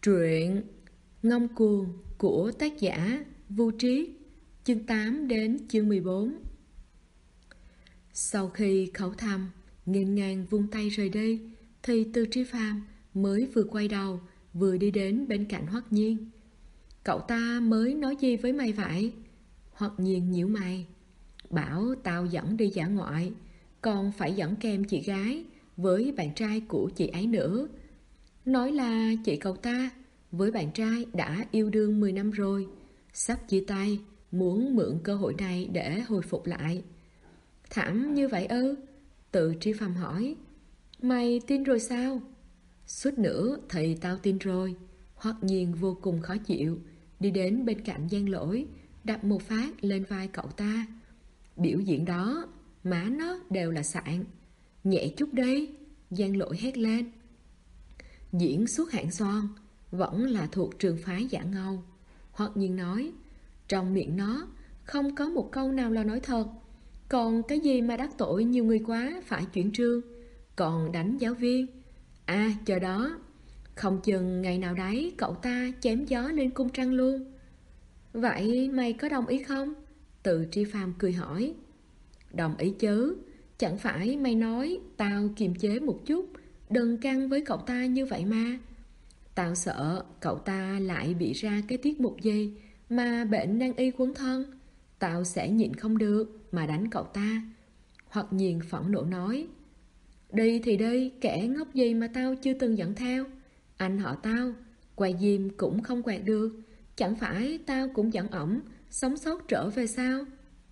Truyện Ngông Cuồng của tác giả Vu Triết, chương 8 đến chương 14. Sau khi khẩu thăm, nghênh ngang vung tay rời đi, thì Từ Tri Phàm mới vừa quay đầu, vừa đi đến bên cạnh Hoắc Nhiên. Cậu ta mới nói gì với mày vậy? Hoắc Nhiên nhíu mày. Bảo tao dẫn đi dã ngoại, còn phải dẫn kèm chị gái với bạn trai của chị ấy nữa. Nói là chị cậu ta với bạn trai đã yêu đương 10 năm rồi, sắp chia tay, muốn mượn cơ hội này để hồi phục lại. Thảm như vậy ư? Từ Tri Phàm hỏi. Mày tin rồi sao? Suýt nữa thì tao tin rồi. Hoắc Nhiên vô cùng khó chịu, đi đến bên cạnh Giang Lỗi, đập một phát lên vai cậu ta. Biểu diễn đó, má nó đều là sạn. Nhẹ chút đi, Giang Lỗi hét lên. Diễn xuất hạng xoan, vẫn là thuộc trường phái Giả Ngâu. Hoắc Nhiên nói, trong miệng nó không có một câu nào là nói thật. Còn cái gì mà đắc tội nhiều người quá phải chuyển trường, còn đánh giáo viên. À chờ đó, không chừng ngày nào đấy cậu ta chém gió lên cung trăng luôn. Vậy mày có đồng ý không? Từ Tri Phàm cười hỏi. Đồng ý chứ, chẳng phải mày nói tao kiềm chế một chút, đừng căng với cậu ta như vậy mà. Tao sợ cậu ta lại bị ra cái tiết mục gì mà bệnh nan y quấn thân, tao sẽ nhịn không được mà đánh cậu ta. Hoặc Nhiên phẫn nộ nói. Đi thì đi, kẻ ngốc gì mà tao chưa từng dẫn theo. Anh họ tao, quay diêm cũng không quẹt được, chẳng phải tao cũng dẫn ổng sống sót trở về sao?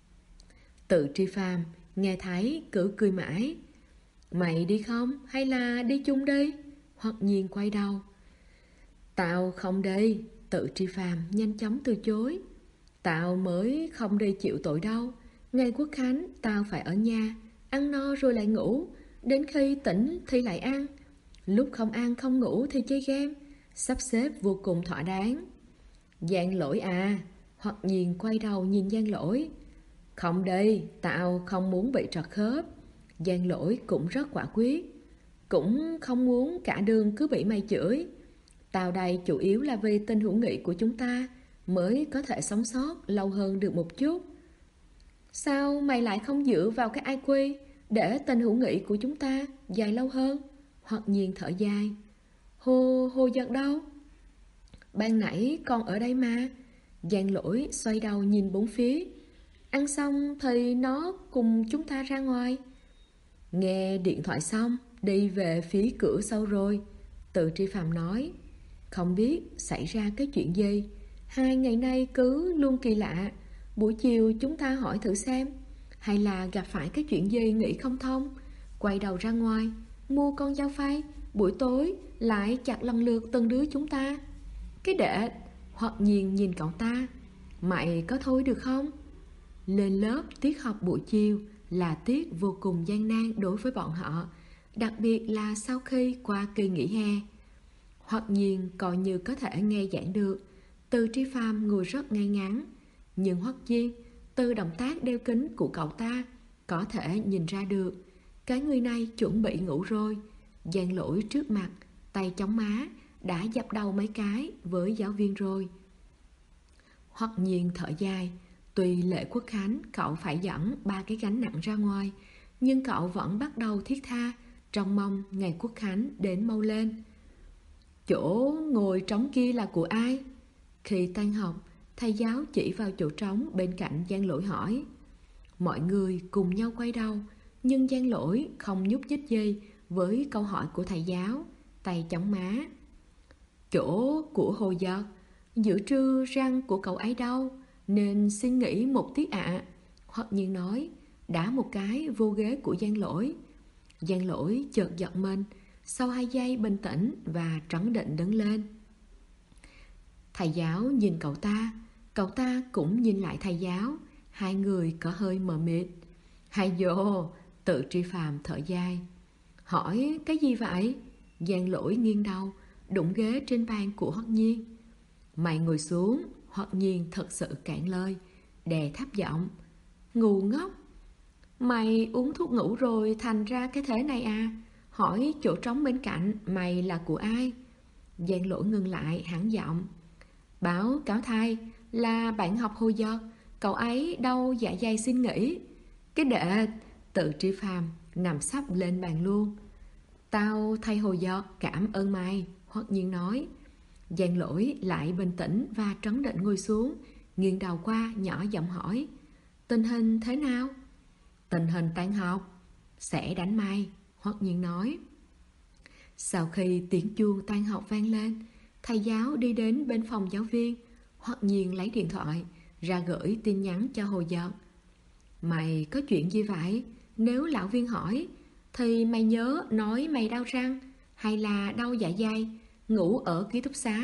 Từ Tri Phàm nghe thấy cứ cười mãi. Mày đi không hay là đi chung đi? Hoặc Nhiên quay đầu. Tao không đi. Từ Tri Phàm nhanh chóng từ chối. Tao mới không đi chịu tội đâu. Ngày Quốc Khánh tao phải ở nhà, ăn no rồi lại ngủ, đến khi tỉnh thì lại ăn. Lúc không ăn không ngủ thì chơi game, sắp xếp vô cùng thỏa đáng. Giang Lỗi à? Hoặc Nhiên quay đầu nhìn Giang Lỗi. Không đi, tao không muốn bị trật khớp. Giang Lỗi cũng rất quả quyết. Cũng không muốn cả đường cứ bị mày chửi. Tao đây chủ yếu là vì tình hữu nghị của chúng ta mới có thể sống sót lâu hơn được một chút. Sao mày lại không dựa vào cái IQ để tình hữu nghị của chúng ta dài lâu hơn? Hoặc Nhiên thở dài. Hồ Giật đâu? Ban nãy con ở đây mà. Giang Lỗi xoay đầu nhìn bốn phía. Ăn xong thì nó cùng chúng ta ra ngoài. Nghe điện thoại xong, đi về phía cửa sau rồi. Từ Tri Phàm nói. Không biết xảy ra cái chuyện gì, 2 ngày nay cứ luôn kỳ lạ. Buổi chiều chúng ta hỏi thử xem, hay là gặp phải cái chuyện gì nghĩ không thông, quay đầu ra ngoài mua con dao phay, buổi tối lại chặt lần lượt từng đứa chúng ta. Cái đệ. Hoặc Nhiên nhìn cậu ta. Mày có thôi được không? Lên lớp tiết học buổi chiều là tiết vô cùng gian nan đối với bọn họ, đặc biệt là sau khi qua kỳ nghỉ hè. Hoặc Nhiên coi như có thể nghe giảng được. Từ Tri Phàm ngồi rất ngay ngắn, nhưng Hoắc Nhiên từ động tác đeo kính của cậu ta có thể nhìn ra được cái người này chuẩn bị ngủ rồi. Giang Lỗi trước mặt, tay chống má, đã dập đầu mấy cái với giáo viên rồi. Hoắc Nhiên thở dài. Tuy lễ Quốc Khánh cậu phải dẫn 3 cái gánh nặng ra ngoài, nhưng cậu vẫn bắt đầu thiết tha, trông mong ngày Quốc Khánh đến mau lên. Chỗ ngồi trống kia là của ai? Khi tan học, thầy giáo chỉ vào chỗ trống bên cạnh Giang Lỗi hỏi. Mọi người cùng nhau quay đầu, nhưng Giang Lỗi không nhúc nhích gì với câu hỏi của thầy giáo, tay chống má. Chỗ của Hồ Giật, giữa trưa răng của cậu ấy đâu, nên xin nghỉ một tiết ạ. Hoặc Nhiên nói, đá một cái vô ghế của Giang Lỗi. Giang Lỗi chợt giật mình, sau 2 giây bình tĩnh và trấn định đứng lên. Thầy giáo nhìn cậu ta cũng nhìn lại thầy giáo. Hai người có hơi mờ mịt. Hay dồ, Từ Tri Phàm thở dài. Hỏi cái gì vậy? Giang Lỗi nghiêng đầu, đụng ghế trên bàn của Hoắc Nhiên. Mày ngồi xuống. Hoắc Nhiên thật sự cạn lời, đè thấp giọng. Ngu ngốc. Mày uống thuốc ngủ rồi thành ra cái thế này à? Hỏi chỗ trống bên cạnh mày là của ai? Giang Lỗi ngừng lại hãng giọng. Báo cáo thầy, là bạn học Hồ Giọt, cậu ấy đau dạ dày xin nghỉ. Cái đệ, Tự Tri Phàm nằm sấp lên bàn luôn. Tao thay Hồ Giọt cảm ơn mày, Hoắc Nhiên nói. Giang Lỗi lại bình tĩnh và trấn định ngồi xuống, nghiêng đầu qua nhỏ giọng hỏi. Tình hình thế nào? Tình hình tan học sẽ đánh mày, Hoắc Nhiên nói. Sau khi tiếng chuông tan học vang lên, thầy giáo đi đến bên phòng giáo viên. Hoắc Nhiên lấy điện thoại ra gửi tin nhắn cho Hồ Giọt. Mày có chuyện gì vậy? Nếu lão viên hỏi thì mày nhớ nói mày đau răng hay là đau dạ dày, ngủ ở ký túc xá.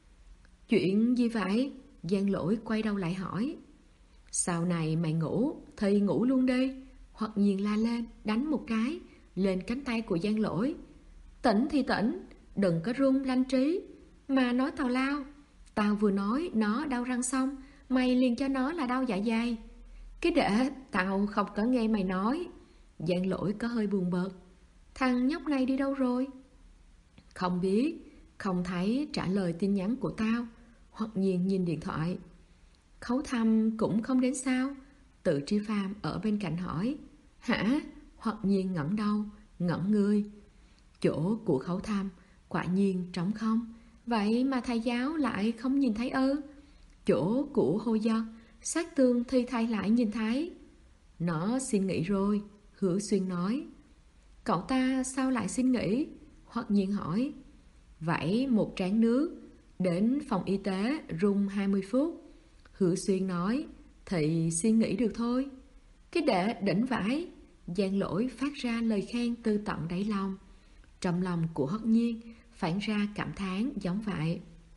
Chuyện gì vậy? Giang Lỗi quay đầu lại hỏi. Sau này mày ngủ thì ngủ luôn đi, Hoắc Nhiên la lên, đánh một cái lên cánh tay của Giang Lỗi. Tỉnh thì tỉnh, đừng có run lanh trí mà nói tào lao. Tao vừa nói nó đau răng xong, mày liền cho nó là đau dạ dày. Cái đệ, tao không có nghe mày nói. Giang Lỗi có hơi buồn bực. Thằng nhóc này đi đâu rồi? Không biết, không thấy trả lời tin nhắn của tao. Hoắc Nhiên nhìn điện thoại. Khấu Thăm cũng không đến sao? Tự Tri Phàm ở bên cạnh hỏi. Hả? Hoắc Nhiên ngẩng đầu, ngẩn người. Chỗ của Khấu Thăm quả nhiên trống không. Vậy mà thầy giáo lại không nhìn thấy ư? Chỗ của Hồ Giọt sát tường thì thầy lại nhìn thấy. Nó xin nghỉ rồi, Hứa Xuyên nói. Cậu ta sao lại xin nghỉ? Hoắc Nhiên hỏi. Vẩy một trán nước, đến phòng y tế rung 20 phút. Hứa Xuyên nói. Thì xin nghỉ được thôi. Cái đệ đỉnh vãi. Giang Lỗi phát ra lời khen từ tận đáy lòng. Trong lòng của Hoắc Nhiên phản ra cảm thán giống vậy.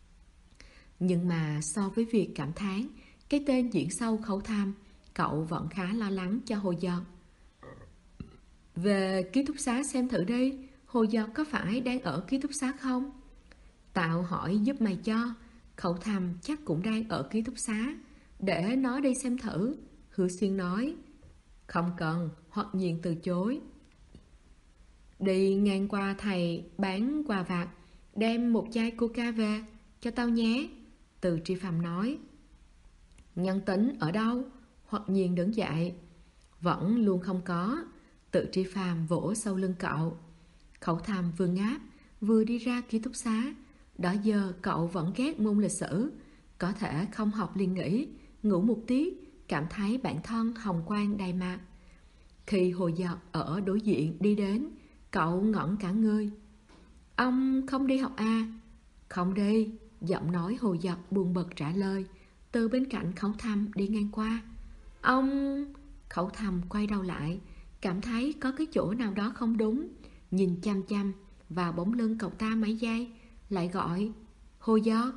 Nhưng mà so với việc cảm thán cái tên diễn sâu Khấu Thăm, cậu vẫn khá lo lắng cho Hồ Giọt. Về ký túc xá xem thử đi, Hồ Giọt có phải đang ở ký túc xá không? Tao hỏi giúp mày cho. Khấu Thăm chắc cũng đang ở ký túc xá, để nó đi xem thử, Hứa Xuyên nói. Không cần, Hoắc Nhiên từ chối. Đi ngang qua thầy bán quà vặt, đem một chai coca về cho tao nhé, Từ Tri Phàm nói. Nhân tính ở đâu? Hoắc Nhiên đứng dậy. Vẫn luôn không có. Tự Tri Phàm vỗ sau lưng cậu. Khấu Thăm vừa ngáp vừa đi ra ký túc xá. Đó giờ cậu vẫn ghét môn lịch sử, có thể không học liền nghỉ, ngủ một tiết, cảm thấy bản thân hồng quang đầy mặt. Khi Hồ Giọt ở đối diện đi đến, cậu ngẩn cả người. Ông không đi học à? Không đi, giọng nói Hồ Giọt buồn bực trả lời. Từ bên cạnh Khấu Thăm đi ngang qua. Ông... Khấu Thăm quay đầu lại, cảm thấy có cái chỗ nào đó không đúng, nhìn chăm chăm vào bóng lưng cậu ta mấy giây, lại gọi. Hồ Giọt.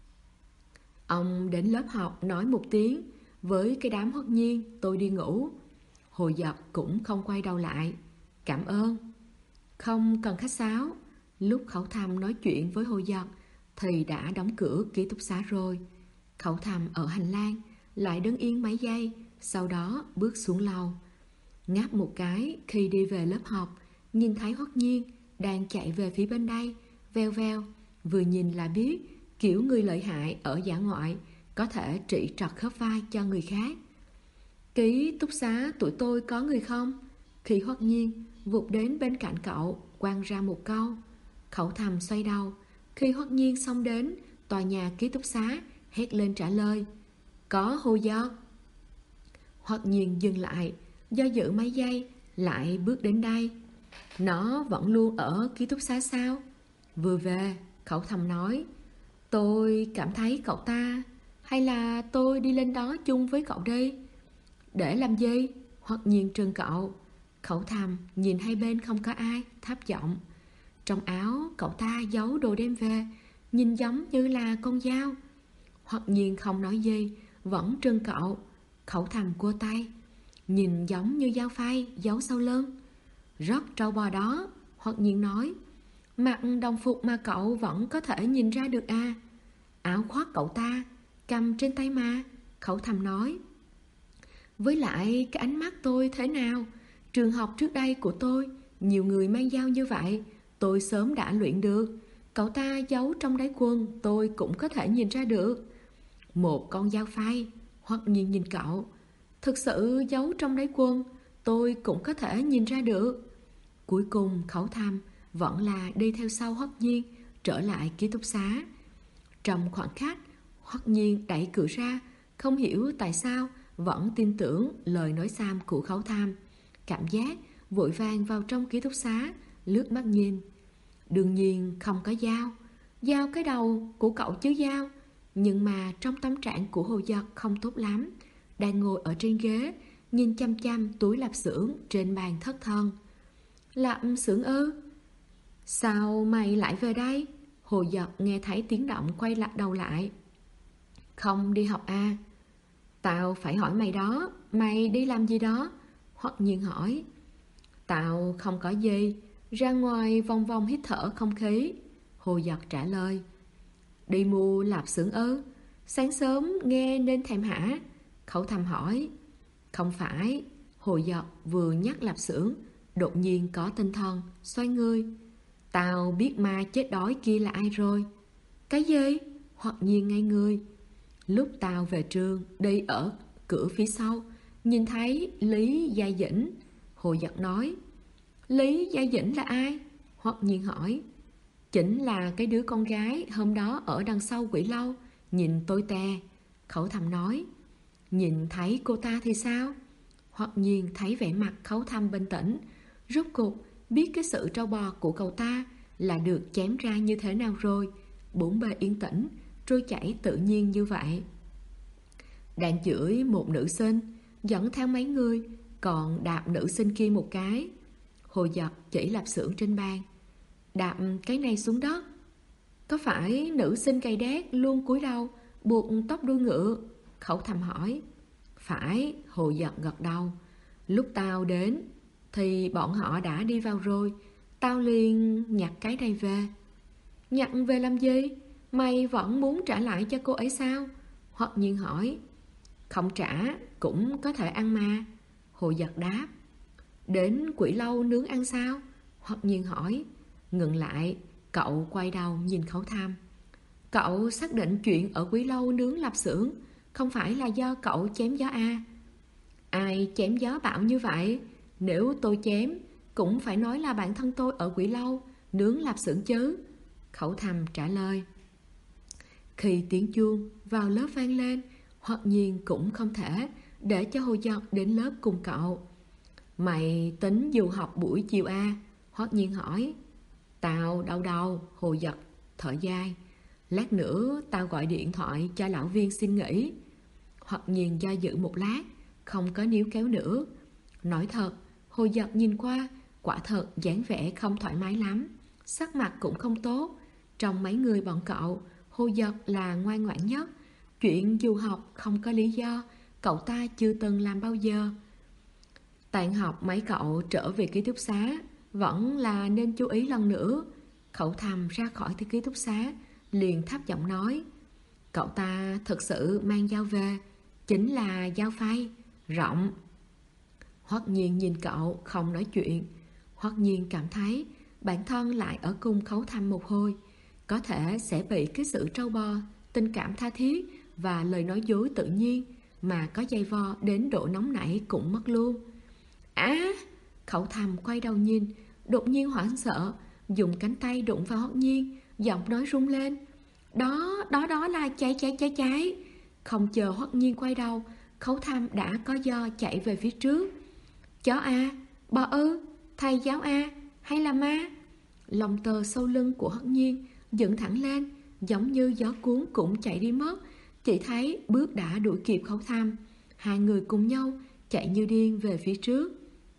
Ông đến lớp học nói một tiếng với cái đám Hoắc Nhiên tôi đi ngủ. Hồ Giọt cũng không quay đầu lại. Cảm ơn. Không cần khách sáo. Lúc Khấu Thăm nói chuyện với Hồ Giọt thì đã đóng cửa ký túc xá rồi. Khấu Thăm ở hành lang lại đứng yên mấy giây, sau đó bước xuống lầu. Ngáp một cái khi đi về lớp học, nhìn thấy Hoắc Nhiên đang chạy về phía bên đây, veo veo. Vừa nhìn là biết kiểu người lợi hại ở dã ngoại có thể trị trật khớp vai cho người khác. Ký túc xá tụi tôi có người không? Khi Hoắc Nhiên vụt đến bên cạnh cậu, quăng ra một câu. Khấu Thăm xoay đầu. Khi Hoắc Nhiên xông đến tòa nhà ký túc xá, hét lên trả lời. Có Hồ Giọt. Hoắc Nhiên dừng lại, do dự mấy giây, lại bước đến đây. Nó vẫn luôn ở ký túc xá sao? Vừa về, Khấu Thăm nói. Tôi cảm thấy cậu ta, hay là tôi đi lên đó chung với cậu đi? Để làm gì? Hoắc Nhiên trừng cậu. Khấu Thăm nhìn hai bên không có ai, thấp giọng. Trong áo cậu ta giấu đồ đem về, nhìn giống như là con dao. Hoắc Nhiên không nói gì, vẫn trừng cậu. Khấu Thăm cua tay. Nhìn giống như dao phay giấu sau lưng. Rất trâu bò đó, Hoắc Nhiên nói. Mặc đồng phục mà cậu vẫn có thể nhìn ra được à? Áo khoác cậu ta cầm trên tay mà, Khấu Thăm nói. Với lại cái ánh mắt tôi thế nào? Trường học trước đây của tôi nhiều người mang dao như vậy, tôi sớm đã luyện được. Cậu ta giấu trong đáy quần, tôi cũng có thể nhìn ra được. Một con dao phay. Hoắc Nhiên nhìn cậu. Thực sự giấu trong đáy quần, tôi cũng có thể nhìn ra được. Cuối cùng Khẩu Tham vẫn là đi theo sau Hoắc Nhiên trở lại ký túc xá. Trong khoảng khắc, Hoắc Nhiên đẩy cửa ra, không hiểu tại sao vẫn tin tưởng lời nói xàm của Khẩu Tham. Cảm giác vội vàng vào trong ký túc xá, lướt mắt nhìn. Đương nhiên không có dao. Dao cái đầu của cậu chứ dao. Nhưng mà trong tâm trạng của Hồ Giật không tốt lắm. Đang ngồi ở trên ghế, nhìn chăm chăm túi lạp xưởng trên bàn thất thần. Lạp xưởng ư? Sao mày lại về đây? Hồ Giật nghe thấy tiếng động quay lại đầu lại. Không đi học à? Tao phải hỏi mày đó, mày đi làm gì đó? Hoắc Nhiên hỏi. Tao không có gì, ra ngoài vòng vòng hít thở không khí. Hồ Giật trả lời. Đi mua lạp xưởng ư? Sáng sớm nghe nên thèm hả? Khẩu Tham hỏi. Không phải. Hồ Giật vừa nhắc lạp xưởng, đột nhiên có tinh thần, xoay người. Tao biết ma chết đói kia là ai rồi. Cái gì? Hoắc Nhiên ngay người. Lúc tao về trường, đi ở cửa phía sau, nhìn thấy Lý Gia Dĩnh. Hồ Giật nói. Lý Gia Dĩnh là ai? Hoắc Nhiên hỏi. Chính là cái đứa con gái hôm đó ở đằng sau quỷ lâu, nhìn tôi tè. Khẩu Tham nói. Nhìn thấy cô ta thì sao? Hoắc Nhiên thấy vẻ mặt Khẩu Tham bình tĩnh, rốt cuộc biết cái sự trâu bò của cậu ta là được chém ra như thế nào rồi. Bốn bề yên tĩnh, trôi chảy tự nhiên như vậy. Đang chửi một nữ sinh, dẫn theo mấy người, còn đạp nữ sinh kia một cái. Hồ Giật chỉ lạp xưởng trên bàn. Đạp cái này xuống đất. Có phải nữ sinh cày đét luôn cúi đầu buộc tóc đuôi ngựa? Khẩu Tham hỏi. Phải. Hồ Giật gật đầu. Lúc tao đến thì bọn họ đã đi vào rồi. Tao liền nhặt cái này về. Nhặt về làm gì? Mày vẫn muốn trả lại cho cô ấy sao? Hoắc Nhiên hỏi. Không trả cũng có thể ăn mà. Hồ Giật đáp. Đến quỷ lâu nướng ăn sao? Hoắc Nhiên hỏi. Ngừng lại, cậu quay đầu nhìn Khẩu Tham. Cậu xác định chuyện ở quỷ lâu nướng lạp xưởng không phải là do cậu chém gió à? Ai chém gió bảo như vậy? Nếu tôi chém cũng phải nói là bản thân tôi ở quỷ lâu nướng lạp xưởng chứ. Khẩu Tham trả lời. Khi tiếng chuông vào lớp vang lên, Hoắc Nhiên cũng không thể để cho Hồ Giật đến lớp cùng cậu. Mày tính du học buổi chiều à? Hoắc Nhiên hỏi. Tao đau đầu. Hồ Giật thở dài. Lát nữa tao gọi điện thoại cho lão Viên xin nghỉ. Hoắc Nhiên do dự một lát, không có níu kéo nữa. Nói thật, Hồ Giật nhìn qua, quả thật dáng vẻ không thoải mái lắm, sắc mặt cũng không tốt. Trong mấy người bọn cậu, Hồ Giật là ngoan ngoãn nhất. Chuyện du học không có lý do, cậu ta chưa từng làm bao giờ. Tàn học mấy cậu trở về ký túc xá, vẫn là nên chú ý lần nữa. Khẩu Tham ra khỏi ký túc xá, liền thấp giọng nói. Cậu ta thật sự mang dao về, chính là dao phay, rộng. Hoắc Nhiên nhìn cậu không nói chuyện. Hoắc Nhiên cảm thấy bản thân lại ở cùng Khẩu Tham một hồi, có thể sẽ bị cái sự trâu bò, tình cảm tha thiết và lời nói dối tự nhiên mà có dây vo đến độ nóng nảy cũng mất luôn. Khẩu Tham quay đầu nhìn, đột nhiên hoảng sợ, dùng cánh tay đụng vào Hoắc Nhiên, giọng nói rung lên. Đó là cháy. Không chờ Hoắc Nhiên quay đầu, Khẩu Tham đã có do chạy về phía trước. Chó a, bò ư, thầy giáo a, hay là ma? Lòng tơ sau lưng của Hoắc Nhiên dựng thẳng lên, giống như gió cuốn cũng chạy đi mất. Chỉ thấy bước đã đuổi kịp Khẩu Tham. Hai người cùng nhau chạy như điên về phía trước.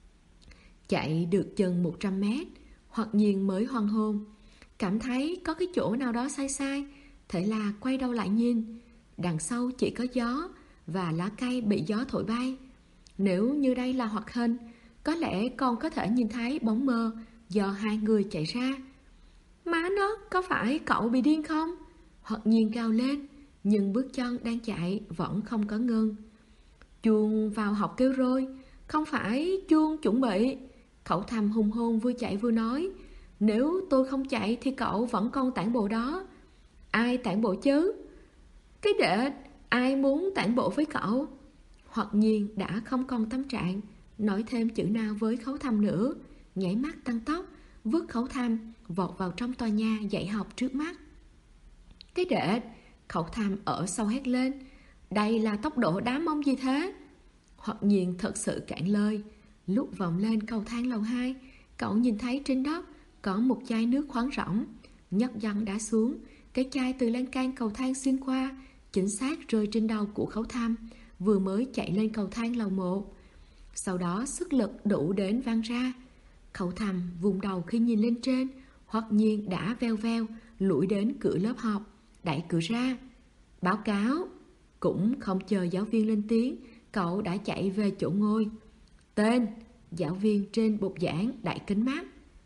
Chạy được chừng 100 mét, Hoắc Nhiên mới hoang hồn, cảm thấy có cái chỗ nào đó sai sai, thế là quay đầu lại nhìn. Đằng sau chỉ có gió và lá cây bị gió thổi bay. Nếu như đây là hoạt hình, có lẽ còn có thể nhìn thấy bóng mờ do hai người chạy ra. Má nó, có phải cậu bị điên không? Hoắc Nhiên gào lên, nhưng bước chân đang chạy vẫn không có ngừng. Chuông vào học kêu rồi, không phải chuông chuẩn bị. Khẩu Tham hùng hồn vừa chạy vừa nói. Nếu tôi không chạy thì cậu vẫn còn tản bộ đó. Ai tản bộ chứ? Cái đệ, ai muốn tản bộ với cậu? Hoặc nhiên đã không còn tâm trạng nói thêm chữ nào với Khấu Thăm nữa, nhảy mắt tăng tốc, vứt Khấu Thăm vọt vào trong tòa nhà dạy học trước mắt. Cái đệ, Khấu Thăm ở sau hét lên, đây là tốc độ đám ông gì thế? Hoặc nhiên thật sự cạn lời. Lúc vòng lên cầu thang lầu 2, cậu nhìn thấy trên đất có một chai nước khoáng rỗng. Nhấc chân đá xuống, cái chai từ lan can cầu thang xuyên qua, chính xác rơi trên đầu của Khấu Thăm vừa mới chạy lên cầu thang lầu 1. Sau đó sức lực đủ đến văng ra. Khấu Thăm vùng đầu khi nhìn lên trên, hoặc nhiên đã veo veo lủi đến cửa lớp học, đẩy cửa ra. Báo cáo. Cũng không chờ giáo viên lên tiếng, cậu đã chạy về chỗ ngồi. Tên. Giáo viên trên bục giảng đậy kính mắt.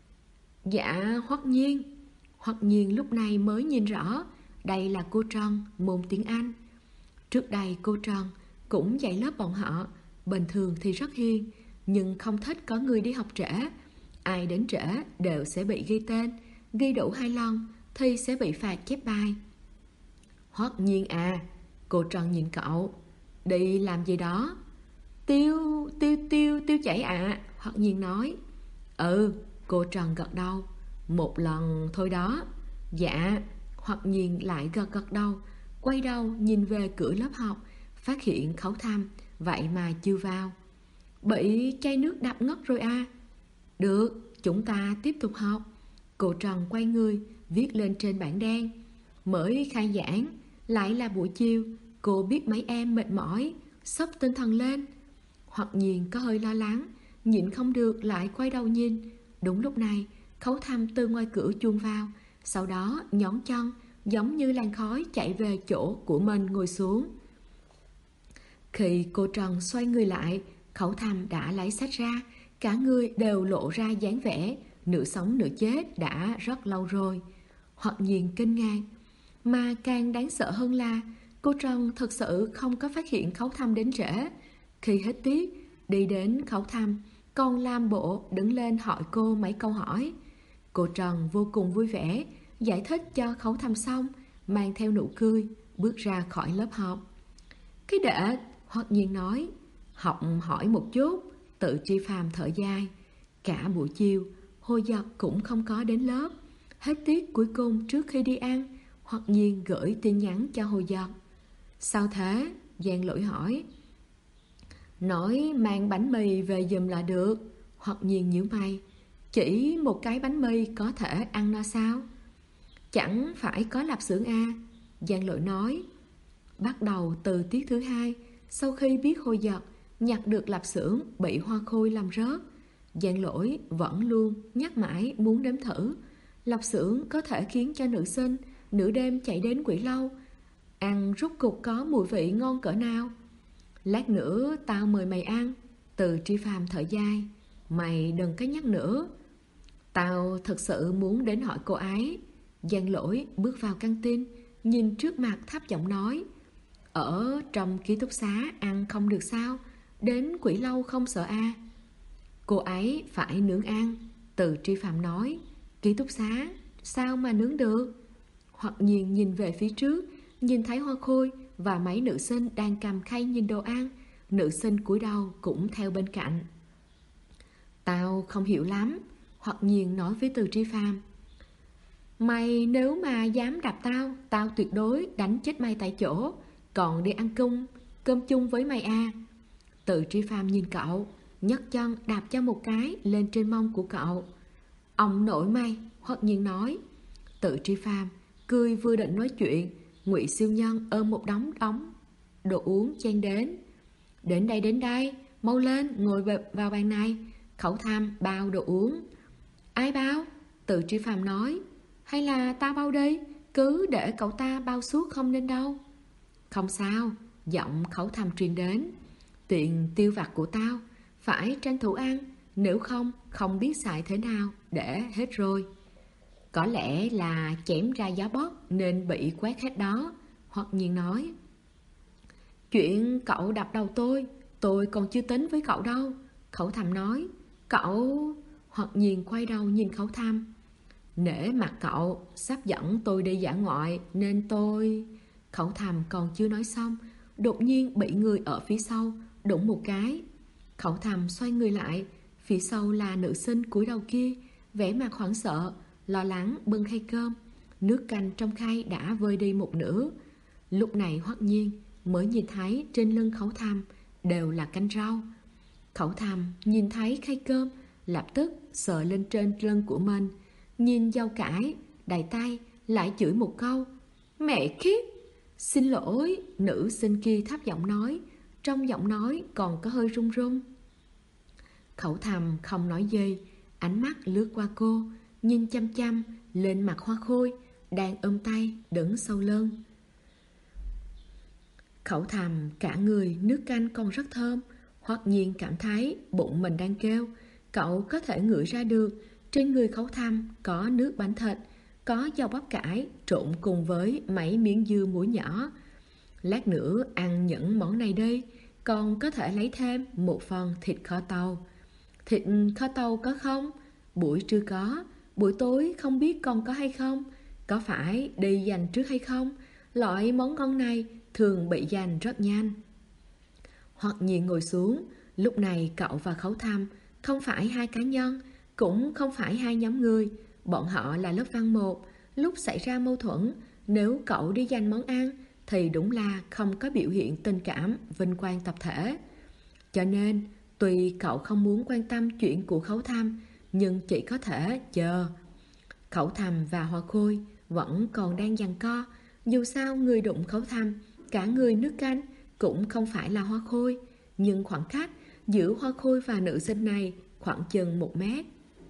Dạ, Hoắc Nhiên. Hoắc Nhiên lúc này mới nhìn rõ đây là cô Trân, môn tiếng Anh. Trước đây cô Trân cũng dạy lớp bọn họ, bình thường thì rất hiền, nhưng không thích có người đi học trễ. Ai đến trễ đều sẽ bị ghi tên, ghi đủ 2 lần thì sẽ bị phạt chép bài. Hoắc Nhiên à, cô Trân nhìn cậu, đi làm gì đó? Tiêu chảy ạ. Hoắc Nhiên nói. Ừ, cô Trần gật đầu. Một lần thôi đó. Dạ. Hoắc Nhiên lại gật đầu, quay đầu nhìn về cửa lớp học, phát hiện Khấu Thăm vậy mà chưa vào. Bị chai nước đập ngất rồi à? Được, chúng ta tiếp tục học. Cô Trần quay người viết lên trên bảng đen. Mới khai giảng, lại là buổi chiều, cô biết mấy em mệt mỏi, xốc tinh thần lên. Hoặc nhiên có hơi lo lắng, nhịn không được lại quay đầu nhìn. Đúng lúc này, Khấu Thăm từ ngoài cửa chuông vào, sau đó nhón chân giống như làn khói chạy về chỗ của mình ngồi xuống. Khi cô Trần xoay người lại, Khấu Thăm đã lấy sách ra, cả người đều lộ ra dáng vẻ nửa sống nửa chết đã rất lâu rồi. Hoặc nhiên kinh ngạc, mà càng đáng sợ hơn là cô Trần thật sự không có phát hiện Khấu Thăm đến trễ. Khi hết tiết, đi đến Khấu Thăm, còn làm bộ đứng lên hỏi cô mấy câu hỏi. Cô Trần vô cùng vui vẻ, giải thích cho Khấu Thăm xong, mang theo nụ cười, bước ra khỏi lớp học. Cái đệ, Hoắc Nhiên nói, học hỏi một chút. Tự Tri Phàm thở dài. Cả buổi chiều, Hồi Giật cũng không có đến lớp. Hết tiết cuối cùng trước khi đi ăn, Hoắc Nhiên gửi tin nhắn cho Hồi Giật. Sao thế? Giang Lỗi hỏi. Nói mang bánh mì về giùm là được. Hoặc nhiên nhíu mày. Chỉ một cái bánh mì có thể ăn no sao? Chẳng phải có lạp xưởng à? Giang Lỗi nói. Bắt đầu từ tiết thứ 2, sau khi biết Hồi Giật nhặt được lạp xưởng bị Hoa Khôi làm rớt, Giang Lỗi vẫn luôn nhắc mãi muốn đếm thử. Lạp xưởng có thể khiến cho nữ sinh nửa đêm chạy đến Quỷ Lâu, ăn rốt cục có mùi vị ngon cỡ nào. Lát nữa tao mời mày ăn. Từ Tri Phàm thở dài. Mày đừng có nhắc nữa. Tao thật sự muốn đến hỏi cô ấy. Giang Lỗi bước vào căng tin, nhìn trước mặt thấp giọng nói. Ở trong ký túc xá ăn không được sao? Đến Quỷ Lâu không sợ à? Cô ấy phải nướng ăn. Từ Tri Phàm nói. Ký túc xá sao mà nướng được? Hoặc nhiên nhìn về phía trước, nhìn thấy Hoa Khôi và mấy nữ sinh đang cầm khay nhìn đồ ăn. Nữ sinh cúi đầu cũng theo bên cạnh. Tao không hiểu lắm. Hoặc nhiên nói với Từ Tri Phàm. Mày nếu mà dám đạp tao, tao tuyệt đối đánh chết mày tại chỗ, còn đi ăn cơm chung với mày à? Từ Tri Phàm nhìn cậu, nhấc chân đạp cho một cái lên trên mông của cậu. Ông nội mày, Hoặc nhiên nói. Từ Tri Phàm cười vừa định nói chuyện, Ngụy Siêu Nhân ôm một đống đồ uống chen đến. Đến đây, mau lên, ngồi vào bàn này. Khẩu Thăm bao đồ uống. Ai bao? Từ Tri Phàm nói. Hay là ta bao đi, cứ để cậu ta bao suốt không nên đâu. Không sao, giọng Khẩu Thăm truyền đến. Tiền tiêu vặt của tao, phải tranh thủ ăn, nếu không biết xài thế nào, để hết rồi. Có lẽ là chém ra gió bóp nên bị quét hết đó. Hoặc nhiên nói. Chuyện cậu đập đầu tôi còn chưa tính với cậu đâu. Khẩu Thăm nói. Cậu... Hoặc nhiên quay đầu nhìn Khẩu Thăm. Nể mặt cậu sắp dẫn tôi đi dã ngoại nên tôi... Khẩu thầm còn chưa nói xong, đột nhiên bị người ở phía sau đụng một cái. Khẩu thầm xoay người lại, phía sau là nữ sinh cúi đầu kia, vẻ mặt hoảng sợ, lo lắng bưng khay cơm. Nước canh trong khay đã vơi đi một nửa. Lúc này Hoắc Nhiên mới nhìn thấy trên lưng Khẩu thầm đều là canh rau. Khẩu thầm nhìn thấy khay cơm, lập tức sờ lên trên lưng của mình, nhìn rau cải, đầy tay, lại chửi một câu: mẹ kiếp! Xin lỗi, nữ sinh kia thấp giọng nói, trong giọng nói còn có hơi run run. Khẩu thầm không nói gì, ánh mắt lướt qua cô, nhìn chăm chăm lên mặt Hoa Khôi đang ôm tay đứng sau lưng. Khẩu thầm cả người nước canh còn rất thơm. Hoắc Nhiên cảm thấy bụng mình đang kêu. Cậu có thể ngửi ra được trên người Khẩu thầm có nước bánh thịt, có dầu bắp cải trộn cùng với mấy miếng dưa muối nhỏ. Lát nữa ăn những món này đi, còn có thể lấy thêm một phần thịt kho tàu. Thịt kho tàu có không? Buổi trưa có, buổi tối không biết còn có hay không? Có phải đi dành trước hay không? Loại món ngon này thường bị dành rất nhanh. Hoắc Nhiên ngồi xuống. Lúc này cậu và Khẩu thầm không phải hai cá nhân, cũng không phải hai nhóm người. Bọn họ là lớp văn 1. Lúc xảy ra mâu thuẫn, nếu cậu đi giành món ăn thì đúng là không có biểu hiện tình cảm vinh quang tập thể. Cho nên tuy cậu không muốn quan tâm chuyện của Khẩu thầm, nhưng chỉ có thể chờ. Khẩu thầm và Hoa Khôi vẫn còn đang giằng co. Dù sao người đụng Khẩu thầm cả người nước canh cũng không phải là Hoa Khôi, nhưng khoảng cách giữa Hoa Khôi và nữ sinh này khoảng chừng 1 mét.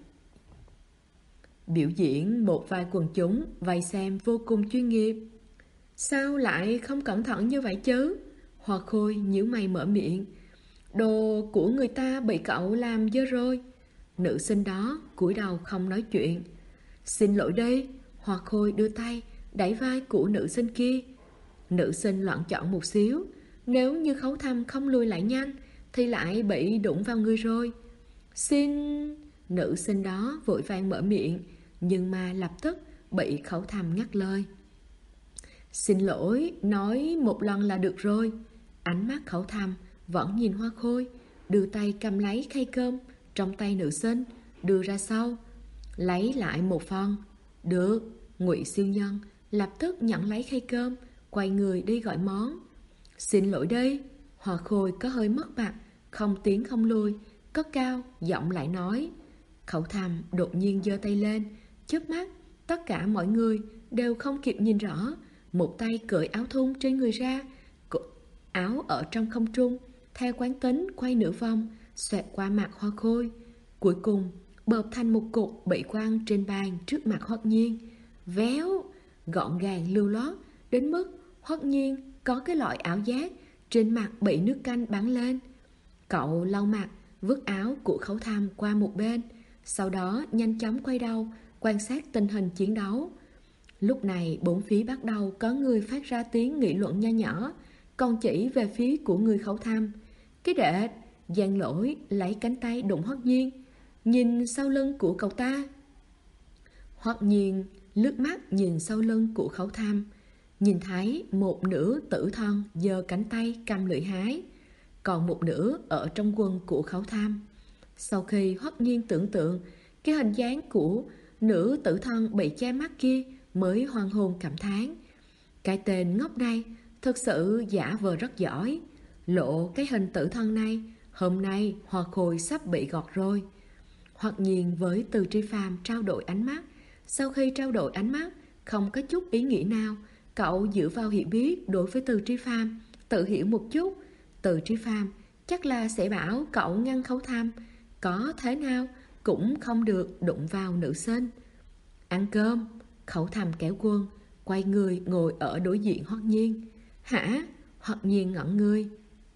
Biểu diễn một vài quần chúng vây xem vô cùng chuyên nghiệp. Sao lại không cẩn thận như vậy chứ? Hoa Khôi nhíu mày mở miệng. Đồ của người ta bị cậu làm dơ rồi. Nữ sinh đó cúi đầu không nói chuyện. Xin lỗi đi. Hoa Khôi đưa tay đẩy vai của nữ sinh kia. Nữ sinh loạn chọn một xíu. Nếu như Khẩu thầm không lùi lại nhanh thì lại bị đụng vào người rồi. Xin... Nữ sinh đó vội vàng mở miệng, nhưng mà lập tức bị Khẩu thầm ngắt lời. Xin lỗi, nói một lần là được rồi. Ánh mắt Khẩu thầm vẫn nhìn Hoa Khôi, đưa tay cầm lấy khay cơm trong tay nữ sinh, đưa ra sau. Lấy lại một phần. Được. Ngụy siêu nhân lập tức nhận lấy khay cơm, quay người đi gọi món. Xin lỗi đi. Hoa Khôi có hơi mất mặt, không tiến không lui, cất cao giọng lại nói. Khẩu thầm đột nhiên giơ tay lên, chớp mắt tất cả mọi người đều không kịp nhìn rõ. Một tay cởi áo thun trên người ra, áo ở trong không trung theo quán tính quay nửa vòng, xoẹt qua mặt Hoa Khôi, cuối cùng bợp thành một cục bị quăng trên bàn trước mặt Hoắc Nhiên. Véo, gọn gàng lưu loát đến mức Hoắc Nhiên có cái loại ảo giác trên mặt bị nước canh bắn lên. Cậu lau mặt, vứt áo của Khẩu thầm qua một bên, sau đó nhanh chóng quay đầu quan sát tình hình chiến đấu. Lúc này bốn phía bắt đầu có người phát ra tiếng nghị luận nho nhỏ, còn chỉ về phía của người Khẩu thầm. Cái đệ Giang Lỗi lấy cánh tay đụng Hoắc Nhiên, nhìn sau lưng của cậu ta. Hoắc Nhiên lướt mắt nhìn sau lưng của Khẩu thầm, nhìn thấy một nửa tử thần giơ cánh tay cầm lưỡi hái, còn một nửa ở trong quần của Khẩu thầm. Sau khi Hoắc Nhiên tưởng tượng cái hình dáng của nữ tử thần bị che mắt kia, mới hoang hồn cảm thán. Cái tên ngốc này thực sự giả vờ rất giỏi. Lộ cái hình tử thần này, hôm nay Hoa Khôi sắp bị gọt rồi. Hoắc Nhiên với Từ Tri Phàm trao đổi ánh mắt. Sau khi trao đổi ánh mắt, không có chút ý nghĩ nào, cậu dựa vào hiểu biết đối với Từ Tri Phàm, tự hiểu một chút. Từ Tri Phàm chắc là sẽ bảo cậu ngăn Khẩu thầm, có thế nào cũng không được đụng vào nữ sinh. Ăn cơm. Khẩu thầm kéo quân, quay người ngồi ở đối diện Hoắc Nhiên. Hả? Hoắc Nhiên ngẩn người.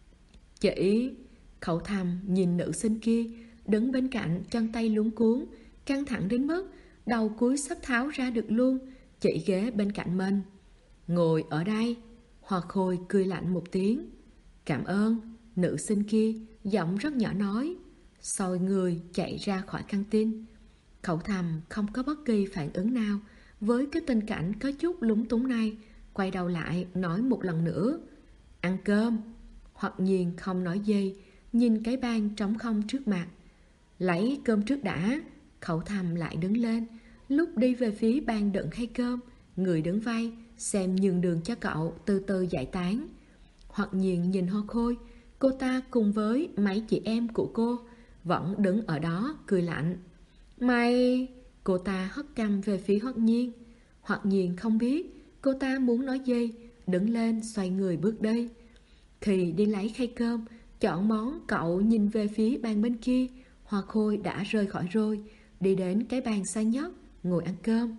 Chị... Khẩu thầm nhìn nữ sinh kia đứng bên cạnh, chân tay luống cuống, căng thẳng đến mức đầu cúi sắp tháo ra được luôn, chỉ ghế bên cạnh mình. Ngồi ở đây. Hoa Khôi cười lạnh một tiếng. Cảm ơn. Nữ sinh kia giọng rất nhỏ nói, xoay người chạy ra khỏi căng tin. Cậu thầm không có bất kỳ phản ứng nào với cái tình cảnh có chút lúng túng này, quay đầu lại nói một lần nữa: ăn cơm. Hoặc nhiên không nói gì, nhìn cái bàn trống không trước mặt. Lấy cơm trước đã. Cậu thầm lại đứng lên, lúc đi về phía bàn đựng khay cơm, người đứng vây xem nhường đường cho cậu từ từ giải tán. Hoặc nhiên nhìn Hoa Khôi, cô ta cùng với mấy chị em của cô vẫn đứng ở đó cười lạnh. Mày... Cô ta hất cằm về phía Hoặc nhiên. Hoặc nhiên không biết cô ta muốn nói gì, đứng lên xoay người bước đi. Khi đi lấy khay cơm, chọn món, cậu nhìn về phía bàn bên kia. Hoa Khôi đã rời khỏi rồi, đi đến cái bàn xa nhất, ngồi ăn cơm.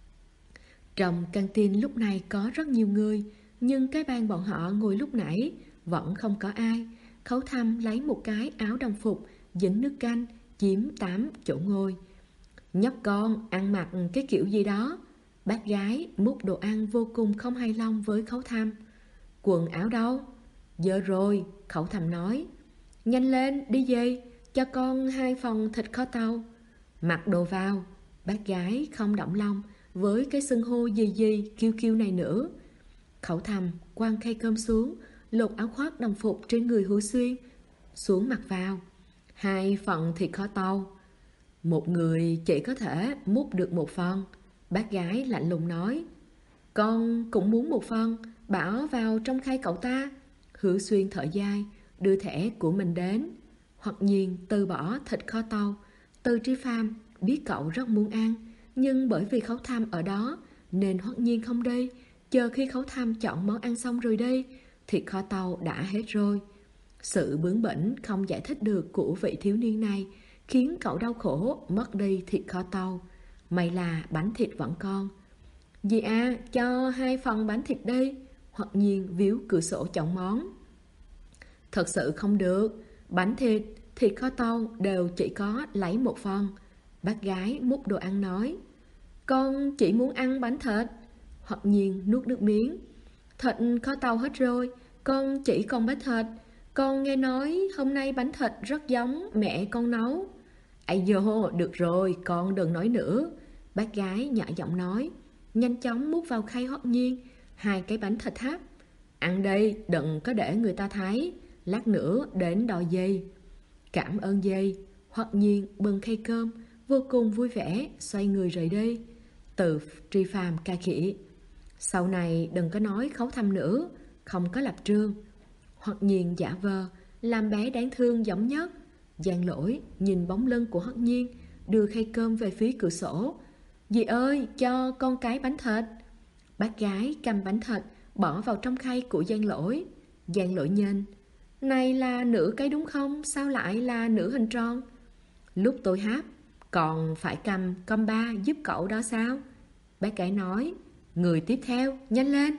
Trong căng tin lúc này có rất nhiều người, nhưng cái bàn bọn họ ngồi lúc nãy vẫn không có ai. Khấu Thâm lấy một cái áo đồng phục dính nước canh, chiếm 8 chỗ ngồi. Nhóc con ăn mặc cái kiểu gì đó? Bác gái múc đồ ăn vô cùng không hài lòng với Khấu Thâm. Quần áo đâu? Giờ rồi, Khấu Thâm nói. Nhanh lên, đi về, cho con 2 phần thịt kho tàu. Mặc đồ vào. Bác gái không động lòng với cái xưng hô gì kêu kêu này nữa. Khấu Thâm quăng khay cơm xuống, lột áo khoác đồng phục trên người Hứa Xuyên xuống mặc vào. 2 phần thịt kho tàu. Một người chỉ có thể múc được 1 phần. Bác gái lạnh lùng nói. Con cũng muốn 1 phần, bảo vào trong khay cậu ta. Hứa Xuyên thở dài, đưa thẻ của mình đến. Hoặc nhiên từ bỏ thịt kho tàu. Từ Tri Phàm biết cậu rất muốn ăn, nhưng bởi vì Khấu Thâm ở đó nên Hoặc nhiên không đi. Chờ khi Khấu Thâm chọn món ăn xong rồi đi, thịt kho tàu đã hết rồi. Sự bướng bỉnh không giải thích được của vị thiếu niên này khiến cậu đau khổ mất đi thịt kho tàu. May là bánh thịt vẫn còn. Dì à, cho 2 phần bánh thịt đi. Hoặc nhiên víu cửa sổ chọn món. Thật sự không được. Bánh thịt, thịt kho tàu đều chỉ có lấy 1 phần. Bác gái múc đồ ăn nói. Con chỉ muốn ăn bánh thịt. Hoặc nhiên nuốt nước miếng. Thịt kho tàu hết rồi, con chỉ còn bánh thịt. Con nghe nói hôm nay bánh thịt rất giống mẹ con nấu. Ây dô, được rồi, con đừng nói nữa. Bác gái nhỏ giọng nói, nhanh chóng múc vào khay Hoặc nhiên 2 cái bánh thịt hấp. Ăn đi, đừng có để người ta thấy, lát nữa đến đòi dì. Cảm ơn dì. Hoặc nhiên bưng khay cơm, vô cùng vui vẻ, xoay người rời đi. Từ Tri Phàm ca khỉ. Sau này đừng có nói Khấu Thâm nữa, không có lập trường. Hoặc nhiên giả vờ làm bé đáng thương giống nhất. Giang Lỗi nhìn bóng lưng của Hoặc nhiên, đưa khay cơm về phía cửa sổ. Dì ơi, cho con cái bánh thịt. Bác gái cầm bánh thịt bỏ vào trong khay của Giang Lỗi. Giang Lỗi nhìn. Này là nửa cái đúng không? Sao lại là nửa hình tròn? Lúc tôi hát còn phải cầm compa giúp cậu đó sao? Bác gái nói. Người tiếp theo, nhanh lên.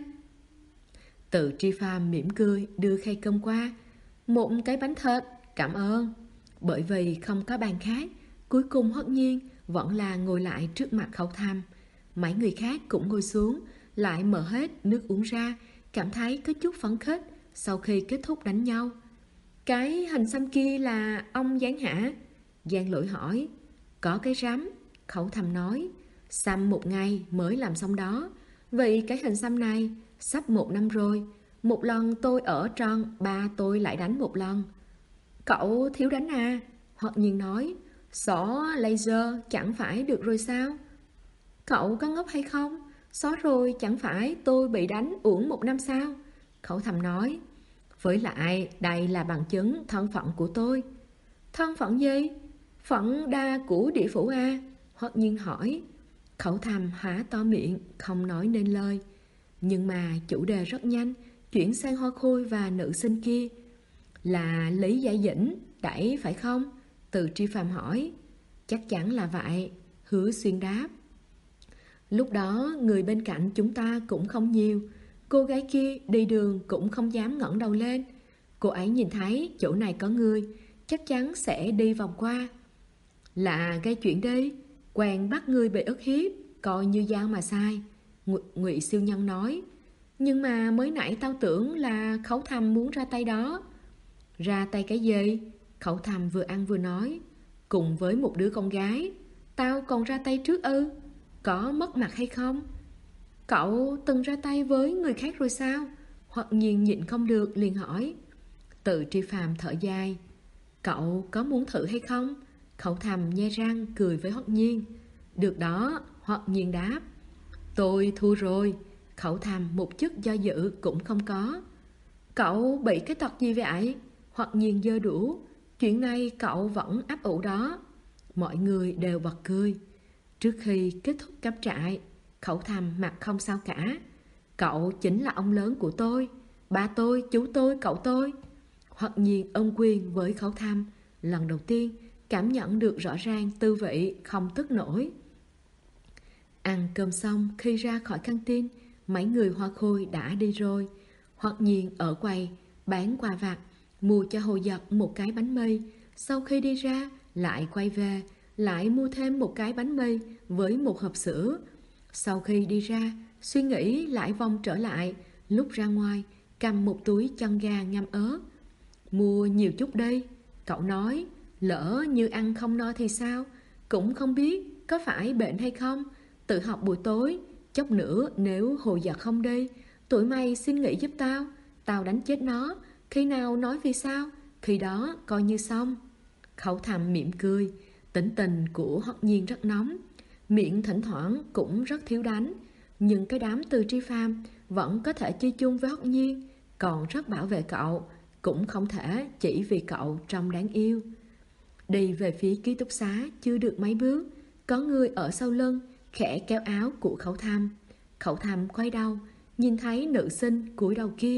Từ Tri Phàm mỉm cười đưa khay cơm qua. 1 cái bánh thịt, cảm ơn. Bởi vì không có bàn khác, cuối cùng Hoặc nhiên vẫn là ngồi lại trước mặt Khấu Thâm. Mấy người khác cũng ngồi xuống, lại mở hết nước uống ra, cảm thấy có chút phấn khích sau khi kết thúc đánh nhau. Cái hình xăm kia là ông dán hả? Giang Lỗi hỏi. Có cái rắm, Khấu Thâm nói. Xăm 1 ngày mới làm xong đó. Vậy cái hình xăm này sắp 1 năm rồi. 1 lần tôi ở tròn, ba tôi lại đánh 1 lần. Cậu thiếu đánh à? Hoặc nhiên nói. Xỏ laser chẳng phải được rồi sao? Cậu có ngốc hay không? Xóa rồi chẳng phải tôi bị đánh uổng 1 năm sao? Khấu Thâm nói. Với lại đây là bằng chứng thân phận của tôi. Thân phận gì? Phận đa của địa phủ à? Hoặc nhiên hỏi. Khấu Thâm há to miệng không nói nên lời. Nhưng mà chủ đề rất nhanh chuyển sang Hoa Khôi và nữ sinh kia. Là Lý Giải Dĩnh đẩy phải không? Từ Tri Phàm hỏi. Chắc chắn là vậy, Hứa Xuyên đáp. Lúc đó người bên cạnh chúng ta cũng không nhiều. Cô gái kia đi đường cũng không dám ngẩng đầu lên. Cô ấy nhìn thấy chỗ này có người, chắc chắn sẽ đi vòng qua. Là gây chuyện đi, quen bắt người bị ức hiếp, coi như dao mà sai. Ngụy Siêu Nhân nói. Nhưng mà mới nãy tao tưởng là Khấu Thâm muốn ra tay đó. Ra tay cái gì? Khấu Thâm vừa ăn vừa nói. Cùng với một đứa con gái. Tao còn ra tay trước ư? Có mất mặt hay không? Cậu từng ra tay với người khác rồi sao? Hoặc nhiên nhịn không được liền hỏi. Từ Tri Phàm thở dài. Cậu có muốn thử hay không? Khẩu thầm nhe răng cười với Hoắc Nhiên. Được đó, Hoắc Nhiên đáp. Tôi thua rồi. Khẩu thầm một chút do dự cũng không có. Cậu bị cái tật gì vậy? Hoắc Nhiên giơ đũa. Chuyện này cậu vẫn ấp ủ đó. Mọi người đều bật cười. Trước khi kết thúc cắm trại, Khẩu thầm mặt không sao cả. Cậu chính là ông lớn của tôi. Ba tôi, chú tôi, cậu tôi. Hoắc Nhiên ôm quyền với Khẩu thầm. Lần đầu tiên cảm nhận được rõ ràng tư vị không tức nổi. Ăn cơm xong, khi ra khỏi căng tin, mấy người Hoa Khôi đã đi rồi. Hoắc Nhiên ở quầy bán quà vặt, mua cho Hồ Dật một cái bánh mì. Sau khi đi ra lại quay về, lại mua thêm một cái bánh mì với một hộp sữa. Sau khi đi ra, suy nghĩ lại vòng trở lại. Lúc ra ngoài cầm một túi chân gà ngâm ớt. Mua nhiều chút đây. Cậu nói, lỡ như ăn không no thì sao? Cũng không biết có phải bệnh hay không. Tự học buổi tối. Chốc nữa nếu Hồ Dật không đi, tụi mày xin nghỉ giúp tao. Tao đánh chết nó. Khi nào nói vì sao, khi đó coi như xong. Khẩu thầm mỉm cười. Tính tình của Hoắc Nhiên rất nóng, miệng thỉnh thoảng cũng rất thiếu đánh. Nhưng cái đám Từ Tri Phàm vẫn có thể chơi chung với Hoắc Nhiên, còn rất bảo vệ cậu. Cũng không thể chỉ vì cậu trông đáng yêu. Đi về phía ký túc xá chưa được mấy bước, có người ở sau lưng khẽ kéo áo của Khẩu thầm. Khẩu thầm quay đầu, nhìn thấy nữ sinh cúi đầu kia.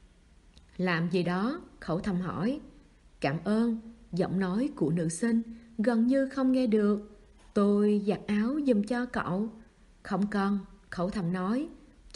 Làm gì đó? Khẩu thầm hỏi. Cảm ơn. Giọng nói của nữ sinh gần như không nghe được. Tôi giặt áo giùm cho cậu. Không cần. Khẩu thầm nói.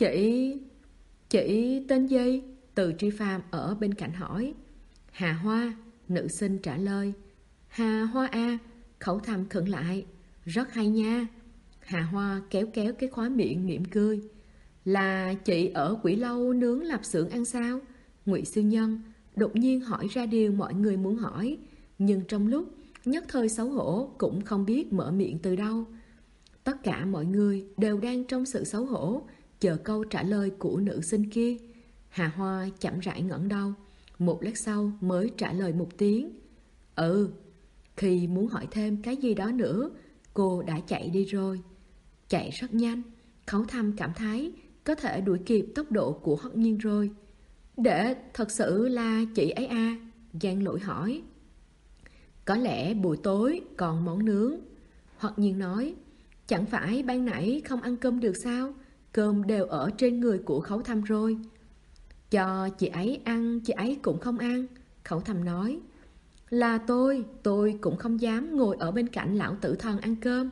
Chị tên gì? Từ Tri Phàm ở bên cạnh hỏi. Hà Hoa. Nữ sinh trả lời. Hà Hoa à? Khẩu thầm khựng lại. Rất hay nha. Hà Hoa kéo kéo cái khóe miệng mỉm cười. Là chị ở Quỷ Lâu nướng lạp xưởng ăn sao? Ngụy Siêu Nhân đột nhiên hỏi ra điều mọi người muốn hỏi, nhưng trong lúc nhất thời xấu hổ cũng không biết mở miệng từ đâu. Tất cả mọi người đều đang trong sự xấu hổ, chờ câu trả lời của nữ sinh kia. Hà Hoa chậm rãi ngẩng đầu, một lát sau mới trả lời một tiếng. Ừ. Khi muốn hỏi thêm cái gì đó nữa, cô đã chạy đi rồi. Chạy rất nhanh, Khẩu thầm cảm thấy có thể đuổi kịp tốc độ của Hoắc Nhiên rồi. Để thật sự là chị ấy à? Giang Lỗi hỏi. Có lẽ buổi tối còn món nướng. Hoắc Nhiên nói. Chẳng phải ban nãy không ăn cơm được sao? Cơm đều ở trên người của Khẩu thầm rồi. Cho chị ấy ăn, chị ấy cũng không ăn. Khẩu thầm nói. Là tôi cũng không dám ngồi ở bên cạnh lão tử thần ăn cơm.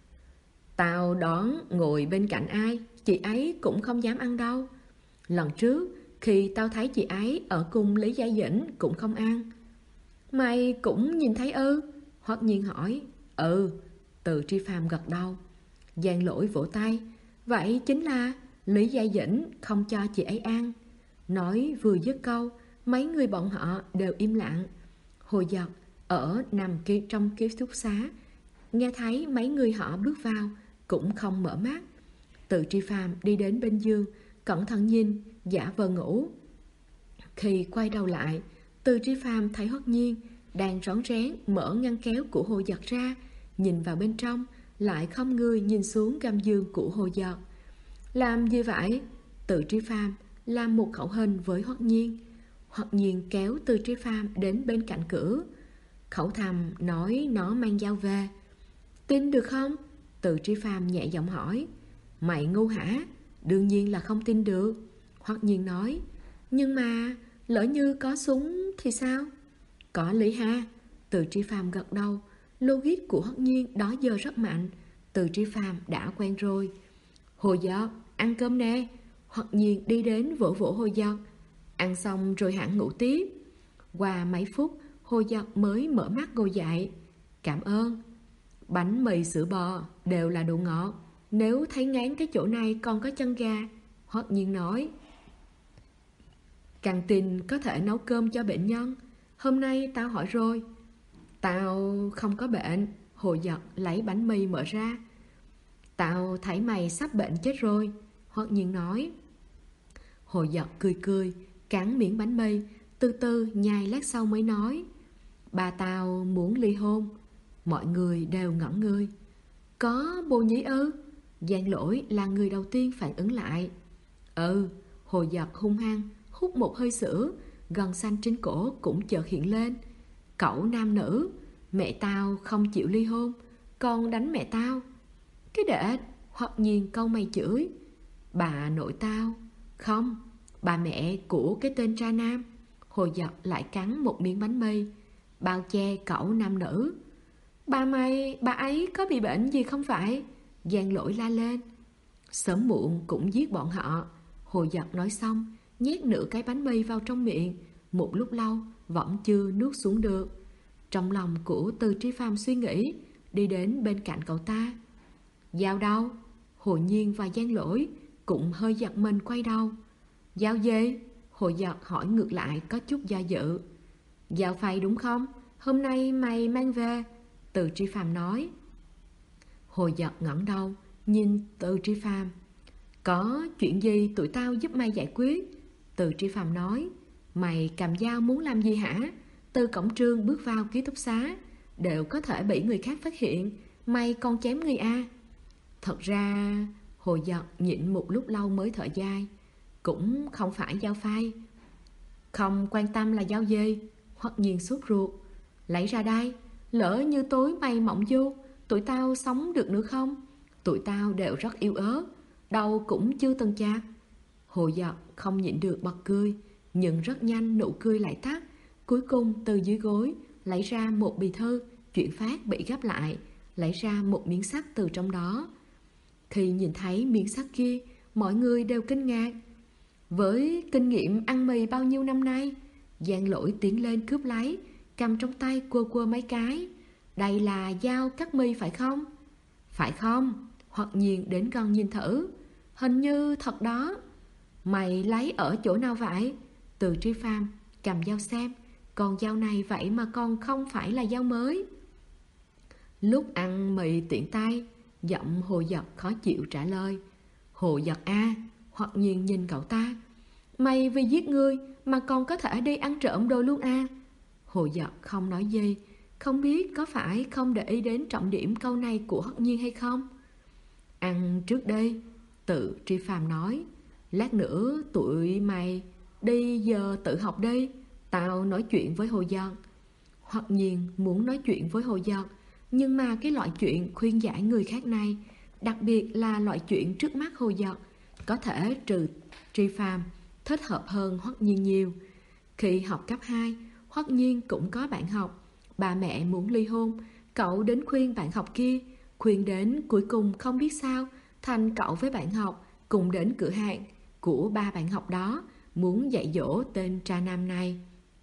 Tao đoán ngồi bên cạnh ai, chị ấy cũng không dám ăn đâu. Lần trước khi tao thấy chị ấy ở cùng Lý Gia Dĩnh cũng không ăn. Mày cũng nhìn thấy ư? Hoắc Nhiên hỏi. Ừ. Từ Tri Phàm gật đầu. Giang Lỗi vỗ tay. Vậy chính là Lý Gia Dĩnh không cho chị ấy ăn. Nói vừa dứt câu, mấy người bọn họ đều im lặng. Hồ Dật ở nằm trong ký túc xá, nghe thấy mấy người họ bước vào cũng không mở mắt. Từ Tri Phàm đi đến bên giường, cẩn thận nhìn, giả vờ ngủ. Khi quay đầu lại, Từ Tri Phàm thấy Hoắc Nhiên đang rón rén mở ngăn kéo của Hồ Dật ra, nhìn vào bên trong, lại không người nhìn xuống gầm giường của Hồ Dật. Làm gì vậy? Từ Tri Phàm làm một khẩu hình với Hoắc Nhiên. Hoắc Nhiên kéo Từ Tri Phàm đến bên cạnh cửa. Khẩu thầm nói nó mang dao về. Tin được không? Từ Tri Phàm nhẹ giọng hỏi. Mày ngu hả? Đương nhiên là không tin được. Hoắc Nhiên nói. Nhưng mà lỡ như có súng thì sao? Có lý ha. Từ Tri Phàm gật đầu. Logic của Hoắc Nhiên đó giờ rất mạnh. Từ Tri Phàm đã quen rồi. Hồ Dật, ăn cơm nè. Hoắc Nhiên đi đến vỗ vỗ Hồ Dật. Ăn xong rồi hẳn ngủ tiếp. Qua mấy phút, Hồ Dật mới mở mắt ngồi dậy. Cảm ơn. Bánh mì sữa bò đều là đồ ngọt. Nếu thấy ngán cái chỗ này còn có chân gà. Hoắc Nhiên nói. Căng tin có thể nấu cơm cho bệnh nhân. Hôm nay tao hỏi rồi. Tao không có bệnh. Hồ Giật lấy bánh mì mở ra. Tao thấy mày sắp bệnh chết rồi, Hoắc Nhiên nói. Hồ Giật cười cười, cắn miếng bánh mì, từ từ nhai lát sau mới nói. Ba tao muốn ly hôn. Mọi người đều ngẩn người. Có Bồ Nhĩ ư? Giang Lỗi là người đầu tiên phản ứng lại. Ừ. Hồ Giật hung hăng hút một hơi sữa, gân xanh trên cổ cũng chợt hiện lên. Cậu nam nữ, mẹ tao không chịu ly hôn, còn đánh mẹ tao. Cái đệ, Hoắc Nhiên câu mày chửi. Bà nội tao. Không, bà mẹ của cái tên tra nam. Hồ Giật lại cắn một miếng bánh mì, bao che cậu nam nữ. Bà ấy có bị bệnh gì không phải? Giang Lỗi la lên. Sớm muộn cũng giết bọn họ. Hồ Giật nói xong, nhét nửa cái bánh mì vào trong miệng. Một lúc lâu vẫn chưa nuốt xuống được. Trong lòng của Từ Tri Phàm suy nghĩ, đi đến bên cạnh cậu ta. Dao đâu? Hồ Nhiên và Giang Lỗi cũng hơi giật mình quay đầu. Dao gì? Hồ Giật hỏi ngược lại có chút do dự. Dao phay đúng không? Hôm nay mày mang về, Từ Tri Phàm nói. Hồ Giật ngẩng đầu nhìn Từ Tri Phàm. Có chuyện gì tụi tao giúp mày giải quyết? Từ Tri Phàm nói. Mày cầm dao muốn làm gì hả? Từ cổng trường bước vào ký túc xá đều có thể bị người khác phát hiện, mày còn chém người a? Thật ra Hồ Giật nhịn một lúc lâu mới thở dài. Cũng không phải dao phay. Không quan tâm là dao gì, Hoắc Nhiên sốt ruột. Lấy ra đây, lỡ như tối mày mộng vô, tụi tao sống được nữa không? Tụi tao đều rất yếu ớt, đầu cũng chưa từng chạc. Hồ Giật không nhịn được bật cười, nhưng rất nhanh nụ cười lại tắt. Cuối cùng từ dưới gối lấy ra một bì thư, chuyển phát bị gấp lại, lấy ra một miếng sắt từ trong đó. Khi nhìn thấy miếng sắt kia, mọi người đều kinh ngạc. Với kinh nghiệm ăn mì bao nhiêu năm nay, Giang Lỗi tiến lên cướp lấy, cầm trong tay quơ quơ mấy cái. Đây là dao cắt mì phải không? Phải không? Hoặc Nhiên đến gần nhìn thử. Hình như thật đó. Mày lấy ở chỗ nào vậy? Từ Tri Phàm cầm dao xem. Còn dao này vậy mà còn không phải là dao mới. Lúc ăn mì tiện tay, giọng Hồ Giật khó chịu trả lời. Hồ Giật a, Hoặc Nhiên nhìn cậu ta. Mày vì giết người mà còn có thể đi ăn trộm đồ luôn a? Hồ Giật không nói gì, không biết có phải không để ý đến trọng điểm câu này của Hoắc Nhiên hay không. Ăn trước đây, Từ Tri Phàm nói. Lát nữa tụi mày đi, giờ tự học đi, tao nói chuyện với Hồ Giật. Hoắc Nhiên muốn nói chuyện với Hồ Giật, nhưng mà cái loại chuyện khuyên giải người khác này, đặc biệt là loại chuyện trước mắt Hồ Giật, có thể trừ Tri Phàm thích hợp hơn Hoắc Nhiên nhiều. Khi học cấp 2, Hoắc Nhiên cũng có bạn học. Ba mẹ muốn ly hôn, cậu đến khuyên bạn học kia, khuyên đến cuối cùng không biết sao, thành cậu với bạn học cùng đến cửa hàng của ba bạn học đó, muốn dạy dỗ tên tra nam này.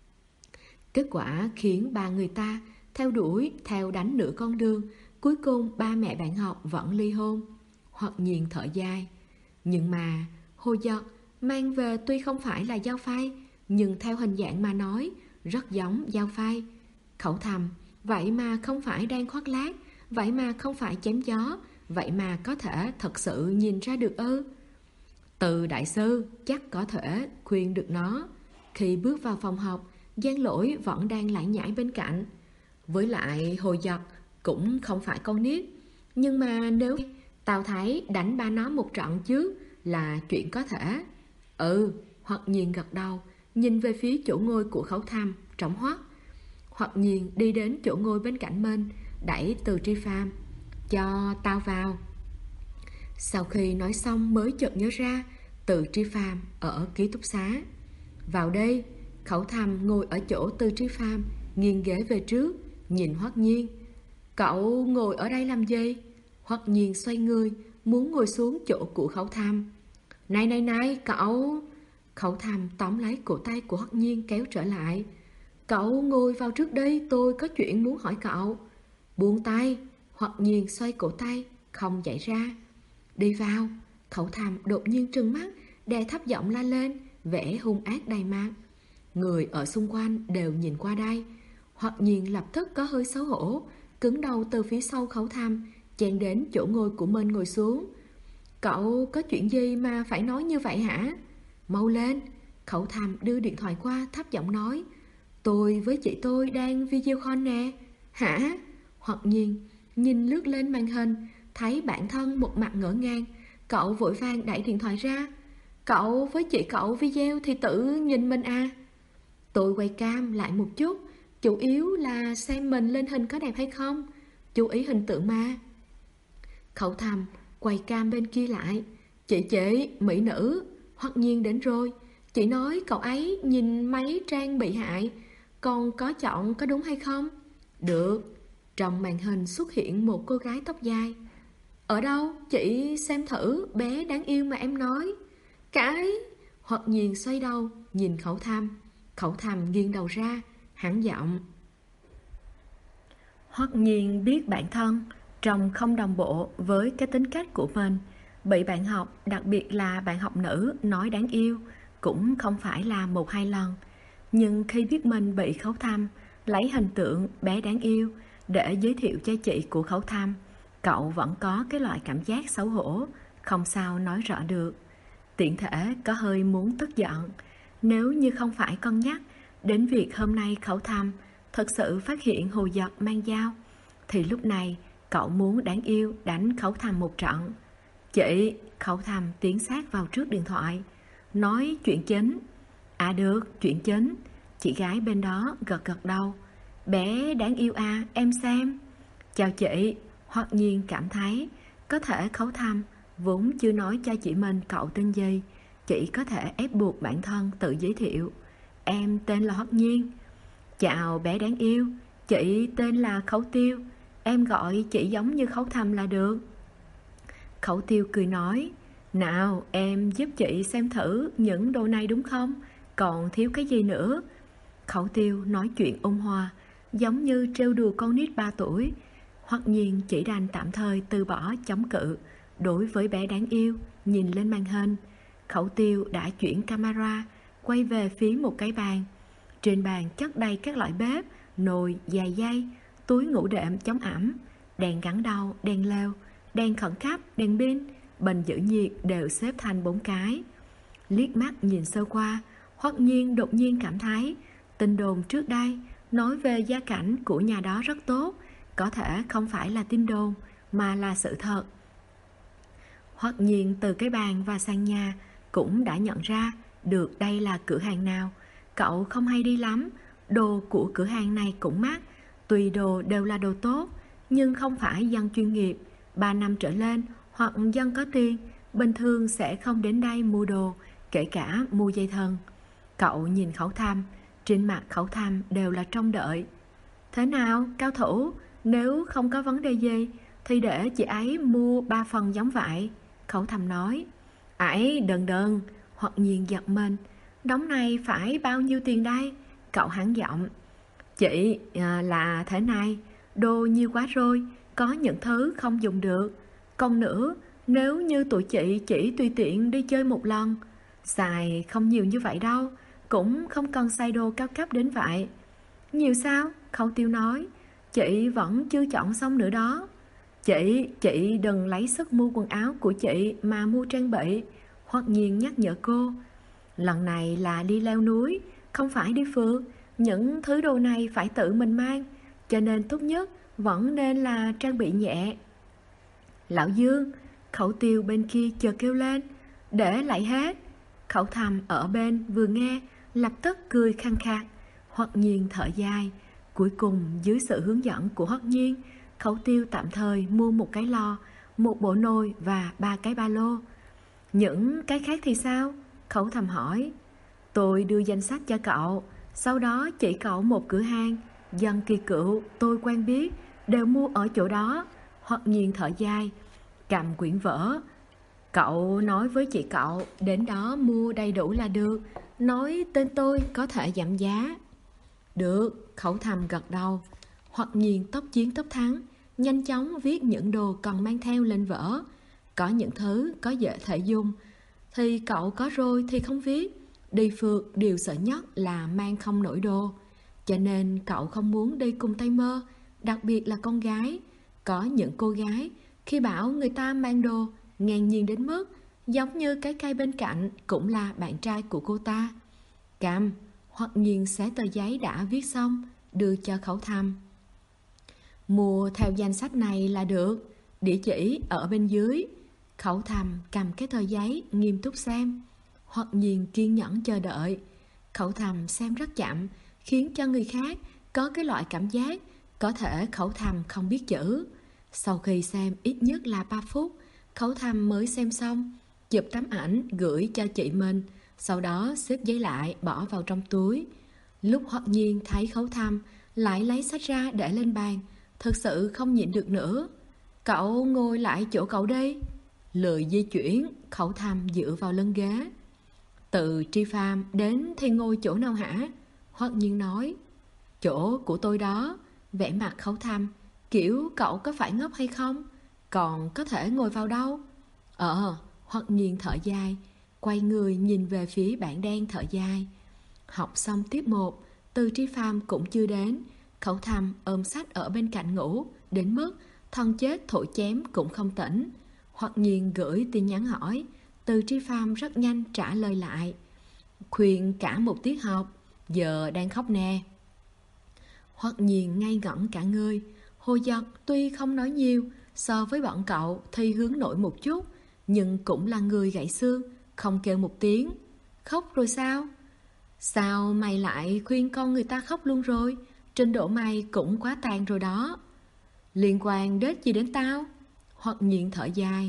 Kết quả khiến ba người ta theo đuổi, theo đánh nửa con đường, cuối cùng ba mẹ bạn học vẫn ly hôn. Hoặc Nhiên thở dài. Nhưng mà Hồ Giật mang về tuy không phải là dao phay, nhưng theo hình dạng mà nói rất giống dao phay. Khẩu thầm, vậy mà không phải đang khoác lác, vậy mà không phải chém gió, vậy mà có thể thật sự nhìn ra được ư? Từ đại sư chắc có thể khuyên được nó. Khi bước vào phòng học, Giang Lỗi vẫn đang lải nhải bên cạnh. Với lại Hồ Giật cũng không phải con nít, nhưng mà nếu tao thấy đánh ba nó một trận chứ là chuyện có thể. Ừ, Hoặc Nhiên gật đầu, nhìn về phía chỗ ngồi của Khẩu Thầm trống hoắt. Hoặc Nhiên đi đến chỗ ngồi bên cạnh mình, đẩy Từ Tri Phàm. Cho tao vào. Sau khi nói xong mới chợt nhớ ra Từ Tri Phàm ở ký túc xá. Vào đây. Khẩu Thầm ngồi ở chỗ Từ Tri Phàm, nghiêng ghế về trước, nhìn Hoắc Nhiên. Cậu ngồi ở đây làm gì? Hoắc Nhiên xoay người, muốn ngồi xuống chỗ của Khẩu Thầm. Này, cậu! Khẩu Thầm tóm lấy cổ tay của Hoắc Nhiên kéo trở lại. Cậu ngồi vào trước đây, tôi có chuyện muốn hỏi cậu. Buông tay. Hoắc Nhiên xoay cổ tay, không chạy ra. Đi vào. Khẩu Thầm đột nhiên trừng mắt, đè thấp giọng la lên, vẻ hung ác đầy mặt. Người ở xung quanh đều nhìn qua đây. Hoặc Nhiên lập tức có hơi xấu hổ, cứng đầu từ phía sau Khẩu Tham, chen đến chỗ ngồi của mình ngồi xuống. Cậu có chuyện gì mà phải nói như vậy hả? Mau lên. Khẩu Tham đưa điện thoại qua, thấp giọng nói. Tôi với chị tôi đang video call nè. Hả? Hoặc nhiên nhìn lướt lên màn hình, thấy bản thân một mặt ngỡ ngàng. Cậu vội vàng đẩy điện thoại ra. Cậu với chị cậu video thì tự nhìn mình à? Tôi quay cam lại một chút, chủ yếu là xem mình lên hình có đẹp hay không, chú ý hình tượng mà. Khẩu Tham quay cam bên kia lại. Chị, mỹ nữ, Hoặc nhiên đến rồi. Chị nói cậu ấy nhìn mấy trang bị hại, còn có chọn có đúng hay không? Được. Trong màn hình xuất hiện một cô gái tóc dài. Ở đâu? Chị xem thử bé đáng yêu mà em nói. Cái... Hoặc nhiên xoay đầu nhìn Khẩu Tham. Khẩu Tham nghiêng đầu ra, hãng giọng. Hoặc nhiên biết bản thân trông không đồng bộ với cái tính cách của mình. Bị bạn học, đặc biệt là bạn học nữ, nói đáng yêu cũng không phải là 1-2 lần. Nhưng khi biết mình bị Khẩu Tham lấy hình tượng bé đáng yêu để giới thiệu cho chị của Khẩu Tham, cậu vẫn có cái loại cảm giác xấu hổ, không sao nói rõ được. Tiện thể có hơi muốn tức giận. Nếu như không phải cân nhắc đến việc hôm nay Khẩu Tham thật sự phát hiện Hồ Giật mang dao, thì lúc này cậu muốn đáng yêu đánh Khẩu Tham một trận. Chị, Khẩu Tham tiến sát vào trước điện thoại, nói chuyện chính. À được, chuyện chính. Chị gái bên đó gật gật đầu. Bé đáng yêu à, em xem. Chào chị. Hoặc nhiên cảm thấy có thể Khẩu Tham vốn chưa nói cho chị mình cậu tên gì, chị có thể ép buộc bản thân tự giới thiệu. Em tên là Hoặc nhiên. Chào bé đáng yêu, chị tên là Khẩu Tiêu, em gọi chị giống như Khẩu Tham là được. Khẩu Tiêu cười nói. Nào em giúp chị xem thử những đồ này đúng không? Còn thiếu cái gì nữa? Khẩu Tiêu nói chuyện ôn hòa, giống như trêu đùa con nít 3 tuổi. Hoặc nhiên chỉ đành tạm thời từ bỏ chống cự đối với bé đáng yêu, nhìn lên màn hình. Khẩu Tiêu đã chuyển camera quay về phía một cái bàn. Trên bàn chất đầy các loại bếp, nồi, dài dây, túi ngủ đệm chống ẩm, đèn gắn đầu, đèn leo, đèn khẩn cấp, đèn pin, bình giữ nhiệt đều xếp thành 4 cái. Liếc mắt nhìn sơ qua, Hoặc nhiên đột nhiên cảm thấy tin đồn trước đây nói về gia cảnh của nhà đó rất tốt, có thể không phải là tin đồn mà là sự thật. Hoặc nhiên từ cái bàn và sàn nhà cũng đã nhận ra được đây là cửa hàng nào. Cậu không hay đi lắm, đồ của cửa hàng này cũng mắc. Tùy đồ đều là đồ tốt, nhưng không phải dân chuyên nghiệp 3 năm trở lên hoặc dân có tiền bình thường sẽ không đến đây mua đồ, kể cả mua dây thần. Cậu nhìn Khẩu Tham, trên mặt Khẩu Tham đều là trông đợi. Thế nào cao thủ, nếu không có vấn đề gì thì để chị ấy mua 3 phần giống vậy. Khẩu Tham nói. Ấy đần. Hoặc nhiên giật mình. Đống này phải bao nhiêu tiền đây? Cậu hắng giọng. Chị là thế này, đồ nhiều quá rồi, có những thứ không dùng được. Còn nữa, nếu như tụi chị chỉ tùy tiện đi chơi một lần, xài không nhiều như vậy đâu, cũng không cần xài đồ cao cấp đến vậy. Nhiều sao? Khẩu Tiêu nói. Chị vẫn chưa chọn xong nữa đó. Chị đừng lấy sức mua quần áo của chị mà mua trang bị. Hoặc nhiên nhắc nhở cô. Lần này là đi leo núi, không phải đi phượt. Những thứ đồ này phải tự mình mang, cho nên tốt nhất vẫn nên là trang bị nhẹ. Lão Dương, Khẩu Tiêu bên kia chợt kêu lên. Để lại hết. Khẩu Tham ở bên vừa nghe lập tức cười khăng khạc. Hoặc nhiên thở dài. Cuối cùng dưới sự hướng dẫn của Hoặc nhiên, Khẩu Tiêu tạm thời mua một cái lò, một bộ nồi và 3 cái ba lô. Những cái khác thì sao? Khẩu Tham hỏi. Tôi đưa danh sách cho cậu, sau đó chỉ cậu một cửa hàng dân kỳ cựu tôi quen biết, đều mua ở chỗ đó. Hoặc nhiên thở dài, cầm quyển vở. Cậu nói với chị cậu đến đó mua đầy đủ là được, nói tên tôi có thể giảm giá. Được, Khẩu Tham gật đầu. Hoặc nhiên tốc chiến tốc thắng, nhanh chóng viết những đồ cần mang theo lên vở. Có những thứ có dễ thể dùng thì cậu có rồi thì không viết. Đi phượt điều sợ nhất là mang không nổi đồ, cho nên cậu không muốn đi cùng tay mơ, đặc biệt là con gái. Có những cô gái khi bảo người ta mang đồ ngang nhiên đến mức giống như cái cây bên cạnh cũng là bạn trai của cô ta. Cam hoặc nhiên xé tờ giấy đã viết xong, đưa cho Khẩu Thầm. Mua theo danh sách này là được, địa chỉ ở bên dưới. Khẩu Thầm cầm cái tờ giấy nghiêm túc xem. Hoặc nhiên kiên nhẫn chờ đợi. Khẩu Thầm xem rất chậm, khiến cho người khác có cái loại cảm giác có thể Khẩu Thầm không biết chữ. Sau khi xem ít nhất là 3 phút, Khẩu Thầm mới xem xong, chụp tấm ảnh gửi cho chị mình, sau đó xếp giấy lại bỏ vào trong túi. Lúc Hoặc nhiên thấy Khẩu Thầm lại lấy sách ra để lên bàn, thực sự không nhịn được nữa. Cậu ngồi lại chỗ cậu đi. Lười di chuyển, Khẩu Thầm dựa vào lưng ghế. Từ Tri Phàm đến thì ngồi chỗ nào hả? Hoặc nhiên nói. Chỗ của tôi đó. Vẻ mặt Khẩu Thầm kiểu cậu có phải ngốc hay không? Còn có thể ngồi vào đâu? Hoặc nhiên thở dài, quay người nhìn về phía bảng đen thở dài. Học xong tiết 1, Từ Tri Phàm cũng chưa đến. Khẩu Thầm ôm sách ở bên cạnh ngủ, đến mức thân chết thổi chém cũng không tỉnh. Hoặc nhiên gửi tin nhắn hỏi, Từ Tri Phàm rất nhanh trả lời lại. Khuyên cả một tiết học, giờ đang khóc nè. Hoặc nhiên ngây ngẩn cả người. Hồ Giật tuy không nói nhiều, so với bọn cậu thì hướng nội một chút, nhưng cũng là người gãy xương, không kêu một tiếng. Khóc rồi sao? Sao mày lại khuyên con người ta khóc luôn rồi? Trình độ mày cũng quá tàn rồi đó. Liên quan đến gì đến tao? Hoặc nhiên thở dài.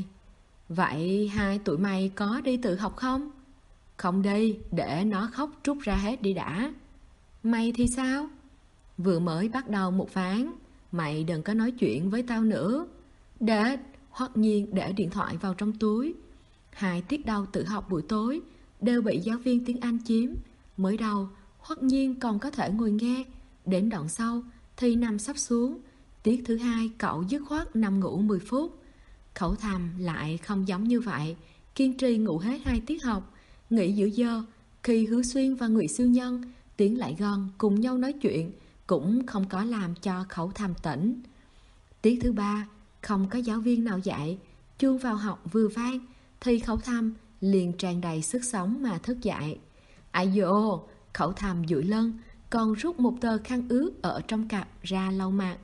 Vậy hai tụi mày có đi tự học không? Không đi, để nó khóc trút ra hết đi đã. Mày thì sao? Vừa mới bắt đầu một ván, mày đừng có nói chuyện với tao nữa. Để Hoặc nhiên để điện thoại vào trong túi. 2 tiết đầu tự học buổi tối đều bị giáo viên tiếng Anh chiếm. Mới đầu Hoặc nhiên còn có thể ngồi nghe, đến đoạn sau thì nằm sắp xuống. Tiết thứ 2 cậu dứt khoát nằm ngủ 10 phút. Khẩu Thầm lại không giống như vậy, kiên trì ngủ hết 2 tiết học. Nghỉ giữa giờ, khi Hứa Xuyên và Ngụy Siêu Nhân tiến lại gần cùng nhau nói chuyện, cũng không có làm cho Khẩu Thầm tỉnh. Tiết thứ 3 không có giáo viên nào dạy, chuông vào học vừa vang thì Khẩu Thầm liền tràn đầy sức sống mà thức dậy. Ai dồ, Khẩu Thầm duỗi lưng, còn rút một tờ khăn ướt ở trong cặp ra lau mặt.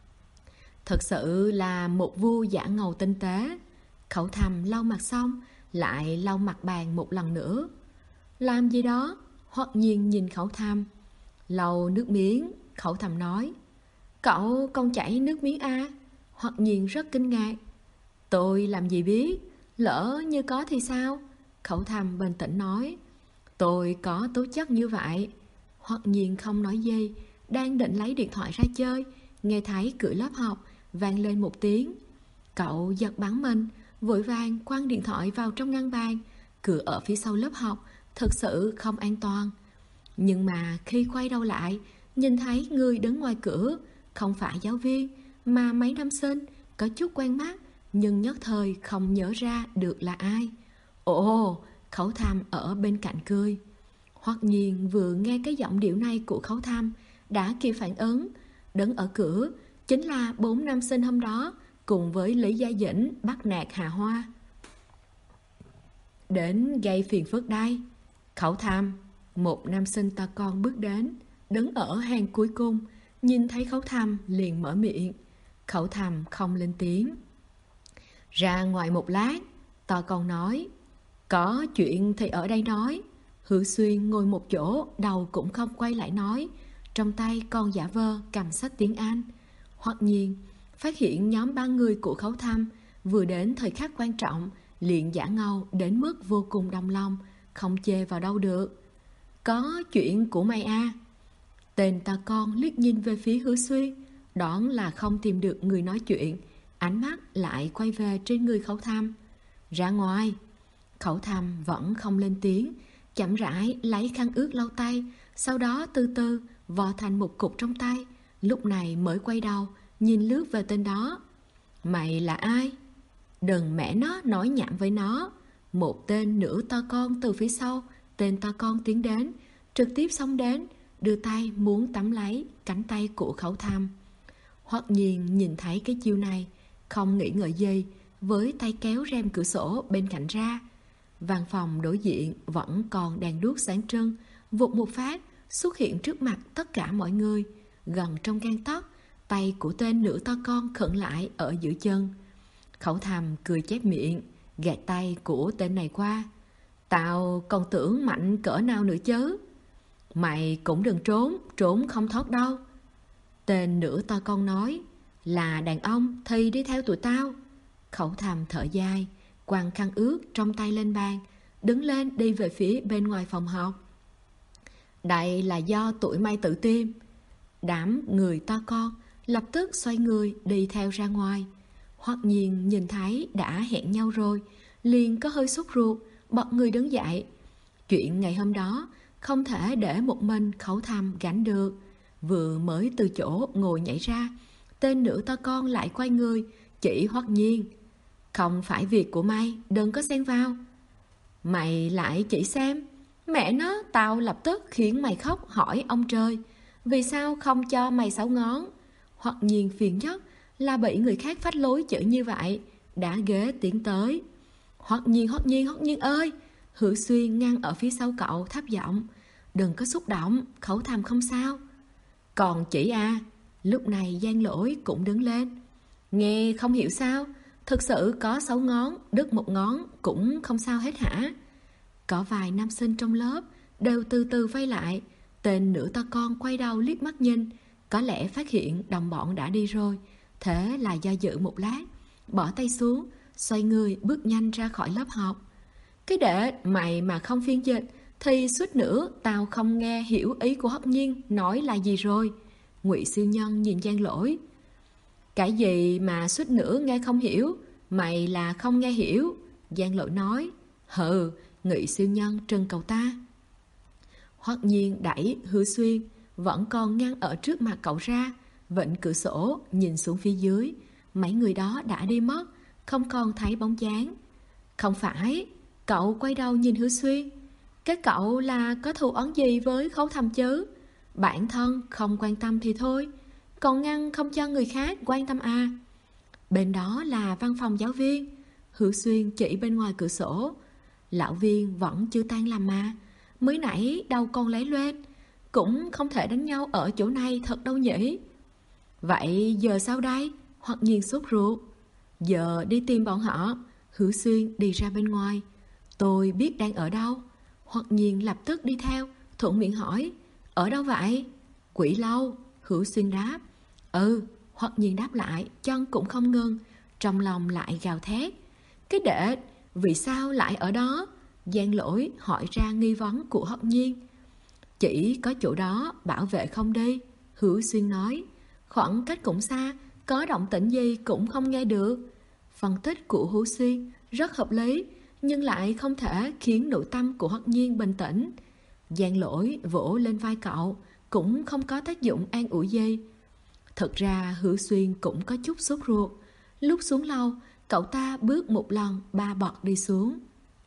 Thật sự là một vua giả ngầu tinh tế. Khẩu Thầm lau mặt xong, lại lau mặt bàn một lần nữa. Làm gì đó? Hoặc nhiên nhìn Khẩu Thầm. Lau nước miếng, Khẩu Thầm nói. Cậu còn chảy nước miếng à? Hoặc nhiên rất kinh ngạc. Tôi làm gì biết, lỡ như có thì sao? Khẩu Thầm bình tĩnh nói. Tôi có tố chất như vậy. Hoặc nhiên không nói gì, đang định lấy điện thoại ra chơi, nghe thấy cửa lớp học vang lên một tiếng. Cậu giật bắn mình, vội vàng quăng điện thoại vào trong ngăn bàn. Cửa ở phía sau lớp học thực sự không an toàn. Nhưng mà khi quay đầu lại, nhìn thấy người đứng ngoài cửa không phải giáo viên mà mấy nam sinh, có chút quen mắt, nhưng nhất thời không nhớ ra được là ai. Ồ, Khẩu Thầm ở bên cạnh cười. Hoặc nhiên vừa nghe cái giọng điệu này của Khẩu Thầm đã kịp phản ứng. Đứng ở cửa chính là 4 nam sinh hôm đó cùng với Lý Gia Dĩnh bắt nạt Hà Hoa. Đến gây phiền phức đây. Khẩu Thầm. Một nam sinh to con bước đến, đứng ở hàng cuối cùng, nhìn thấy Khẩu Thầm liền mở miệng. Khẩu Thầm không lên tiếng. Ra ngoài một lát, to con nói. Có chuyện thì ở đây nói. Hứa Xuyên ngồi một chỗ, đầu cũng không quay lại nói, trong tay còn giả vờ cầm sách tiếng Anh. Hoặc nhiên phát hiện nhóm 3 người của Khẩu Thầm vừa đến thời khắc quan trọng, liền giả ngầu đến mức vô cùng đồng lòng, không chê vào đâu được. Có chuyện của mày à? Tên ta con liếc nhìn về phía Hứa Xuyên, đoán là không tìm được người nói chuyện, ánh mắt lại quay về trên người Khẩu Thầm. Ra ngoài. Khẩu Thầm vẫn không lên tiếng, chậm rãi lấy khăn ướt lau tay, sau đó từ từ vò thành một cục trong tay. Lúc này mới quay đầu nhìn lướt về tên đó. Mày là ai? Đừng mẹ nó nói nhảm với nó. Một tên nữ to con từ phía sau tên to con tiến đến, trực tiếp xông đến, đưa tay muốn tóm lấy cánh tay của Khẩu Thầm. Hoắc Nhiên nhìn thấy cái chiêu này, không nghĩ ngợi gì, với tay kéo rèm cửa sổ bên cạnh ra. Văn phòng đối diện vẫn còn đèn đuốc sáng trưng, vụt một phát xuất hiện trước mặt tất cả mọi người. Gần trong gang tấc, tay của tên nửa to con khựng lại ở giữa chân. Khẩu Thầm cười chép miệng, gạt tay của tên này qua. Tao còn tưởng mạnh cỡ nào nữa chứ. Mày cũng đừng trốn, trốn không thoát đâu. Tên nửa to con nói, là đàn ông thì đi theo tụi tao. Khẩu Thầm thở dài, quăng khăn ướt trong tay lên bàn, đứng lên đi về phía bên ngoài phòng học. Đây là do tụi mày tự tìm. Đám người to con lập tức xoay người đi theo ra ngoài. Hoắc Nhiên nhìn thấy đã hẹn nhau rồi, liền có hơi sốt ruột, bật người đứng dậy. Chuyện ngày hôm đó không thể để một mình Khẩu Thầm gánh được. Vừa mới từ chỗ ngồi nhảy ra, tên nửa to con lại quay người chỉ Hoắc Nhiên. Không phải việc của mày, đừng có xen vào. Mày lại chỉ xem. Mẹ nó, tao lập tức khiến mày khóc hỏi ông trời, vì sao không cho mày 6 ngón. Hoắc Nhiên phiền nhất là bị người khác phách lối chữ như vậy. Đã ghế tiến tới. Hoắc Nhiên ơi! Hữu Xuyên ngăn ở phía sau cậu thấp giọng. Đừng có xúc động, Khẩu Thầm không sao. Còn chỉ à? Lúc này Giang Lỗi cũng đứng lên. Nghe không hiểu sao? Thực sự có 6 ngón, đứt một ngón cũng không sao hết hả? Có vài nam sinh trong lớp đều từ từ vây lại. Tên nửa to con quay đầu liếc mắt nhìn, có lẽ phát hiện đồng bọn đã đi rồi. Thế là do dự một lát, bỏ tay xuống, xoay người bước nhanh ra khỏi lớp học. Cái để mày mà không phiên dịch thì suýt nữa tao không nghe hiểu ý của Hoắc Nhiên nói là gì rồi. Ngụy Siêu Nhân nhìn Giang Lỗi. Cái gì mà suýt nữa nghe không hiểu? Mày là không nghe hiểu. Giang Lỗi nói. Hừ, Ngụy Siêu Nhân trừng cậu ta. Hoắc Nhiên đẩy Hứa Xuyên vẫn còn ngăn ở trước mặt cậu ra, vịnh cửa sổ nhìn xuống phía dưới. Mấy người đó đã đi mất, không còn thấy bóng dáng. Không phải. Cậu quay đầu nhìn Hứa Xuyên. Cái cậu là có thù oán gì với Khấu Thầm chứ? Bản thân không quan tâm thì thôi, còn ngăn không cho người khác quan tâm à? Bên đó là văn phòng giáo viên. Hứa Xuyên chỉ bên ngoài cửa sổ. Lão Viên vẫn chưa tan làm mà. Mới nãy đầu còn lấy lên. Cũng không thể đánh nhau ở chỗ này thật đâu nhỉ. Vậy giờ sao đây? Hoặc Nhiên sốt ruột. Giờ đi tìm bọn họ. Hứa Xuyên đi ra bên ngoài. Tôi biết đang ở đâu. Hoặc Nhiên lập tức đi theo, thuận miệng hỏi. Ở đâu vậy? Quỷ lâu. Hứa Xuyên đáp. Ừ. Hoặc Nhiên đáp lại, chân cũng không ngừng. Trong lòng lại gào thét. Cái đệ, vì sao lại ở đó? Giang Lỗi hỏi ra nghi vấn của Hoặc Nhiên. Chỉ có chỗ đó bảo vệ không đi. Hứa Xuyên nói. Khoảng cách cũng xa, có động tĩnh gì cũng không nghe được. Phân tích của Hứa Xuyên rất hợp lý, nhưng lại không thể khiến nội tâm của Hoặc Nhiên bình tĩnh. Giang Lỗi vỗ lên vai cậu, cũng không có tác dụng an ủi gì. Thật ra Hứa Xuyên cũng có chút sốt ruột. Lúc xuống lầu, cậu ta bước một lần 3 bậc đi xuống.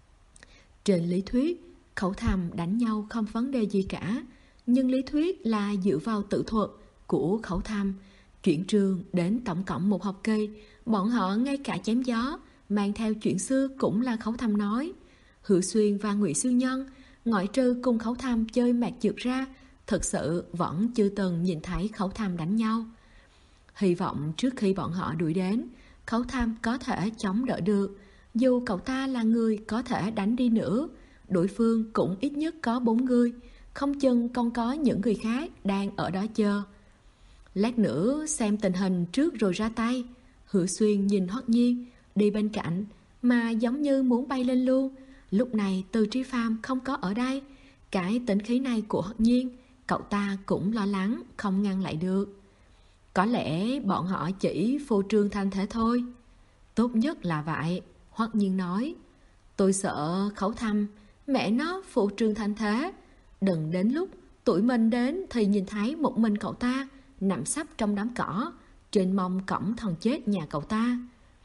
Trên lý thuyết, Khẩu Thầm đánh nhau không vấn đề gì cả, nhưng lý thuyết là dựa vào tự thuật của Khẩu Thầm. Chuyển trường đến tổng cộng 1 học kỳ, bọn họ ngay cả chém gió, mang theo chuyện xưa cũng là Khẩu Thầm nói. Hứa Xuyên và Ngụy Siêu Nhân, ngoại trừ cùng Khẩu Thầm chơi mạt trượt ra, thật sự vẫn chưa từng nhìn thấy Khẩu Thầm đánh nhau. Hy vọng trước khi bọn họ đuổi đến, Khẩu Thầm có thể chống đỡ được. Dù cậu ta là người có thể đánh đi nữa, đối phương cũng ít nhất có 4 người, không chừng còn có những người khác đang ở đó chờ. Lát nữa xem tình hình trước rồi ra tay. Hứa Xuyên nhìn Hoắc Nhiên đi bên cạnh mà giống như muốn bay lên luôn. Lúc này Từ Tri Phàm không có ở đây. Cái tính khí này của Hoắc Nhiên, cậu ta cũng lo lắng không ngăn lại được. Có lẽ bọn họ chỉ phô trương thanh thế thôi. Tốt nhất là vậy. Hoắc Nhiên nói. Tôi sợ Khẩu Thầm mẹ nó phô trương thanh thế. Đừng đến lúc tụi mình đến thì nhìn thấy một mình cậu ta nằm sấp trong đám cỏ, trên mông cõng thần chết nhà cậu ta.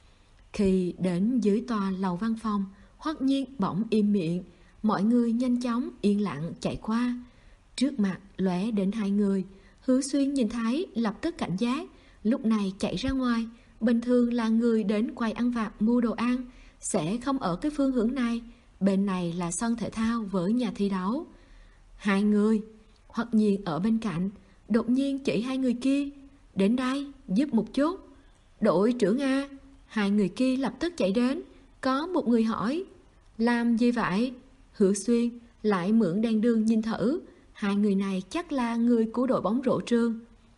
Khi đến dưới tòa lầu văn phòng, Hoắc Nhiên bỗng im miệng. Mọi người nhanh chóng yên lặng chạy qua. Trước mặt lóe đến 2 người. Hứa Xuyên nhìn thấy lập tức cảnh giác, lúc này chạy ra ngoài. Bình thường là người đến quầy ăn vặt mua đồ ăn sẽ không ở cái phương hướng này. Bên này là sân thể thao với nhà thi đấu. Hai người, Hoặc Nhiên ở bên cạnh đột nhiên chỉ hai người kia: đến đây giúp một chút. Đội trưởng A. Hai người kia lập tức chạy đến. Có một người hỏi: làm gì vậy? Hứa Xuyên lại mượn đèn đường nhìn thử. Hai người này chắc là người của đội bóng rổ trường.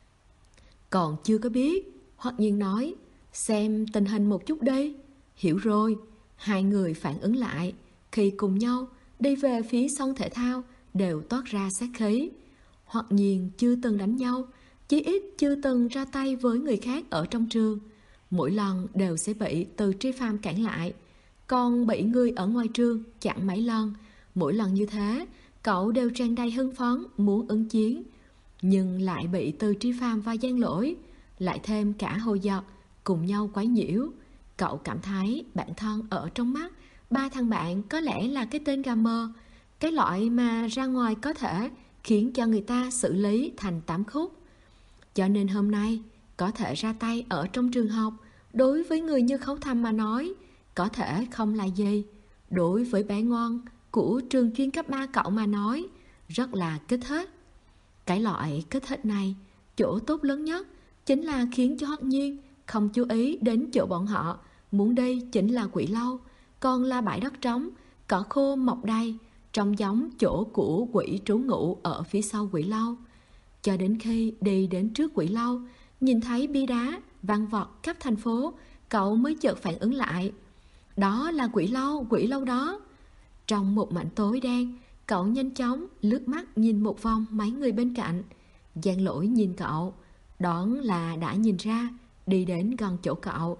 Còn chưa có biết, Hoặc Nhiên nói: xem tình hình một chút đi. Hiểu rồi. Hai người phản ứng lại. Khi cùng nhau đi về phía sân thể thao đều toát ra sát khí. Hoặc Nhiên chưa từng đánh nhau, chí ít chưa từng ra tay với người khác ở trong trường. Mỗi lần đều sẽ bị Từ Tri Phàm cản lại. Còn bị người ở ngoài trường chặn mấy lần. Mỗi lần như thế, cậu đều tràn đầy hưng phấn muốn ứng chiến. Nhưng lại bị Từ Tri Phàm và Giang Lỗi, lại thêm cả Hồ Giật cùng nhau quấy nhiễu. Cậu cảm thấy bản thân ở trong mắt ba thằng bạn có lẽ là cái tên gà mờ, cái loại mà ra ngoài có thể khiến cho người ta xử lý thành 8 khúc. Cho nên hôm nay có thể ra tay ở trong trường học, đối với người như Khấu Thâm mà nói có thể không là gì. Đối với bé ngoan của trường chuyên cấp 3 cậu mà nói rất là kích thích. Cái loại kích thích này, chỗ tốt lớn nhất chính là khiến cho Hoặc Nhiên không chú ý đến chỗ bọn họ muốn đi chính là Quỷ Lâu, còn là bãi đất trống, cỏ khô mọc đầy, trông giống chỗ của quỷ trú ngụ ở phía sau Quỷ Lâu. Cho đến khi đi đến trước Quỷ Lâu, nhìn thấy bia đá văng vọt khắp thành phố, cậu mới chợt phản ứng lại. Đó là Quỷ Lâu đó. Trong một mảnh tối đen, cậu nhanh chóng lướt mắt nhìn một vòng mấy người bên cạnh. Giang Lỗi nhìn cậu, đoán là đã nhìn ra, đi đến gần chỗ cậu.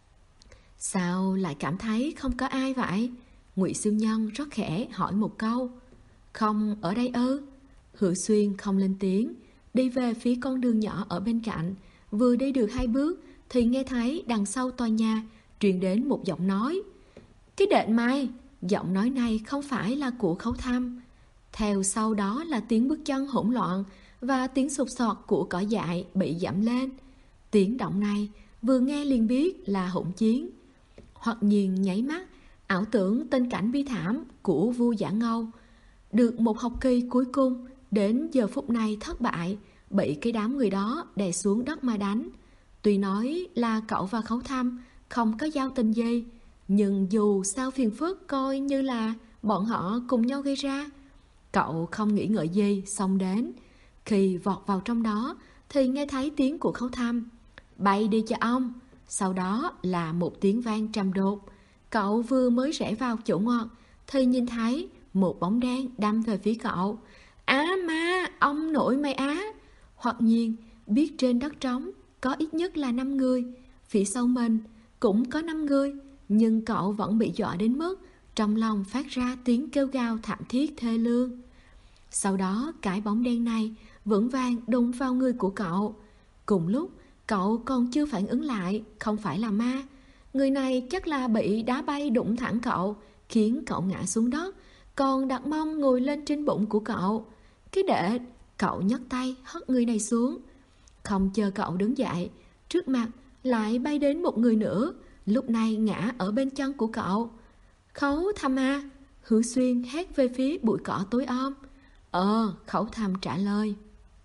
Sao lại cảm thấy không có ai vậy? Ngụy Siêu Nhân rất khẽ hỏi một câu. Không ở đây ư? Hứa Xuyên không lên tiếng, đi về phía con đường nhỏ ở bên cạnh. Vừa đi được 2 bước thì nghe thấy đằng sau tòa nhà truyền đến một giọng nói. Cái đện mày! Giọng nói này không phải là của Khấu Thâm. Theo sau đó là tiếng bước chân hỗn loạn và tiếng sụt sọt của cỏ dại bị giảm lên. Tiếng động này vừa nghe liền biết là hỗn chiến. Hoặc Nhiên nháy mắt ảo tưởng tình cảnh bi thảm của vua Giả Ngâu, được một học kỳ cuối cùng đến giờ phút này thất bại, bị cái đám người đó đè xuống đất mà đánh. Tuy nói là cậu và Khấu Thâm không có giao tình gì, nhưng dù sao phiền phức coi như là bọn họ cùng nhau gây ra. Cậu không nghĩ ngợi gì xông đến. Khi vọt vào trong đó thì nghe thấy tiếng của Khấu Thâm. Bay đi cho ông. Sau đó là một tiếng vang trầm đột. Cậu vừa mới rẽ vào chỗ ngoặt thì nhìn thấy một bóng đen đâm về phía cậu. Á ma, ông nội mày á! Hoặc Nhiên biết trên đất trống có ít nhất là 5 người, phía sau mình cũng có 5 người, nhưng cậu vẫn bị dọa đến mức trong lòng phát ra tiếng kêu gào thảm thiết thê lương. Sau đó cái bóng đen này vững vàng đụng vào người của cậu. Cùng lúc cậu còn chưa phản ứng lại không phải là ma. Người này chắc là bị đá bay đụng thẳng cậu, khiến cậu ngã xuống đất, còn đặt mông ngồi lên trên bụng của cậu. Cái đệ, cậu nhấc tay hất người này xuống. Không chờ cậu đứng dậy, trước mặt lại bay đến một người nữa, lúc này ngã ở bên chân của cậu. Khấu Thâm à? Hứa Xuyên hét về phía bụi cỏ tối om. Khấu Thâm trả lời.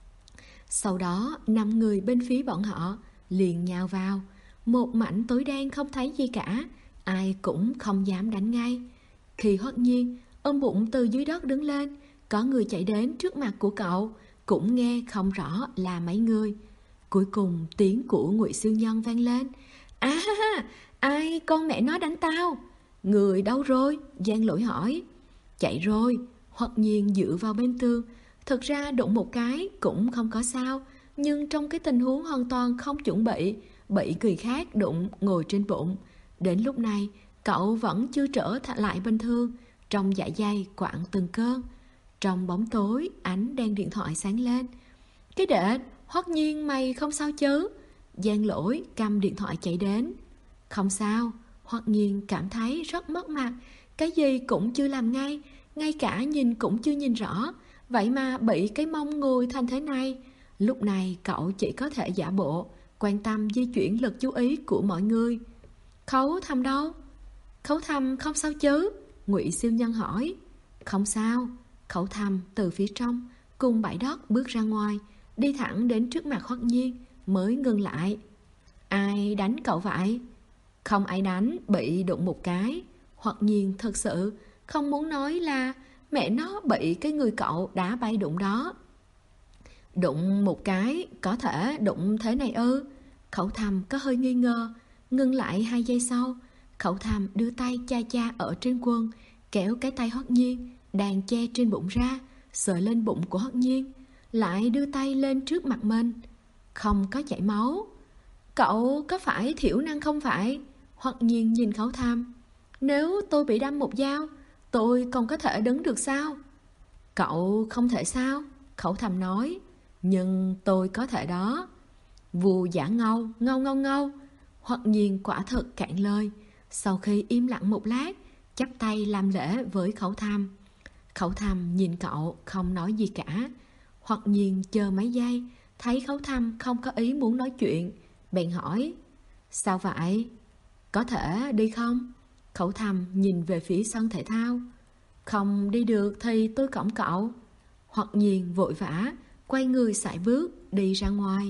Sau đó 5 người bên phía bọn họ liền nhào vào. Một mảnh tối đen không thấy gì cả, ai cũng không dám đánh ngay. Khi Hoặc Nhiên ôm bụng từ dưới đất đứng lên, có người chạy đến trước mặt của cậu, cũng nghe không rõ là mấy người. Cuối cùng tiếng của Ngụy Siêu Nhân vang lên. Ai con mẹ nó đánh tao? Người đâu rồi? Giang Lỗi hỏi. Chạy rồi. Hoặc Nhiên dựa vào bên tường. Thật ra đụng một cái cũng không có sao, nhưng trong cái tình huống hoàn toàn không chuẩn bị người khác đụng ngồi trên bụng. Đến lúc này cậu vẫn chưa trở lại bình thường, trong dạ dày quặn từng cơn. Trong bóng tối ánh đèn điện thoại sáng lên. Cái đệ, Hoặc Nhiên mày không sao chứ? Giang Lỗi cầm điện thoại chạy đến. Không sao. Hoặc Nhiên cảm thấy rất mất mặt, cái gì cũng chưa làm ngay cả nhìn cũng chưa nhìn rõ, vậy mà bị cái mông ngồi thành thế này. Lúc này cậu chỉ có thể giả bộ quan tâm di chuyển lực chú ý của mọi người. Khấu Thầm đâu? Khấu Thầm không sao chứ? Ngụy Siêu Nhân hỏi. Không sao. Khấu Thầm từ phía trong cùng bãi đất bước ra ngoài, đi thẳng đến trước mặt Hoắc Nhiên mới ngừng lại. Ai đánh cậu vậy? Không ai đánh, bị đụng một cái. Hoắc Nhiên thật sự không muốn nói là mẹ nó bị cái người cậu đá bay đụng đó. Đụng một cái, có thể đụng thế này ư? Khẩu Thầm có hơi nghi ngờ, ngưng lại 2 giây sau. Khẩu Thầm đưa tay cha cha ở trên quần, kéo cái tay Hoắc Nhiên đang che trên bụng ra, sờ lên bụng của Hoắc Nhiên, lại đưa tay lên trước mặt mình. Không có chảy máu. Cậu có phải thiểu năng không phải? Hoắc Nhiên nhìn Khẩu Thầm. Nếu tôi bị đâm một dao, tôi còn có thể đứng được sao? Cậu không thể sao? Khẩu Thầm nói. Nhưng tôi có thể đó. Vù giả ngâu, ngâu ngâu ngâu. Hoắc Nhiên quả thực cạn lời. Sau khi im lặng một lát, chắp tay làm lễ với Khẩu Thầm. Khẩu Thầm nhìn cậu không nói gì cả. Hoắc Nhiên chờ mấy giây, thấy Khẩu Thầm không có ý muốn nói chuyện, bèn hỏi. Sao vậy? Có thể đi không? Khẩu Thầm nhìn về phía sân thể thao. Không đi được thì tôi cõng cậu. Hoắc Nhiên vội vã quay người sải bước đi ra ngoài.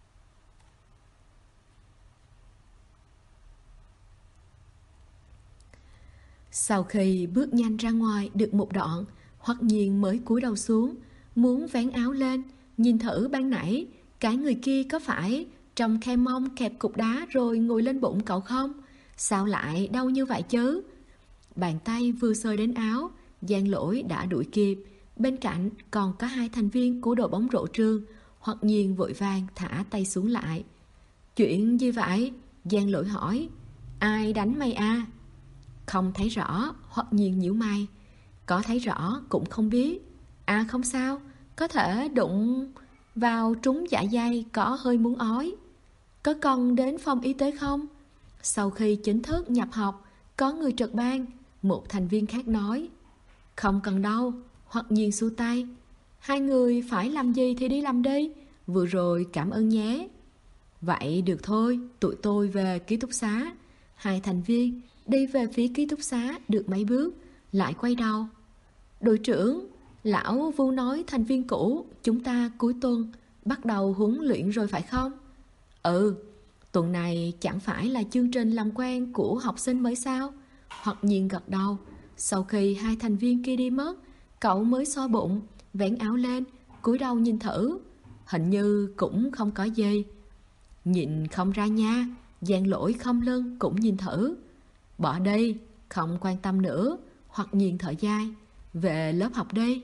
Sau khi bước nhanh ra ngoài được một đoạn, Hoắc Nhiên mới cúi đầu xuống, muốn vén áo lên, nhìn thử ban nãy cái người kia có phải trong khe mông kẹp cục đá rồi ngồi lên bụng cậu không? Sao lại đau như vậy chứ? Bàn tay vừa sờ đến áo, Giang Lỗi đã đuổi kịp. Bên cạnh còn có 2 thành viên của đội bóng rổ trường. Hoắc Nhiên vội vàng thả tay xuống lại. Chuyện gì vậy? Giang Lỗi hỏi. Ai đánh mày à? Không thấy rõ. Hoắc Nhiên nhíu mày. Có thấy rõ cũng không biết. À không sao, có thể đụng vào trúng dạ dày, có hơi muốn ói. Có cần đến phòng y tế không? Sau khi chính thức nhập học, có người trật ban. Một thành viên khác nói. Không cần đâu. Hoắc Nhiên xua tay. 2 người phải làm gì thì đi làm đi. Vừa rồi cảm ơn nhé. Vậy được thôi, tụi tôi về ký túc xá. 2 thành viên đi về phía ký túc xá được mấy bước, lại quay đầu. Đội trưởng, lão Vu nói thành viên cũ chúng ta cuối tuần bắt đầu huấn luyện rồi phải không? Ừ, tuần này chẳng phải là chương trình làm quen của học sinh mới sao? Hoắc Nhiên gật đầu. Sau khi 2 thành viên kia đi mất, cậu mới xoa bụng, vén áo lên, cúi đầu nhìn thử. Hình như cũng không có gì. Nhìn không ra nha. Giang Lỗi không lưng cũng nhìn thử. Bỏ đi, không quan tâm nữa. Hoắc Nhiên thở dài. Về lớp học đi.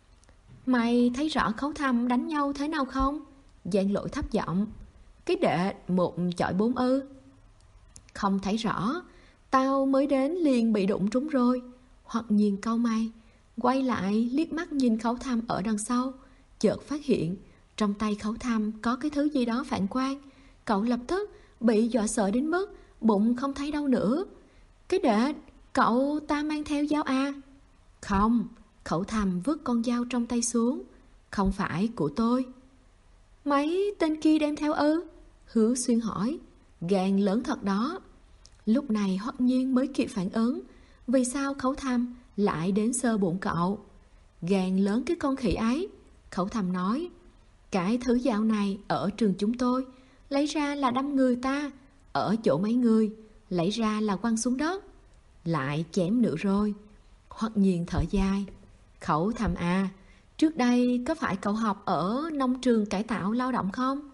Mày thấy rõ Khấu Thầm đánh nhau thế nào không? Giang Lỗi thấp giọng. Cái đệ 1 chọi 4 ư? Không thấy rõ. Tao mới đến liền bị đụng trúng rồi. Hoắc Nhiên cau mày, quay lại liếc mắt nhìn Khấu Thầm ở đằng sau, chợt phát hiện trong tay Khấu Thầm có cái thứ gì đó phản quang. Cậu lập tức bị dọa sợ đến mức bụng không thấy đâu nữa. Cái đệ, cậu ta mang theo dao à? Không. Khấu Thầm vứt con dao trong tay xuống. Không phải của tôi. Mấy tên kia đem theo ư? Hứa Xuyên hỏi. Gan lớn thật đó. Lúc này Hoắc Nhiên mới kịp phản ứng. Vì sao Khấu Thầm lại đến sờ bụng cậu? Gan lớn cái con khỉ ấy. Khấu Thầm nói. Cái thứ dao này ở trường chúng tôi lấy ra là đâm người ta, ở chỗ mấy người lấy ra là quăng xuống đất, lại chém nữa rồi. Hoắc Nhiên thở dài. Khẩu Thầm à, trước đây có phải cậu học ở nông trường cải tạo lao động không?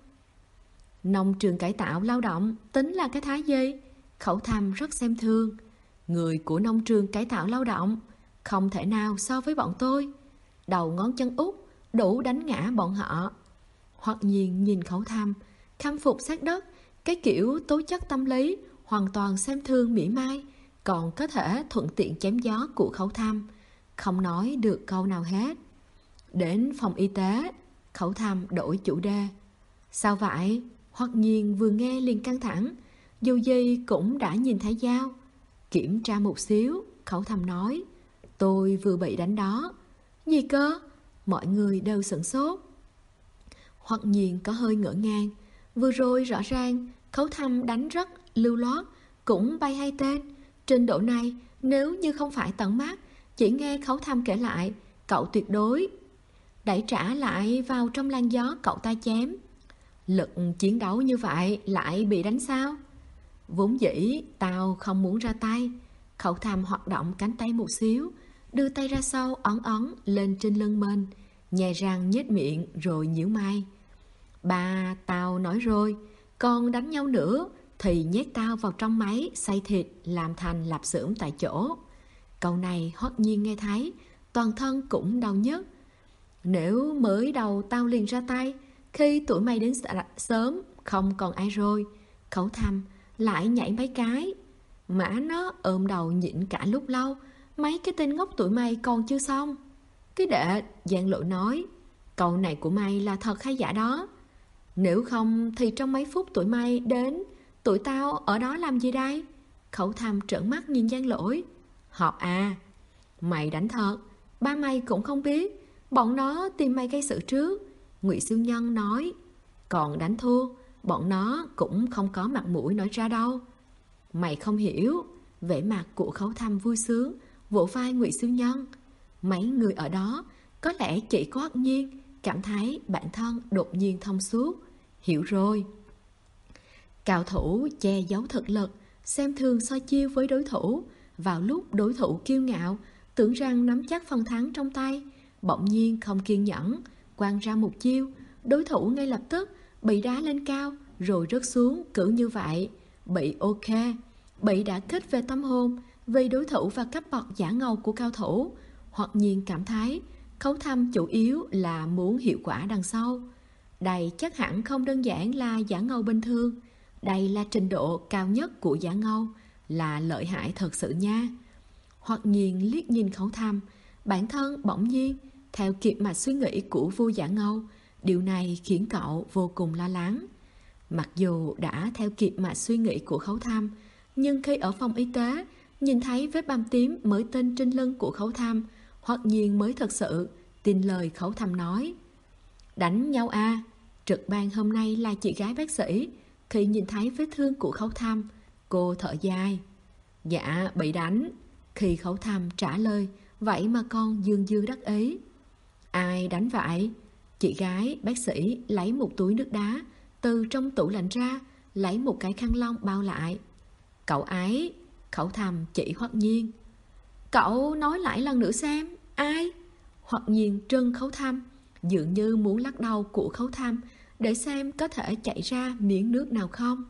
Nông trường cải tạo lao động tính là cái thái gì? Khẩu Thầm rất xem thường. Người của nông trường cải tạo lao động không thể nào so với bọn tôi. Đầu ngón chân út đủ đánh ngã bọn họ. Hoắc Nhiên nhìn Khẩu Thầm, khâm phục sát đất. Cái kiểu tố chất tâm lý hoàn toàn xem thường mỉa mai, còn có thể thuận tiện chém gió của Khẩu Thầm, không nói được câu nào hết. Đến phòng y tế, Khẩu Thầm đổi chủ đề. Sao vậy? Hoắc Nhiên vừa nghe liền căng thẳng. Dù gì cũng đã nhìn thấy dao. Kiểm tra một xíu, Khẩu Thầm nói. Tôi vừa bị đánh đó. Gì cơ? Mọi người đều sửng sốt. Hoắc Nhiên có hơi ngỡ ngàng. Vừa rồi rõ ràng Khấu Thăm đánh rất lưu loát, cũng bay hai tên. Trình độ này nếu như không phải tận mắt, chỉ nghe Khấu Thăm kể lại, cậu tuyệt đối đẩy trả lại vào trong làn gió cậu ta chém. Lực chiến đấu như vậy lại bị đánh sao? Vốn dĩ tao không muốn ra tay. Khấu Thăm hoạt động cánh tay một xíu, đưa tay ra sau ấn ấn lên trên lưng mình, nhè răng nhếch miệng rồi nhíu mày. Ba tao nói rồi, còn đánh nhau nữa thì nhét tao vào trong máy xay thịt làm thành lạp xưởng tại chỗ. Câu này Hoắc Nhiên nghe thấy, toàn thân cũng đau nhức. Nếu mới đầu tao liền ra tay, khi tụi mày đến sớm không còn ai rồi. Khấu Thăm lại nhảy mấy cái. Mã nó ôm đầu nhịn cả lúc lâu, mấy cái tên ngốc tụi mày còn chưa xong. Cái đệ Giang Lộ nói, câu này của mày là thật hay giả đó? Nếu không thì trong mấy phút tụi mày đến, tụi tao ở đó làm gì đây? Khấu Thăm trợn mắt nhìn Giang Lỗi. Họp à? Mày đánh thật, ba mày cũng không biết, bọn nó tìm mày gây sự trước. Ngụy Siêu Nhân nói. Còn đánh thua, bọn nó cũng không có mặt mũi nói ra đâu. Mày không hiểu. Vẻ mặt của Khấu Thăm vui sướng, vỗ vai Ngụy Siêu Nhân. Mấy người ở đó có lẽ chỉ có Hoắc Nhiên cảm thấy bản thân đột nhiên thông suốt. Hiểu rồi. Cao thủ che giấu thực lực, xem thường so chiêu với đối thủ. Vào lúc đối thủ kiêu ngạo, tưởng rằng nắm chắc phần thắng trong tay, bỗng nhiên không kiên nhẫn, quăng ra một chiêu, đối thủ ngay lập tức bị đá lên cao rồi rớt xuống. Cứ như vậy bị bị đả kích về tâm hồn vì đối thủ và cấp bậc giả ngầu của cao thủ. Hoặc nhiên cảm thấy Khấu Thăm chủ yếu là muốn hiệu quả đằng sau. Đây chắc hẳn không đơn giản là giả ngầu bình thường, đây là trình độ cao nhất của giả ngầu, là lợi hại thật sự nha. Hoặc nhiên liếc nhìn Khấu Thăm, bản thân bỗng nhiên theo kịp mạch suy nghĩ của vua giả ngầu. Điều này khiến cậu vô cùng lo lắng. Mặc dù đã theo kịp mạch suy nghĩ của Khấu Thăm, nhưng khi ở phòng y tế nhìn thấy vết bầm tím mới tinh trên lưng của Khấu Thăm, Hoặc nhiên mới thật sự tin lời Khấu Thăm nói. Đánh nhau à? Trực ban hôm nay là chị gái bác sĩ. Khi nhìn thấy vết thương của Khấu Thăm, cô thở dài. Dạ bị đánh. Khi Khấu Thăm trả lời, vậy mà con dương dương đắc ý. Ai đánh vậy? Chị gái bác sĩ lấy một túi nước đá từ trong tủ lạnh ra, lấy một cái khăn lông bao lại. Cậu ấy. Khấu Thăm chỉ Hoắc Nhiên. Cậu nói lại lần nữa xem. Ai? Hoắc Nhiên trừng Khấu Thăm, dường như muốn lắc đầu của Khấu Thăm để xem có thể chạy ra miếng nước nào không.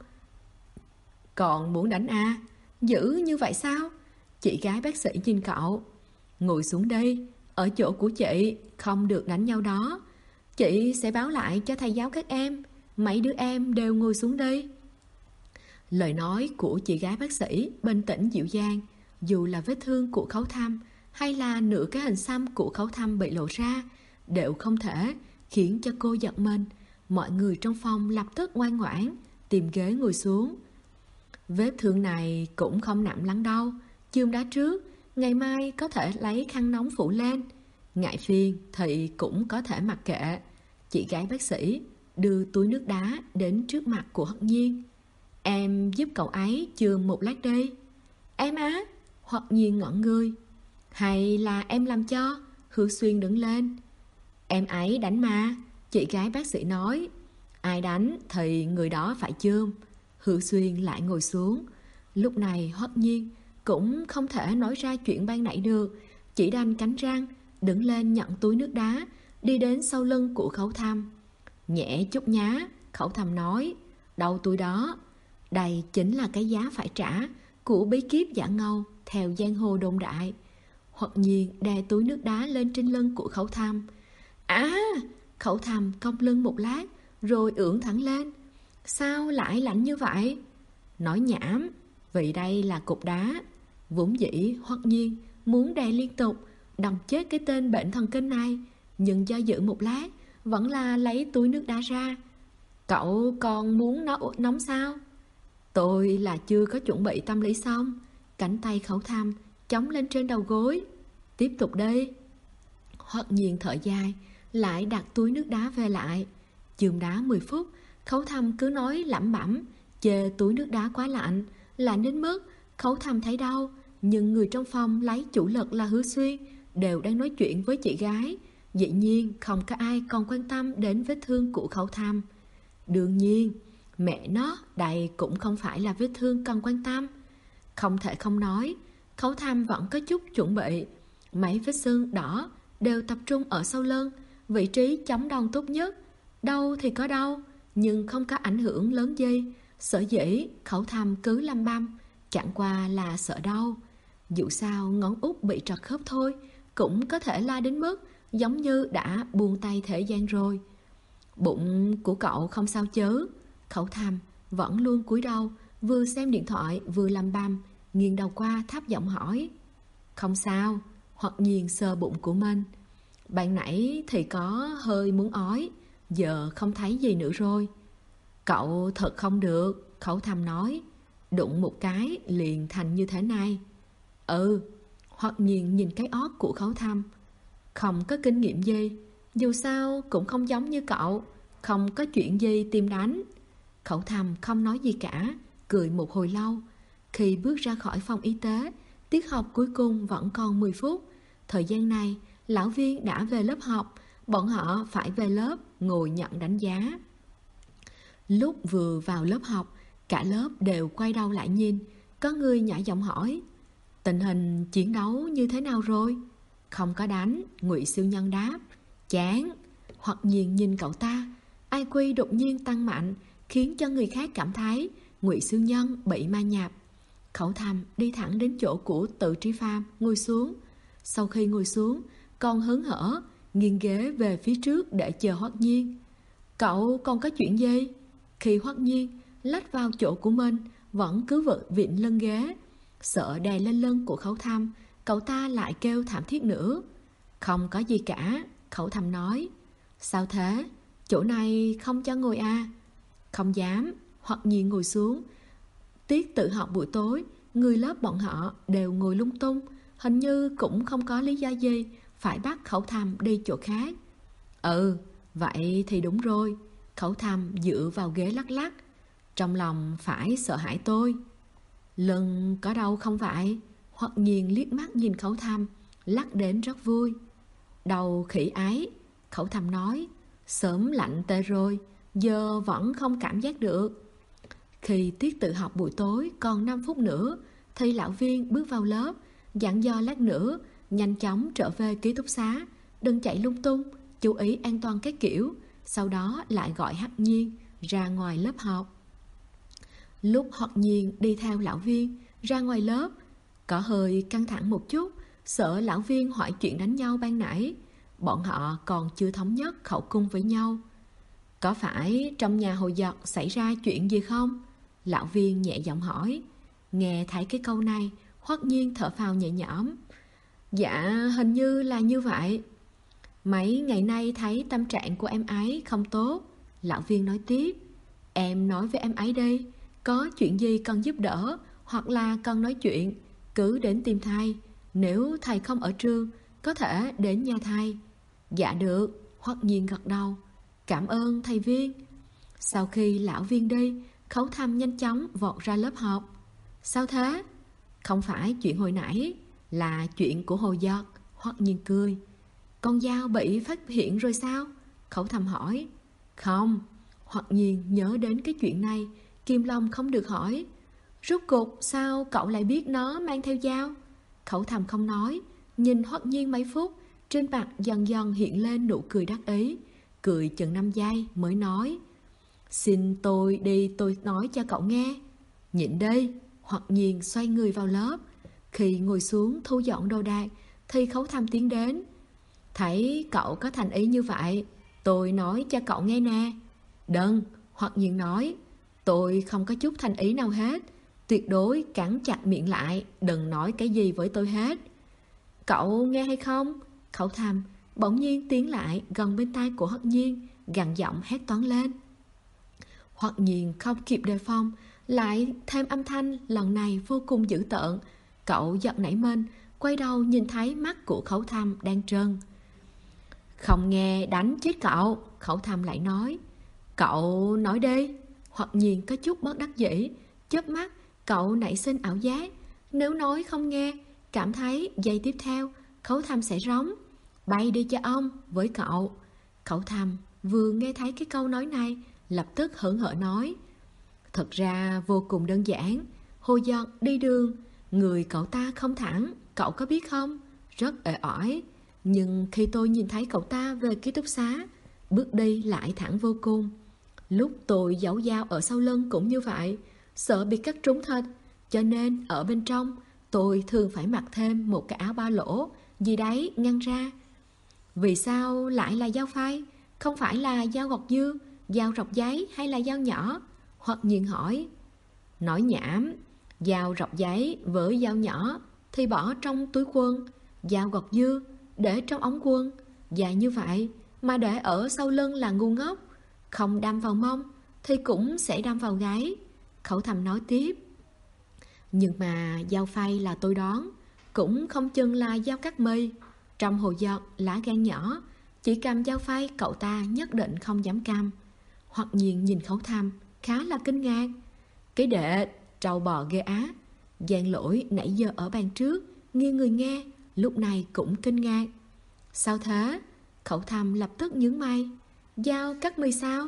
Còn muốn đánh à? Dữ như vậy sao? Chị gái bác sĩ nhìn cậu. Ngồi xuống đây, ở chỗ của chị không được đánh nhau đó. Chị sẽ báo lại cho thầy giáo các em. Mấy đứa em đều ngồi xuống đây. Lời nói của chị gái bác sĩ bình tĩnh dịu dàng. Dù là vết thương của Khấu Thăm hay là nửa cái hình xăm của Khấu Thăm bị lộ ra, đều không thể khiến cho cô giật mình. Mọi người trong phòng lập tức ngoan ngoãn tìm ghế ngồi xuống. Vết thương này cũng không nặng lắm đâu, chườm đá trước, ngày mai có thể lấy khăn nóng phủ lên. Ngại phiền thì cũng có thể mặc kệ. Chị gái bác sĩ đưa túi nước đá đến trước mặt của Hoắc Nhiên. Em giúp cậu ấy chườm một lát đi. Em á? Hoắc Nhiên ngẩn người. Hay là em làm cho? Hứa Xuyên đứng lên. Em ấy đánh mà, chị gái bác sĩ nói. Ai đánh thì người đó phải chườm. Hứa Xuyên lại ngồi xuống. Lúc này Hoắc Nhiên cũng không thể nói ra chuyện ban nãy được, chỉ đành cắn răng đứng lên nhận túi nước đá, đi đến sau lưng của Khấu Thăm. Nhẹ chút nhá, Khấu Thăm nói. Đâu túi đó. Đây chính là cái giá phải trả của bí kíp giả ngầu theo giang hồ đồn đại. Hoặc nhiên đè túi nước đá lên trên lưng của Khấu Thăm. À! Khấu Thăm cong lưng một lát rồi ưỡn thẳng lên. Sao lại lạnh như vậy? Nói nhảm, vì đây là cục đá. Vốn dĩ Hoắc Nhiên muốn đè liên tục đâm chết cái tên bệnh thần kinh này, nhưng do dự một lát vẫn là lấy túi nước đá ra. Cậu còn muốn nó nóng sao? Tôi là chưa có chuẩn bị tâm lý xong. Cánh tay Khấu Thăm chống lên trên đầu gối. Tiếp tục đi. Hoắc Nhiên thở dài, lại đặt túi nước đá về lại. Chườm đá 10 phút, Khấu Thâm cứ nói lẩm bẩm, chê túi nước đá quá lạnh, lạnh đến mức Khấu Thâm thấy đau. Nhưng người trong phòng lấy chủ lực là Hứa Xuyên đều đang nói chuyện với chị gái, dĩ nhiên không có ai còn quan tâm đến vết thương của Khấu Thâm. Đương nhiên, mẹ nó, đây cũng không phải là vết thương cần quan tâm. Không thể không nói, Khấu Thâm vẫn có chút chuẩn bị. Mấy vết xương đỏ đều tập trung ở sau lưng, vị trí chống đông tốt nhất. Đau thì có đau, nhưng không có ảnh hưởng lớn gì. Sở dĩ Khấu Thâm cứ lăm băm, chẳng qua là sợ đau. Dù sao ngón út bị trật khớp thôi, cũng có thể la đến mức giống như đã buông tay thế gian rồi. Bụng của cậu không sao chứ? Khấu Thâm vẫn luôn cúi đầu, vừa xem điện thoại vừa lăm băm, nghiêng đầu qua thấp giọng hỏi. Không sao. Hoặc Nhiên sờ bụng của mình. Ban nãy thì có hơi muốn ói, giờ không thấy gì nữa rồi. Cậu thật không được, Khấu Thâm nói. Đụng một cái liền thành như thế này. Hoặc Nhiên nhìn cái ót của Khấu Thâm. Không có kinh nghiệm gì, dù sao cũng không giống như cậu, không có chuyện gì tìm đánh. Khấu Thâm không nói gì cả, cười một hồi lâu. Khi bước ra khỏi phòng y tế, tiết học cuối cùng vẫn còn 10 phút. Thời gian này, lão Viên đã về lớp học, bọn họ phải về lớp ngồi nhận đánh giá. Lúc vừa vào lớp học, cả lớp đều quay đầu lại nhìn. Có người nhỏ giọng hỏi, tình hình chiến đấu như thế nào rồi? Không có đánh, Ngụy Siêu Nhân đáp. Chán. Hoặc Nhiên nhìn cậu ta, IQ đột nhiên tăng mạnh, khiến cho người khác cảm thấy Ngụy Siêu Nhân bị ma nhập. Khấu Thâm đi thẳng đến chỗ của Từ Tri Phàm, ngồi xuống. Sau khi ngồi xuống, còn hớn hở nghiêng ghế về phía trước để chờ Hoắc Nhiên. Cậu còn có chuyện gì? Khi Hoắc Nhiên lách vào chỗ của mình, vẫn cứ vịn lưng ghế, sợ đè lên lưng của Khấu Thâm, cậu ta lại kêu thảm thiết nữa. Không có gì cả, Khấu Thâm nói. Sao thế? Chỗ này không cho ngồi à? Không dám. Hoắc Nhiên ngồi xuống. Tiết tự học buổi tối, người lớp bọn họ đều ngồi lung tung, hình như cũng không có lý do gì phải bắt Khấu Thâm đi chỗ khác. Vậy thì đúng rồi. Khấu Thâm dựa vào ghế lắc lắc. Trong lòng phải sợ hãi tôi. Lưng có đau không vậy? Hoặc Nhiên liếc mắt nhìn Khấu Thâm, lắc đến rất vui. Đầu khỉ ái, Khấu Thâm nói. Sớm lạnh tê rồi, giờ vẫn không cảm giác được. Khi tiết tự học buổi tối còn 5 phút nữa, thì lão Viên bước vào lớp, dặn dò lát nữa nhanh chóng trở về ký túc xá, đừng chạy lung tung, chú ý an toàn các kiểu. Sau đó lại gọi Hắc Nhiên ra ngoài lớp học. Lúc Hắc Nhiên đi theo lão Viên ra ngoài lớp, có hơi căng thẳng một chút, sợ lão Viên hỏi chuyện đánh nhau ban nãy. Bọn họ còn chưa thống nhất khẩu cung với nhau. Có phải trong nhà Hồ Giật xảy ra chuyện gì không? Lão Viên nhẹ giọng hỏi. Nghe thấy cái câu này, Hoắc Nhiên thở phào nhẹ nhõm. Dạ, hình như là như vậy. Mấy ngày nay thấy tâm trạng của em ấy không tốt. Lão Viên nói tiếp. Em nói với em ấy đi, có chuyện gì cần giúp đỡ hoặc là cần nói chuyện, cứ đến tìm thầy. Nếu thầy không ở trường, có thể đến nhà thầy. Dạ được, Hoắc Nhiên gật đầu. Cảm ơn thầy Viên. Sau khi lão Viên đi, Khấu Thâm nhanh chóng vọt ra lớp học. Sao thế? Không phải chuyện hồi nãy, là chuyện của Hồ Giật. Hoắc Nhiên cười. Con dao bị phát hiện rồi sao? Khấu Thâm hỏi. Không. Hoắc Nhiên nhớ đến cái chuyện này, Kim Long không được hỏi. Rốt cuộc sao cậu lại biết nó mang theo dao? Khấu Thâm không nói, nhìn Hoắc Nhiên mấy phút, trên mặt dần dần hiện lên nụ cười đắc ý. Cười chừng 5 giây mới nói. Xin tôi đi tôi nói cho cậu nghe. Nhịn đi. Hoắc Nhiên xoay người vào lớp. Khi ngồi xuống thu dọn đồ đạc, thì Khấu Thâm tiến đến. Thấy cậu có thành ý như vậy, tôi nói cho cậu nghe nè. Đừng. Hoắc Nhiên nói. Tôi không có chút thành ý nào hết. Tuyệt đối cắn chặt miệng lại, đừng nói cái gì với tôi hết. Cậu nghe hay không? Khấu Thâm bỗng nhiên tiến lại gần bên tai của Hoắc Nhiên, gằn giọng hét toáng lên. Hoắc Nhiên không kịp đề phòng, lại thêm âm thanh lần này vô cùng dữ tợn. Cậu giật nảy mình, quay đầu nhìn thấy mắt của Khấu Thâm đang trơn. Không nghe đánh chết cậu. Khấu Thâm lại nói. Cậu nói đi. Hoặc nhiên có chút bất đắc dĩ. Chớp mắt, cậu nảy sinh ảo giác. Nếu nói không nghe, cảm thấy giây tiếp theo Khấu Thăm sẽ rống: bay đi cho ông với cậu. Khấu Thăm vừa nghe thấy cái câu nói này, lập tức hớn hở nói: thật ra vô cùng đơn giản. Hồi giọt đi đường, người cậu ta không thẳng, cậu có biết không? Rất uể oải. Nhưng khi tôi nhìn thấy cậu ta về ký túc xá, bước đi lại thẳng vô cùng. Lúc tôi giấu dao ở sau lưng cũng như vậy, sợ bị cắt trúng thịt, cho nên ở bên trong tôi thường phải mặc thêm một cái áo ba lỗ gì đấy ngăn ra. Vì sao lại là dao phay? Không phải là dao gọt dưa, dao rọc giấy hay là dao nhỏ? Hoặc nhiên hỏi. Nói nhảm. Dao rọc giấy với dao nhỏ thì bỏ trong túi quần, dao gọt dưa để trong ống quần. Và như vậy mà để ở sau lưng là ngu ngốc. Không đâm vào mông thì cũng sẽ đâm vào gáy. Khẩu Thầm nói tiếp. Nhưng mà dao phay là tôi đoán, cũng không chừng là dao cắt mì. Trong hồ giọt lá gan nhỏ, chỉ cầm dao phay cậu ta nhất định không dám cầm. Hoặc nhiên nhìn Khấu Thăm khá là kinh ngạc. Cái đệ trâu bò ghê á. Giang Lỗi nãy giờ ở bàn trước nghiêng người nghe, lúc này cũng kinh ngạc. Sao thế? Khẩu Thăm lập tức nhướng mày. Dao cắt mì sao?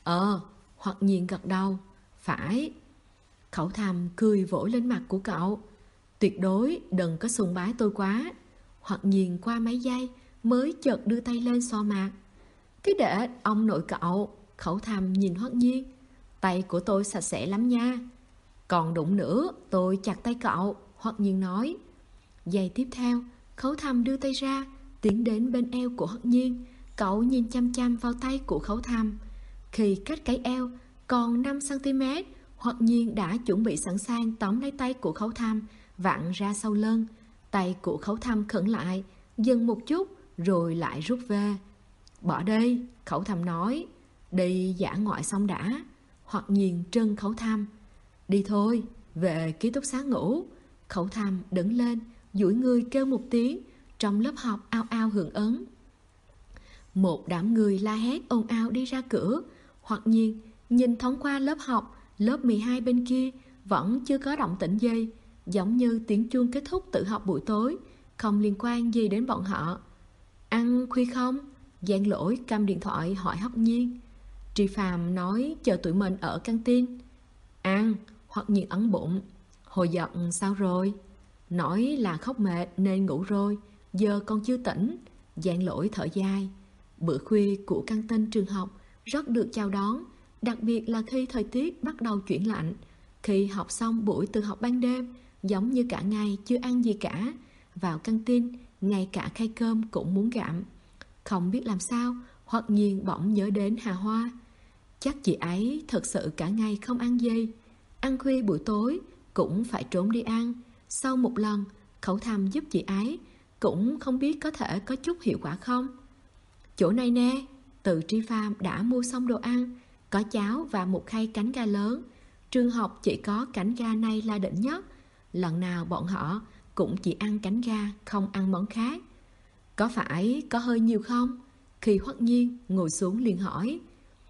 Hoặc nhiên gật đầu. Phải. Khẩu Thăm cười vỗ lên mặt của cậu. Tuyệt đối đừng có sùng bái tôi quá. Hoặc nhiên qua mấy giây mới chợt đưa tay lên xoa mặt. Cái đệ ông nội cậu. Khẩu Thăm nhìn Hoắc Nhiên. Tay của tôi sạch sẽ lắm nha. Còn đụng nữa tôi chặt tay cậu. Hoắc Nhiên nói. Giây tiếp theo, Khấu Thăm đưa tay ra, tiến đến bên eo của Hoắc Nhiên. Cậu nhìn chăm chăm vào tay của Khấu Thăm. Khi cách cái eo còn 5cm, Hoắc Nhiên đã chuẩn bị sẵn sàng tóm lấy tay của Khấu Thăm, vặn ra sau lưng. Tay của Khấu Thăm khẩn lại, dừng một chút rồi lại rút về. Bỏ đi, Khấu Thăm nói. Đi dã ngoại xong đã. Hoắc Nhiên trân Khấu Thăm. Đi thôi, về ký túc xá ngủ. Khấu Thăm đứng lên, duỗi người kêu một tiếng. Trong lớp học ao ao hưởng ứng. Một đám người la hét ồn ào đi ra cửa. Hoặc nhiên nhìn thoáng qua lớp học, lớp 12 bên kia vẫn chưa có động tĩnh gì, giống như tiếng chuông kết thúc tự học buổi tối, không liên quan gì đến bọn họ. Ăn khuya không? Giang Lỗi cầm điện thoại hỏi Hoắc Nhiên. Tri Phàm nói chờ tụi mình ở căng tin. Ăn. Hoắc Nhiên ấn bụng. Hồi giật sao rồi? Nói là khóc mệt nên ngủ rồi, giờ còn chưa tỉnh. Giang Lỗi thở dài. Bữa khuya của căng tin trường học rất được chào đón, đặc biệt là khi thời tiết bắt đầu chuyển lạnh. Khi học xong buổi tự học ban đêm, giống như cả ngày chưa ăn gì cả, vào căng tin, ngay cả khay cơm cũng muốn gặm. Không biết làm sao, Hoắc Nhiên bỗng nhớ đến Hà Hoa. Chắc chị ấy thật sự cả ngày không ăn gì. Ăn khuya buổi tối cũng phải trốn đi ăn. Sau một lần Khấu Thăm giúp chị ấy, cũng không biết có thể có chút hiệu quả không. Chỗ này nè, Từ Tri Phàm đã mua xong đồ ăn, có cháo và một khay cánh gà lớn. Trường học chỉ có cánh gà này là đỉnh nhất. Lần nào bọn họ cũng chỉ ăn cánh gà, không ăn món khác. Có phải có hơi nhiều không? Khi Hoắc Nhiên ngồi xuống liền hỏi.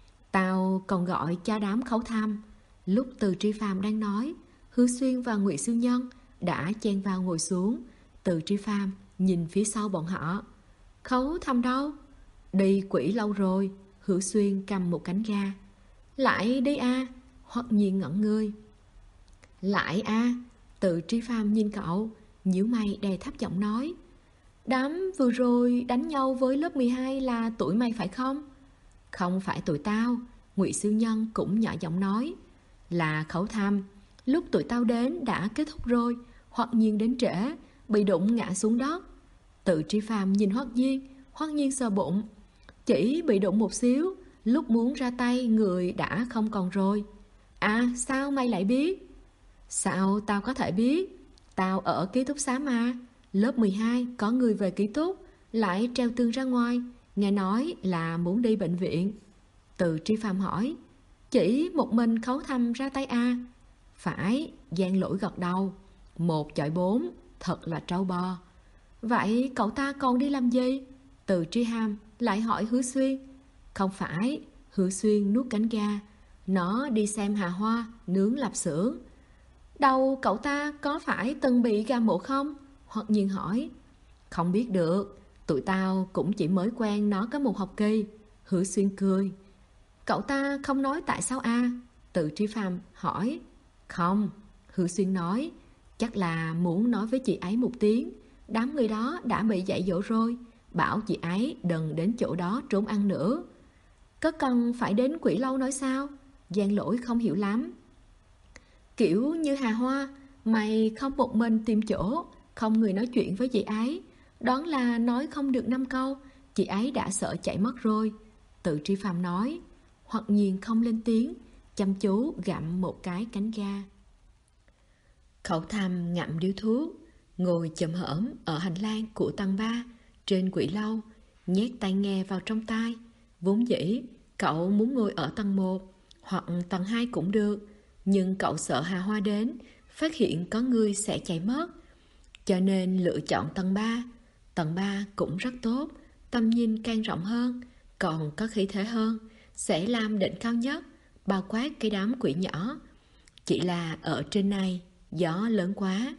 Tao còn gọi cho đám Khấu Thăm. Lúc Từ Tri Phàm đang nói, Hứa Xuyên và Ngụy Siêu Nhân đã chen vào ngồi xuống. Từ Tri Phàm nhìn phía sau bọn họ. Khấu Thăm đâu? Đi quỷ lâu rồi. Hứa Xuyên cầm một cánh gà. Lại đi à? Hoắc Nhiên ngẩn người. Lại à? Từ Tri Phàm nhìn cậu, nhíu mày đè thấp giọng nói. Đám vừa rồi đánh nhau với lớp 12 là tụi mày phải không? Không phải tụi tao. Ngụy Siêu Nhân cũng nhỏ giọng nói. Là Khấu Thăm. Lúc tụi tao đến đã kết thúc rồi. Hoắc Nhiên đến trễ, bị đụng ngã xuống đất. Từ Tri Phàm nhìn Hoắc Nhiên. Hoắc Nhiên sờ bụng. Chỉ bị đụng một xíu, lúc muốn ra tay người đã không còn rồi. À, sao mày lại biết? Sao tao có thể biết? Tao ở ký túc xá mà. Lớp 12 có người về ký túc, lại treo tường ra ngoài, nghe nói là muốn đi bệnh viện. Từ Tri Phàm hỏi. Chỉ một mình Khấu Thăm ra tay à? Phải. Giang Lỗi gật đầu. 1-4, thật là trâu bò. Vậy cậu ta còn đi làm gì? Từ Tri Hàm lại hỏi Hứa Xuyên. Không phải, Hứa Xuyên nuốt cánh ga. Nó đi xem Hà Hoa nướng lạp xưởng. Đầu cậu ta có phải từng bị gà mổ không? Hoặc Nhiên hỏi. Không biết được, tụi tao cũng chỉ mới quen nó có một học kỳ. Hứa Xuyên cười. Cậu ta không nói tại sao à? Từ Tri Phàm hỏi. Không, Hứa Xuyên nói. Chắc là muốn nói với chị ấy một tiếng. Đám người đó đã bị dạy dỗ rồi. Bảo chị ấy đừng đến chỗ đó trốn ăn nữa. Có cần phải đến Quỷ Lâu nói sao? Giang Lỗi không hiểu lắm. Kiểu như Hà Hoa, mày không một mình tìm chỗ, không người nói chuyện với chị ấy. Đoán là nói không được 5 câu, chị ấy đã sợ chạy mất rồi. Từ Tri Phàm nói. Hoặc Nhiên không lên tiếng, chăm chú gặm một cái cánh ga. Khẩu Tham ngậm điếu thuốc, ngồi chậm hởm ở hành lang của tầng 3 trên Quỷ Lâu, nhét tai nghe vào trong tai. Vốn dĩ cậu muốn ngồi ở tầng 1 hoặc tầng 2 cũng được, nhưng cậu sợ Hà Hoa đến, phát hiện có người sẽ chạy mất, cho nên lựa chọn tầng 3. Tầng 3 cũng rất tốt, tầm nhìn càng rộng hơn, còn có khí thế hơn, sẽ làm đỉnh cao nhất, bao quát cái đám quỷ nhỏ. Chỉ là ở trên này, gió lớn quá.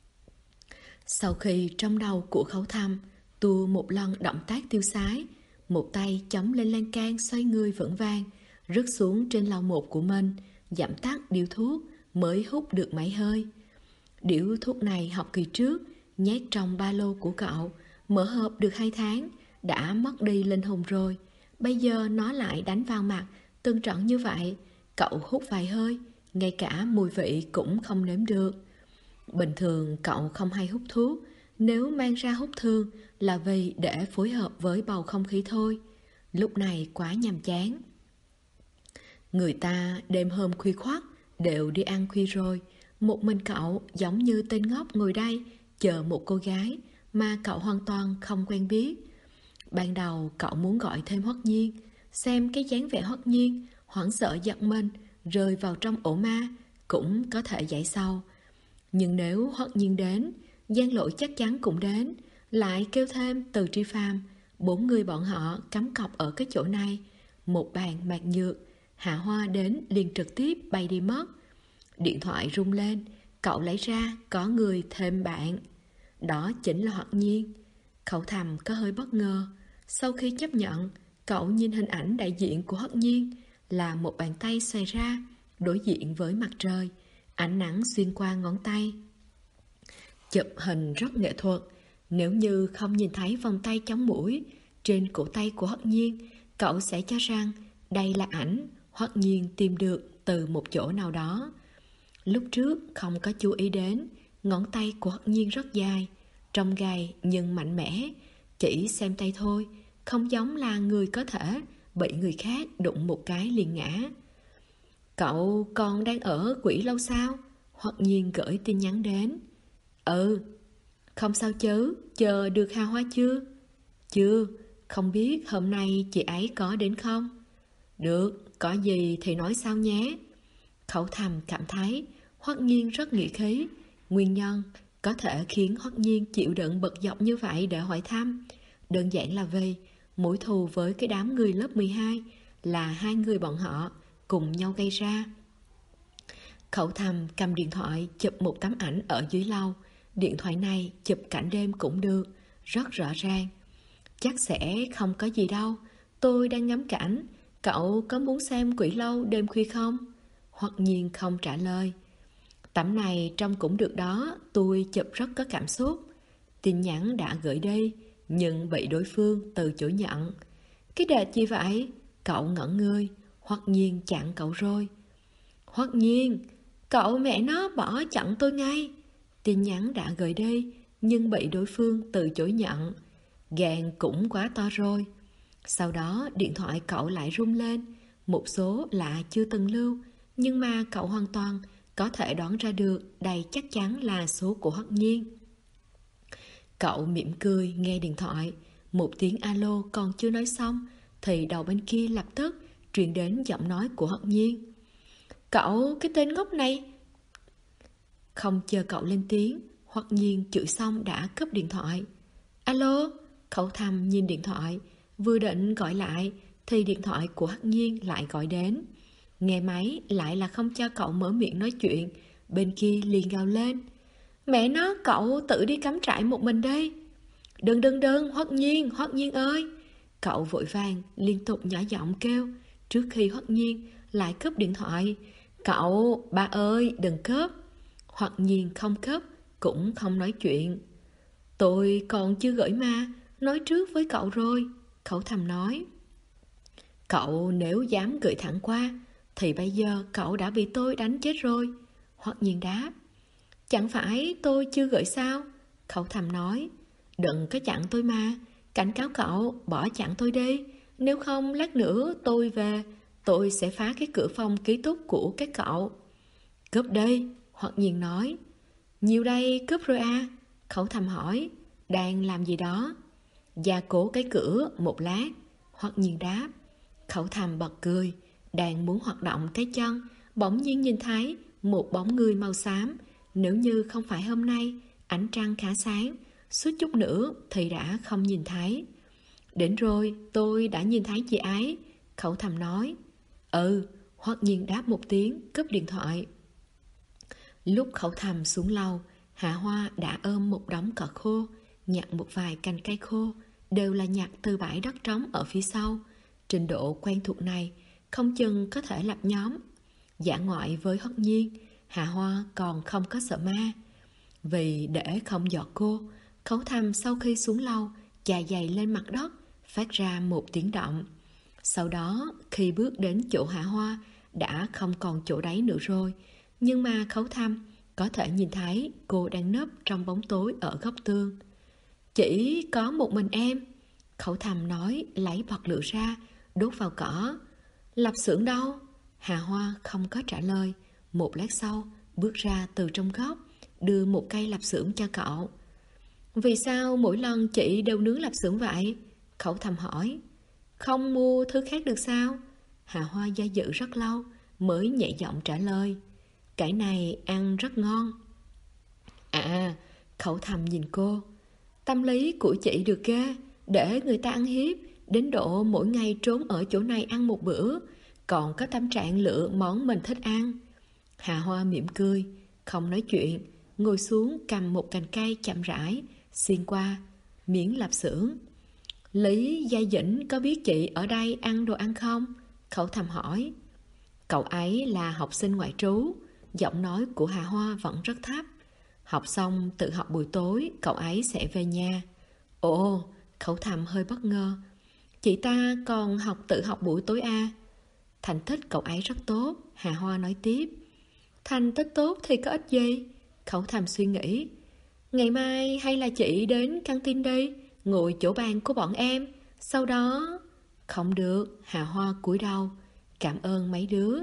Sau khi trong đầu của Khấu Thăm tua một lần động tác tiêu sái, một tay chống lên lan can xoay người vững vàng, rớt xuống trên lầu 1 của mình, giảm tắt điếu thuốc mới hút được mấy hơi. Điếu thuốc này học kỳ trước, nhét trong ba lô của cậu, mở hộp được 2 tháng, đã mất đi linh hồn rồi. Bây giờ nó lại đánh vào mặt, tương trận như vậy. Cậu hút vài hơi, ngay cả mùi vị cũng không nếm được. Bình thường cậu không hay hút thuốc, nếu mang ra hút thường là vì để phối hợp với bầu không khí thôi. Lúc này quá nhàm chán. Người ta đêm hôm khuya khoắt đều đi ăn khuya rồi, một mình cậu giống như tên ngốc ngồi đây chờ một cô gái mà cậu hoàn toàn không quen biết. Ban đầu cậu muốn gọi thêm Hoắc Nhiên, xem cái dáng vẻ Hoắc Nhiên hoảng sợ giật mình rơi vào trong ổ ma cũng có thể giải sầu. Nhưng nếu Hoắc Nhiên đến, Giang Lỗi chắc chắn cũng đến, lại kêu thêm Từ Tri Phàm, 4 người bọn họ cắm cọc ở cái chỗ này. Một bàn Mạc Nhược, Hạ Hoa đến liền trực tiếp bay đi mất. Điện thoại rung lên, cậu lấy ra có người thêm bạn. Đó chính là Hoắc Nhiên. Khẩu Thầm có hơi bất ngờ. Sau khi chấp nhận, cậu nhìn hình ảnh đại diện của Hoắc Nhiên là một bàn tay xoay ra, đối diện với mặt trời, ánh nắng xuyên qua ngón tay. Chụp hình rất nghệ thuật. Nếu như không nhìn thấy vòng tay chống mũi trên cổ tay của Hoắc Nhiên, cậu sẽ cho rằng đây là ảnh Hoắc Nhiên tìm được từ một chỗ nào đó. Lúc trước không có chú ý đến, ngón tay của Hoắc Nhiên rất dài, trông gầy nhưng mạnh mẽ. Chỉ xem tay thôi, không giống là người có thể bị người khác đụng một cái liền ngã. Cậu còn đang ở Quỷ Lâu sao? Hoắc Nhiên gửi tin nhắn đến. Ừ. Không sao chứ, chờ được Hà Hoa chưa? Chưa, không biết hôm nay chị ấy có đến không? Được, có gì thì nói sao nhé. Khẩu Thầm cảm thấy Hoắc Nhiên rất nghĩa khí. Nguyên nhân có thể khiến Hoắc Nhiên chịu đựng bực dọc như vậy để hỏi thăm, đơn giản là vì mối thù với cái đám người lớp 12 là hai người bọn họ cùng nhau gây ra. Khẩu Thầm cầm điện thoại chụp một tấm ảnh ở dưới lầu. Điện thoại này chụp cảnh đêm cũng được, rất rõ ràng. Chắc sẽ không có gì đâu, tôi đang ngắm cảnh. Cậu có muốn xem Quỷ Lâu đêm khuya không? Hoắc Nhiên không trả lời. Tấm này trông cũng được đó, tôi chụp rất có cảm xúc. Tin nhắn đã gửi đi, nhưng bị đối phương từ chối nhận. Cái đệt gì vậy? Cậu ngẩn người. Hoắc Nhiên chặn cậu rồi. Hoắc Nhiên, cậu mẹ nó bỏ chặn tôi ngay. Tin nhắn đã gửi đi, nhưng bị đối phương từ chối nhận. Gan cũng quá to rồi. Sau đó điện thoại cậu lại rung lên. Một số lạ chưa từng lưu, nhưng mà cậu hoàn toàn có thể đoán ra được đây chắc chắn là số của Hoắc Nhiên. Cậu mỉm cười nghe điện thoại. Một tiếng alo còn chưa nói xong thì đầu bên kia lập tức truyền đến giọng nói của Hoắc Nhiên. Cậu, cái tên ngốc này. Không chờ cậu lên tiếng, Hoắc Nhiên chửi xong đã cúp điện thoại. Alo, Khẩu Thầm nhìn điện thoại, vừa định gọi lại thì điện thoại của Hắc Nhiên lại gọi đến. Nghe máy lại là không cho cậu mở miệng nói chuyện, bên kia liền gào lên: Mẹ nó, cậu tự đi cắm trại một mình đây. Đừng, Hoắc Nhiên ơi. Cậu vội vàng liên tục nhỏ giọng kêu, trước khi Hoắc Nhiên lại cướp điện thoại. Cậu, ba ơi, đừng cướp. Hoắc Nhiên không cướp, cũng không nói chuyện. Tôi còn chưa gửi mà, nói trước với cậu rồi, Khẩu Thầm nói. Cậu nếu dám gửi thẳng qua thì bây giờ cậu đã bị tôi đánh chết rồi, Hoắc Nhiên đáp. Chẳng phải tôi chưa gửi sao? Khẩu Thầm nói. Đừng có chặn tôi mà, cảnh cáo cậu bỏ chặn tôi đi, nếu không lát nữa tôi về, tôi sẽ phá cái cửa phòng ký túc của các cậu. Cướp đây, Hoắc Nhiên nói. Nhiều đây cướp rồi à? Khẩu Thầm hỏi. Đang làm gì đó? Gia cố cái cửa một lát, Hoắc Nhiên đáp. Khẩu Thầm bật cười, đang muốn hoạt động cái chân, bỗng nhiên nhìn thấy một bóng người màu xám. Nếu như không phải hôm nay ánh trăng khá sáng, suốt chút nữa thì đã không nhìn thấy. Đến rồi, tôi đã nhìn thấy chị ấy, Khẩu Thầm nói. Hoắc Nhiên đáp một tiếng, cúp điện thoại. Lúc Khẩu Thầm xuống lầu, Hạ Hoa đã ôm một đống cỏ khô, nhặt một vài cành cây khô, đều là nhặt từ bãi đất trống ở phía sau. Trình độ quen thuộc này không chừng có thể lập nhóm dã ngoại với Hoắc Nhiên. Hạ Hoa còn không có sợ ma. Vì để không dọa cô, Khẩu Thầm sau khi xuống lầu chà giày lên mặt đất, phát ra một tiếng động. Sau đó khi bước đến chỗ Hạ Hoa đã không còn chỗ đấy nữa rồi, nhưng mà Khẩu Thầm có thể nhìn thấy cô đang nấp trong bóng tối ở góc tường. Chỉ có một mình em, Khẩu Thầm nói, lấy bật lửa ra đốt vào cỏ. Lạp xưởng đâu? Hạ Hoa không có trả lời. Một lát sau bước ra từ trong góc, đưa một cây lạp xưởng cho cậu. Vì sao mỗi lần chị đều nướng lạp xưởng vậy? Khẩu Thầm hỏi. Không mua thứ khác được sao? Hạ Hoa do dự rất lâu mới nhẹ giọng trả lời. Cái này ăn rất ngon. À, Khẩu Thầm nhìn cô. Tâm lý của chị được ghê, để người ta ăn hiếp, đến độ mỗi ngày trốn ở chỗ này ăn một bữa, còn có tâm trạng lựa món mình thích ăn. Hạ Hoa mỉm cười, không nói chuyện, ngồi xuống cầm một cành cây chậm rãi, xiên qua miếng lạp xưởng. Lý Gia Dĩnh có biết chị ở đây ăn đồ ăn không? Khẩu Thầm hỏi. Cậu ấy là học sinh ngoại trú. Giọng nói của Hạ Hoa vẫn rất thấp. Học xong tự học buổi tối, cậu ấy sẽ về nhà. Ồ, Khẩu Thầm hơi bất ngờ. Chị ta còn tự học buổi tối à? Thành tích cậu ấy rất tốt, Hạ Hoa nói tiếp. Thành tích tốt thì có ích gì? Khẩu Thầm suy nghĩ. Ngày mai hay là chị đến căng tin đi, ngồi chỗ bàn của bọn em. Sau đó... Không được, Hạ Hoa cúi đầu. Cảm ơn mấy đứa.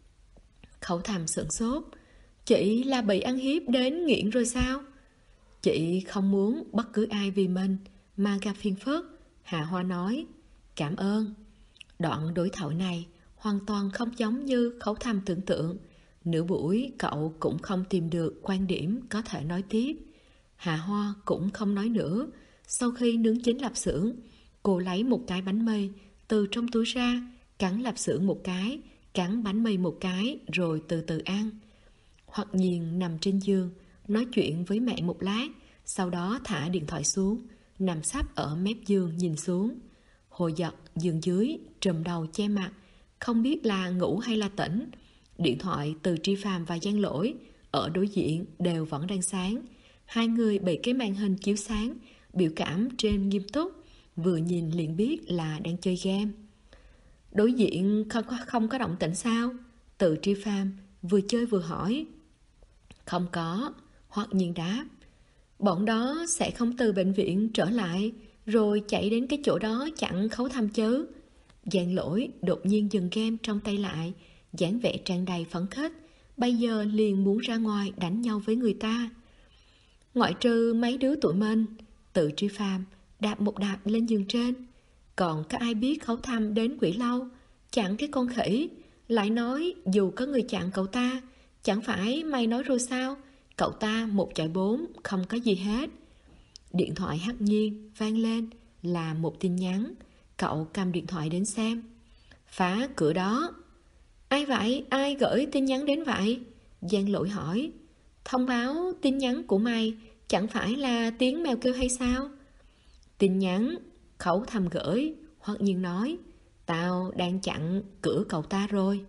Khẩu Thầm sửng sốt. Chị là bị ăn hiếp đến nghiện rồi sao? Chị không muốn bất cứ ai vì mình mà gặp phiền phức, Hạ Hoa nói. Cảm ơn. Đoạn đối thoại này hoàn toàn không giống như Khẩu Thầm tưởng tượng. Nửa buổi cậu cũng không tìm được quan điểm có thể nói tiếp. Hạ Hoa cũng không nói nữa. Sau khi nướng chín lạp xưởng, cô lấy một cái bánh mì từ trong túi ra, cắn lạp xưởng một cái, cắn bánh mì một cái, rồi từ từ ăn. Hoắc Nhiên nằm trên giường, nói chuyện với mẹ một lát, sau đó thả điện thoại xuống, nằm sấp ở mép giường nhìn xuống. Hồ Giật giường dưới, trùm đầu che mặt, không biết là ngủ hay là tỉnh. Điện thoại từ Tri Phàm và Giang Lỗi ở đối diện đều vẫn đang sáng. Hai người bị cái màn hình chiếu sáng, biểu cảm trên nghiêm túc, vừa nhìn liền biết là đang chơi game. Đối diện không có động tĩnh sao? Từ Tri Phàm vừa chơi vừa hỏi. Không có, Hoắc Nhiên đáp. Bọn đó sẽ không từ bệnh viện trở lại rồi chạy đến cái chỗ đó chặn Khẩu Thầm chứ? Giang Lỗi đột nhiên dừng game trong tay lại, dáng vẻ tràn đầy phấn khích, bây giờ liền muốn ra ngoài đánh nhau với người ta. Ngoại trừ mấy đứa tụi mình, Từ Tri Phàm đạp một đạp lên giường trên. Còn có ai biết Khẩu Thầm đến Quỷ Lâu chặn cái con khỉ, lại nói dù có người chặn cậu ta, chẳng phải mày nói rồi sao? Cậu ta 1-4, không có gì hết. Điện thoại Hắc Nhiên vang lên là một tin nhắn. Cậu cầm điện thoại đến xem. Phá cửa đó. Ai vậy? Ai gửi tin nhắn đến vậy? Giang Lỗi hỏi. Thông báo tin nhắn của mày chẳng phải là tiếng mèo kêu hay sao? Tin nhắn Khẩu Thầm gửi. Hoắc Nhiên nói. Tao đang chặn cửa cậu ta rồi.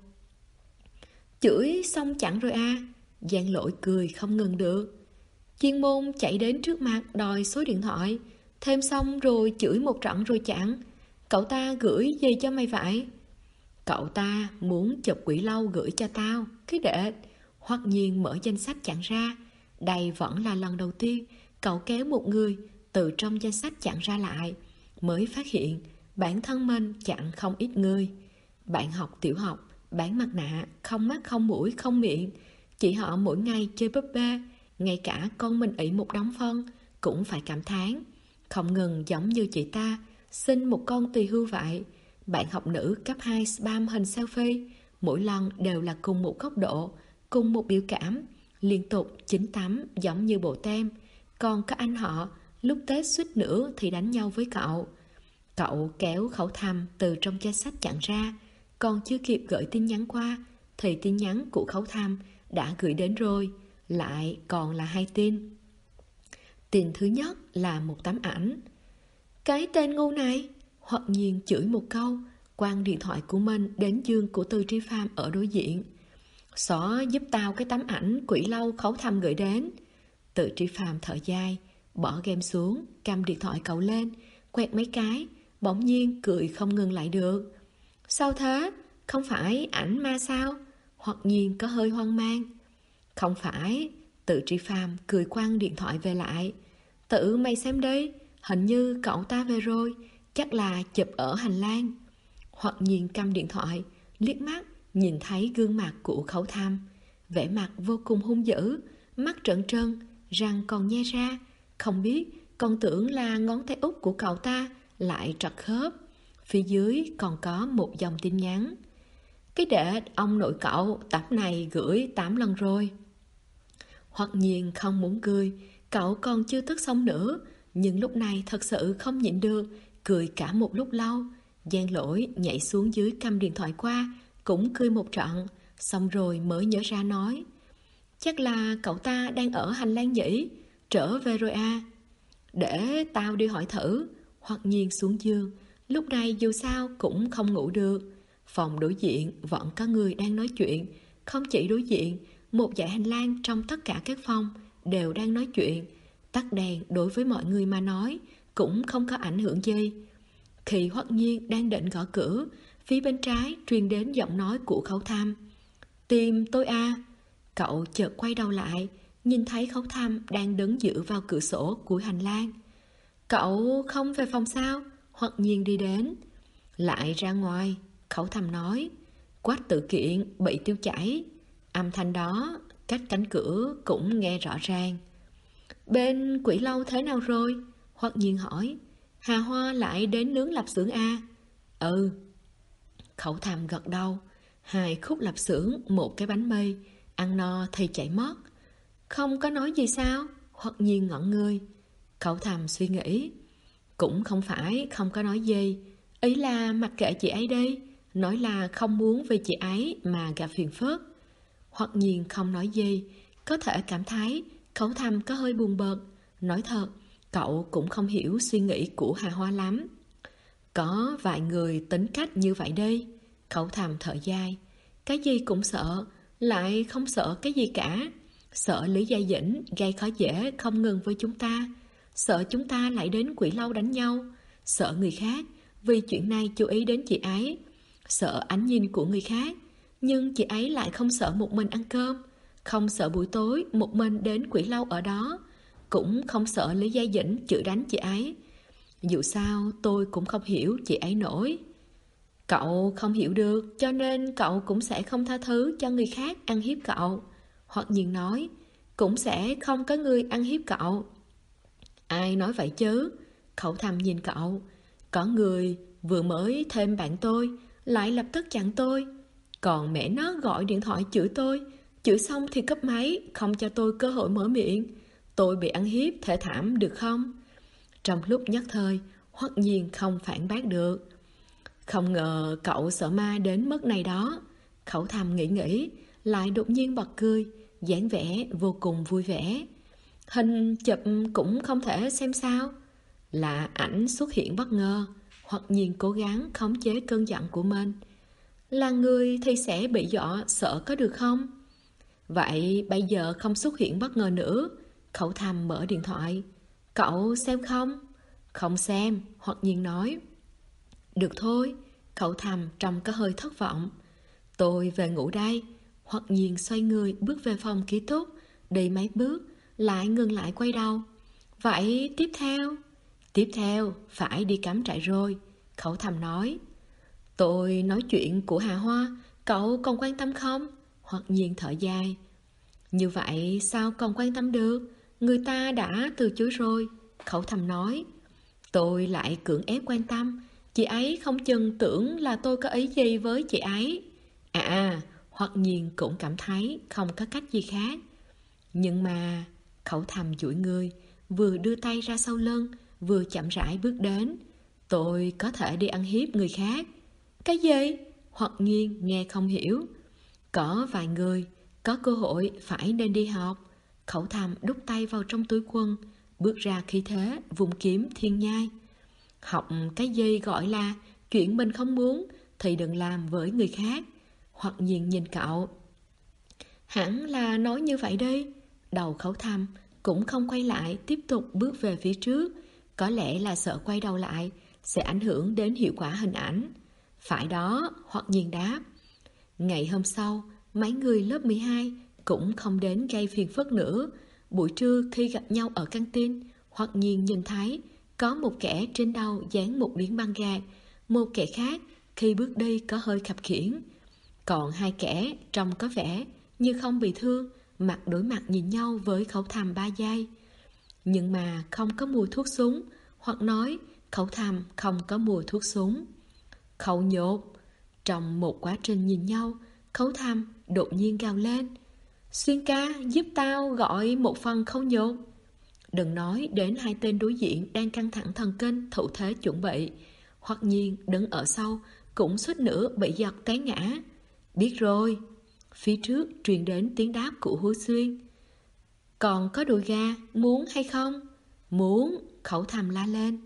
Chửi xong chặn rồi à? Giang Lỗi cười không ngừng được. Chuyên môn chạy đến trước mặt đòi số điện thoại, thêm xong rồi chửi một trận rồi chặn. Cậu ta gửi gì cho mày vậy? Cậu ta muốn chụp quỷ lâu gửi cho tao. Cái đệ. Hoắc Nhiên mở danh sách chặn ra. Đây vẫn là lần đầu tiên cậu kéo một người từ trong danh sách chặn ra lại, mới phát hiện bản thân mình chặn không ít người. Bạn học tiểu học, bán mặt nạ, không mắt không mũi không miệng. Chị họ mỗi ngày chơi búp bê. Ngay cả con mình ỷ một đống phân cũng phải cảm thán. Không ngừng giống như chị ta sinh một con tỳ hưu vậy. Bạn học nữ cấp 2 spam hình selfie, mỗi lần đều là cùng một góc độ, cùng một biểu cảm, liên tục chín tắm giống như bộ tem. Còn các anh họ lúc Tết suýt nữa thì đánh nhau với cậu. Cậu kéo Khẩu Thầm từ trong danh sách chặn ra. Còn chưa kịp gửi tin nhắn qua thì tin nhắn của Khẩu Thầm đã gửi đến rồi. Lại còn là 2 tin. Tin thứ nhất là một tấm ảnh. Cái tên ngu này. Hoắc Nhiên chửi một câu, quăng điện thoại của mình đến giường của Từ Tri Phàm ở đối diện. Xóa giúp tao cái tấm ảnh quỷ lâu Khẩu Thầm gửi đến. Từ Tri Phàm thở dài, bỏ game xuống, cầm điện thoại cậu lên, quẹt mấy cái, bỗng nhiên cười không ngừng lại được. Sao thế? Không phải ảnh ma sao? Hoắc Nhiên có hơi hoang mang. Không phải. Từ Tri Phàm cười quăng điện thoại về lại. Tự mày xem đi, hình như cậu ta về rồi, chắc là chụp ở hành lang. Hoắc Nhiên cầm điện thoại, liếc mắt nhìn thấy gương mặt của Khẩu Thầm, vẻ mặt vô cùng hung dữ, mắt trợn trân, răng còn nhe ra. Không biết, còn tưởng là ngón tay út của cậu ta lại trật khớp. Phía dưới còn có một dòng tin nhắn. Cái đệ ông nội cậu tập này gửi 8 lần rồi. Hoắc Nhiên không muốn cười, cậu còn chưa tức xong nữa, nhưng lúc này thật sự không nhịn được, cười cả một lúc lâu. Giang Lỗi nhảy xuống dưới cầm điện thoại qua, cũng cười một trận, xong rồi mới nhớ ra nói. Chắc là cậu ta đang ở hành lang nhỉ, trở về rồi à? Để tao đi hỏi thử. Hoắc Nhiên xuống giường, lúc này dù sao cũng không ngủ được. Phòng đối diện vẫn có người đang nói chuyện. Không chỉ đối diện, một dãy hành lang trong tất cả các phòng đều đang nói chuyện. Tắt đèn đối với mọi người mà nói cũng không có ảnh hưởng gì. Khi Hoắc Nhiên đang định gõ cửa, phía bên trái truyền đến giọng nói của Khẩu Thầm. Tìm tôi à? Cậu chợt quay đầu lại, nhìn thấy Khẩu Thầm đang đứng dựa vào cửa sổ cuối hành lang. Cậu không về phòng sao? Hoắc Nhiên đi đến. Lại ra ngoài. Khẩu Thầm nói. Quách Tự Kiện bị tiêu chảy. Âm thanh đó cách cánh cửa cũng nghe rõ ràng. Bên quỷ lâu thế nào rồi? Hoắc Nhiên hỏi. Hà Hoa lại đến nướng lạp xưởng à? Ừ. Khẩu Thầm gật đầu. 2 khúc lạp xưởng, 1 cái bánh mì, ăn no thì chạy mất. Không có nói gì sao? Hoắc Nhiên ngẩn người. Khẩu Thầm suy nghĩ. Cũng không phải không có nói gì, ý là mặc kệ chị ấy đi, nói là không muốn vì chị ấy mà gặp phiền phức. Hoắc Nhiên không nói gì, có thể cảm thấy Khẩu Thầm có hơi buồn bực. Nói thật, cậu cũng không hiểu suy nghĩ của Hà Hoa lắm. Có vài người tính cách như vậy đi. Khẩu Thầm thở dài. Cái gì cũng sợ, lại không sợ cái gì cả. Sợ Lý Gia Dĩnh gây khó dễ không ngừng với chúng ta, sợ chúng ta lại đến quỷ lâu đánh nhau, sợ người khác vì chuyện này chú ý đến chị ấy, sợ ánh nhìn của người khác. Nhưng chị ấy lại không sợ một mình ăn cơm, không sợ buổi tối một mình đến quỷ lâu ở đó, cũng không sợ Lý Gia Dĩnh chửi đánh chị ấy. Dù sao tôi cũng không hiểu chị ấy nổi. Cậu không hiểu được, cho nên cậu cũng sẽ không tha thứ cho người khác ăn hiếp cậu. Hoặc nhiên nói, cũng sẽ không có người ăn hiếp cậu. Ai nói vậy chứ? Khẩu Thầm nhìn cậu. Có người vừa mới thêm bạn tôi, lại lập tức chặn tôi. Còn mẹ nó gọi điện thoại chửi tôi, chửi xong thì cúp máy, không cho tôi cơ hội mở miệng. Tôi bị ăn hiếp thê thảm được không? Trong lúc nhất thời, Hoắc Nhiên không phản bác được. Không ngờ cậu sợ ma đến mức này đó. Khẩu thầm nghĩ, lại đột nhiên bật cười, dáng vẻ vô cùng vui vẻ. Hình chụp cũng không thể xem sao? Là ảnh xuất hiện bất ngờ, hoặc nhiên cố gắng khống chế cơn giận của mình. Là người thì sẽ bị dọa sợ có được không? Vậy bây giờ không xuất hiện bất ngờ nữa. Khẩu thầm mở điện thoại. Cậu xem không? Không xem, hoặc nhiên nói. Được thôi. Khẩu thầm trông có hơi thất vọng. Tôi về ngủ đây. Hoặc nhiên xoay người bước về phòng ký túc. Đi mấy bước, lại ngừng lại quay đầu. Vậy tiếp theo? Tiếp theo, phải đi cắm trại rồi. Khẩu thầm nói. Tôi nói chuyện của Hà Hoa, cậu còn quan tâm không? Hoặc nhiên thở dài. Như vậy sao còn quan tâm được? Người ta đã từ chối rồi. Khẩu thầm nói. Tôi lại cưỡng ép quan tâm. Chị ấy không chừng tưởng là tôi có ý gì với chị ấy. Hoặc nhiên cũng cảm thấy không có cách gì khác. Nhưng mà... Khẩu thầm duỗi người, vừa đưa tay ra sau lưng, vừa chậm rãi bước đến. Tôi có thể đi ăn hiếp người khác. Cái gì? Hoặc nhiên nghe không hiểu. Có vài người có cơ hội phải nên đi học. Khẩu thầm đút tay vào trong túi quần, bước ra khí thế vùng kiếm thiên nhai. Học cái gì gọi là chuyện mình không muốn thì đừng làm với người khác. Hoặc nhiên nhìn cậu. Hẳn là nói như vậy đi. Đầu khẩu thầm cũng không quay lại, tiếp tục bước về phía trước. Có lẽ là sợ quay đầu lại sẽ ảnh hưởng đến hiệu quả hình ảnh. Phải đó, Hoặc nhiên đáp. Ngày hôm sau, mấy người lớp 12 cũng không đến gây phiền phức nữa. Buổi trưa khi gặp nhau ở căng tin, Hoặc nhiên nhìn thấy có một kẻ trên đầu dán một miếng băng gạc, một kẻ khác khi bước đi có hơi khập khiễng. Còn hai kẻ trông có vẻ như không bị thương, mặt đối mặt nhìn nhau với khẩu thầm 3 giây. Nhưng mà không có mùi thuốc súng, hoặc nói khẩu thầm không có mùi thuốc súng. Khẩu nhột. Trong một quá trình nhìn nhau, khẩu thầm đột nhiên gào lên. Xuyên ca, giúp tao gọi một phần khẩu nhột. Đừng nói đến hai tên đối diện đang căng thẳng thần kinh thủ thế chuẩn bị. Hoặc nhiên đứng ở sau cũng suýt nữa bị giật té ngã. Biết rồi. Phía trước truyền đến tiếng đáp của Hứa Xuyên. Còn có đùi gà, muốn hay không? Muốn, khẩu thầm la lên.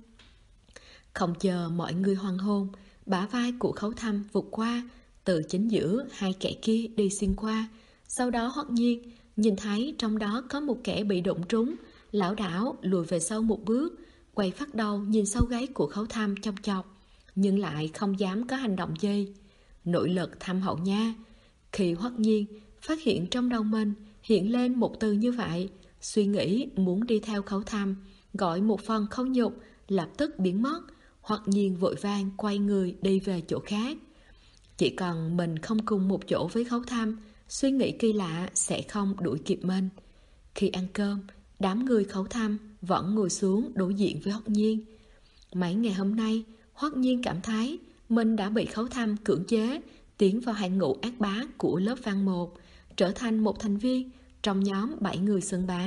Không chờ mọi người hoàn hồn, bả vai của khẩu thầm vụt qua, từ chính giữa hai kẻ kia đi xuyên qua. Sau đó Hoặc nhiên nhìn thấy trong đó có một kẻ bị đụng trúng, lảo đảo lùi về sau một bước, quay phát đầu nhìn sau gáy của khẩu thầm chọc chọc, nhưng lại không dám có hành động gì. Nội lực thâm hậu nha. Khi Hoặc nhiên phát hiện trong đầu mình hiện lên một từ như vậy, suy nghĩ muốn đi theo khẩu thầm gọi một phần khẩu nhục lập tức biến mất. Hoặc nhiên vội vàng quay người đi về chỗ khác. Chỉ cần mình không cùng một chỗ với khẩu thầm, suy nghĩ kỳ lạ sẽ không đuổi kịp mình. Khi ăn cơm, đám người khẩu thầm vẫn ngồi xuống đối diện với Hoặc nhiên. Mấy ngày hôm nay, Hoặc nhiên cảm thấy mình đã bị khẩu thầm cưỡng chế tiến vào hàng ngũ ác bá của lớp văn 1, trở thành một thành viên trong nhóm 7 người xưng bá.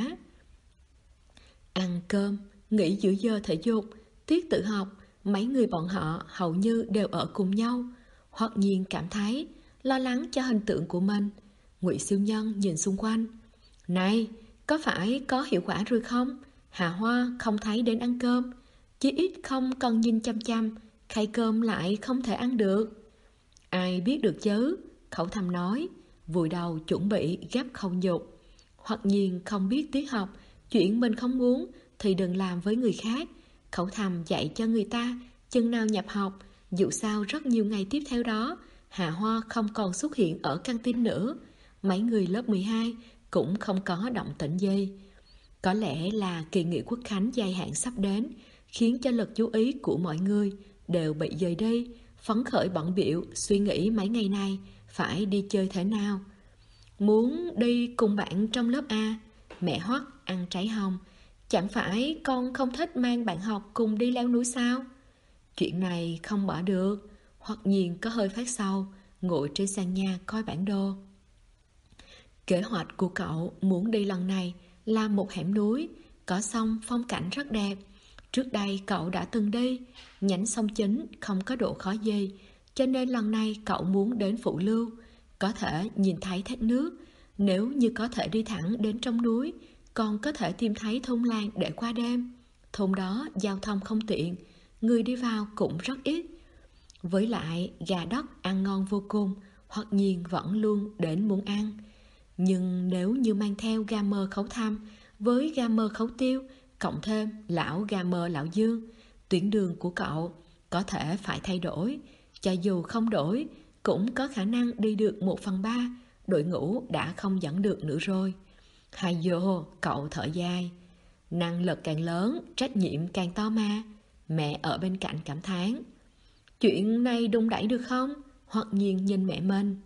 Ăn cơm, nghỉ giữa giờ thể dục, tiết tự học, mấy người bọn họ hầu như đều ở cùng nhau. Hoặc nhiên cảm thấy lo lắng cho hình tượng của mình. Ngụy Siêu Nhân nhìn xung quanh. Này, có phải có hiệu quả rồi không? Hà Hoa không thấy đến ăn cơm, chí ít không cần nhìn chăm chăm, khay cơm lại không thể ăn được. Ai biết được chứ, khẩu thầm nói, vùi đầu chuẩn bị gắp khâu nhục. Hoặc nhiên không biết tiết học, chuyện mình không muốn thì đừng làm với người khác. Khẩu thầm dạy cho người ta, chừng nào nhập học, dù sao rất nhiều ngày tiếp theo đó, Hà Hoa không còn xuất hiện ở căng tin nữa. Mấy người lớp 12 cũng không có động tĩnh gì. Có lẽ là kỳ nghỉ quốc khánh dài hạn sắp đến, khiến cho lực chú ý của mọi người đều bị dời đi, phấn khởi bận bịu suy nghĩ mấy ngày nay phải đi chơi thế nào. Muốn đi cùng bạn trong lớp A. Mẹ Hoắc ăn trái hồng. Chẳng phải con không thích mang bạn học cùng đi leo núi sao? Chuyện này không bỏ được. Hoặc nhiên có hơi phát sầu, ngồi trên sàn nhà coi bản đồ. Kế hoạch của cậu muốn đi lần này là một hẻm núi, có sông phong cảnh rất đẹp. Trước đây cậu đã từng đi, nhánh sông Chính không có độ khó gì, cho nên lần này cậu muốn đến Phụ Lưu, có thể nhìn thấy thác nước. Nếu như có thể đi thẳng đến trong núi, còn có thể tìm thấy thôn làng để qua đêm. Thôn đó giao thông không tiện, người đi vào cũng rất ít. Với lại gà đất ăn ngon vô cùng, Hoặc Nhiên vẫn luôn đến muốn ăn. Nhưng nếu như mang theo gà mờ Khấu Thăm với gà mờ Khấu Tiêu, cộng thêm lão gà mờ Lão Dương, tuyến đường của cậu có thể phải thay đổi. Cho dù không đổi, cũng có khả năng đi được 1/3, đội ngũ đã không dẫn được nữa rồi. Hay vô, cậu thở dài. Năng lực càng lớn, trách nhiệm càng to mà. Mẹ ở bên cạnh cảm thán. Chuyện này đùng đẩy được không? Hoặc Nhiên nhìn mẹ mình.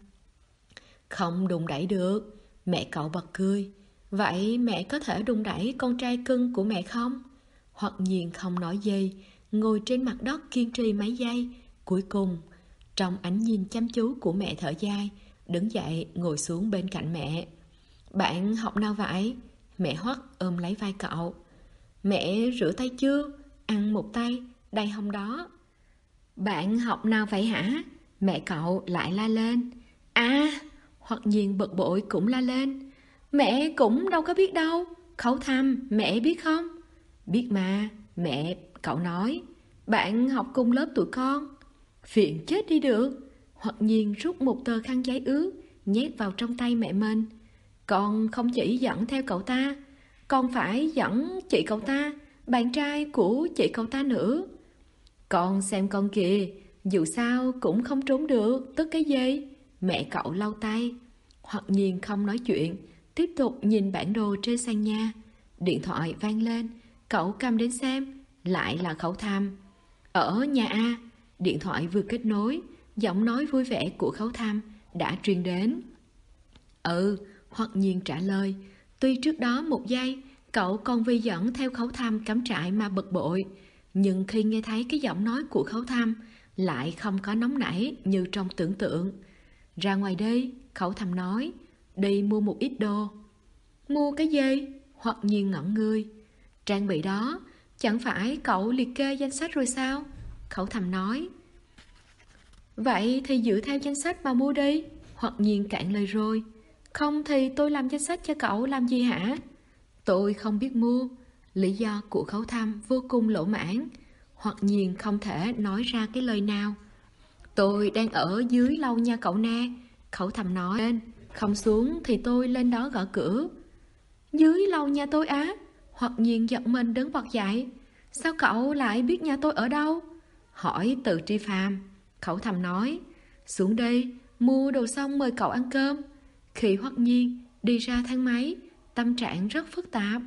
Không đùng đẩy được. Mẹ cậu bật cười. Vậy mẹ có thể đùng đẩy con trai cưng của mẹ không? Hoặc Nhiên không nói gì, ngồi trên mặt đất kiên trì mấy giây. Cuối cùng, trong ánh nhìn chăm chú của mẹ thở dài, đứng dậy ngồi xuống bên cạnh mẹ. Bạn học nào vậy? Mẹ Hoắc ôm lấy vai cậu. Mẹ rửa tay chưa? Ăn một tay, đây hông đó. Bạn học nào vậy hả? Mẹ cậu lại la lên. Hoặc Nhiên bực bội cũng la lên. Mẹ cũng đâu có biết đâu. Khấu Thăm, mẹ biết không? Biết mà, mẹ cậu nói. Bạn học cùng lớp tụi con. Phiền chết đi được. Hoặc Nhiên rút một tờ khăn giấy ướt, nhét vào trong tay mẹ mình. Con không chỉ dẫn theo cậu ta, con phải dẫn chị cậu ta, bạn trai của chị cậu ta nữa. Con xem con kìa, dù sao cũng không trốn được, tức cái gì? Mẹ cậu lau tay. Hoặc Nhiên không nói chuyện, tiếp tục nhìn bản đồ trên sàn nhà. Điện thoại vang lên, cậu cầm đến xem, lại là Khấu Thăm. Ở nhà A, điện thoại vừa kết nối, giọng nói vui vẻ của Khấu Thăm đã truyền đến. Hoặc Nhiên trả lời. Tuy trước đó một giây cậu còn vì dẫn theo Khấu Thăm cắm trại mà bực bội, nhưng khi nghe thấy cái giọng nói của Khấu Thăm lại không có nóng nảy như trong tưởng tượng. Ra ngoài đi, Khấu Thăm nói. Đi mua một ít đồ. Mua cái gì? Hoặc Nhiên ngẩn người. Trang bị đó, chẳng phải cậu liệt kê danh sách rồi sao? Khấu Thăm nói. Vậy thì dựa theo danh sách mà mua đi. Hoặc Nhiên cạn lời rồi. Không thì tôi làm danh sách cho cậu làm gì hả? Tôi không biết mua. Lý do của Khấu Thăm vô cùng lỗ mãn. Hoặc Nhiên không thể nói ra cái lời nào. Tôi đang ở dưới lâu nha cậu nè. Khấu Thăm nói. Lên, không xuống thì tôi lên đó gõ cửa. Dưới lâu nhà tôi á? Hoặc Nhiên giật mình đứng bật dậy. Sao cậu lại biết nhà tôi ở đâu? Hỏi Từ Tri Phàm. Khấu Thăm nói. Xuống đây, mua đồ xong mời cậu ăn cơm. Khi Hoặc Nhiên đi ra thang máy, tâm trạng rất phức tạp.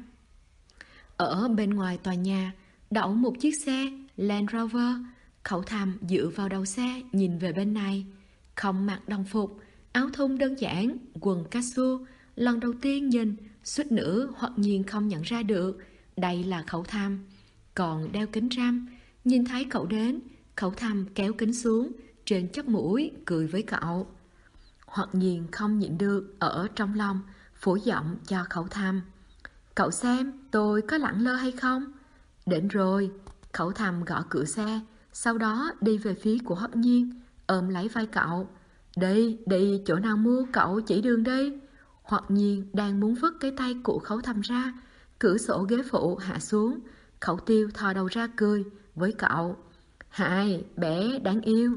Ở bên ngoài tòa nhà đậu một chiếc xe Land Rover. Khấu Thăm dựa vào đầu xe nhìn về bên này. Không mặc đồng phục, áo thun đơn giản, quần casual. Lần đầu tiên nhìn, suýt nữa Hoặc Nhiên không nhận ra được đây là Khấu Thăm. Còn đeo kính râm. Nhìn thấy cậu đến, Khấu Thăm kéo kính xuống trên chóp mũi, cười với cậu. Hoặc Nhiên không nhịn được ở trong lòng, phối giọng cho Khấu Thăm. Cậu xem tôi có lẳng lơ hay không? Đến rồi. Khấu Thăm gõ cửa xe, sau đó đi về phía của Hoặc Nhiên, ôm lấy vai cậu. Đi chỗ nào mua, cậu chỉ đường đi. Hoặc Nhiên đang muốn vứt cái tay của Khấu Thăm ra. Cửa sổ ghế phụ hạ xuống. Khẩu Tiêu thò đầu ra cười với cậu. Hai, bé đáng yêu.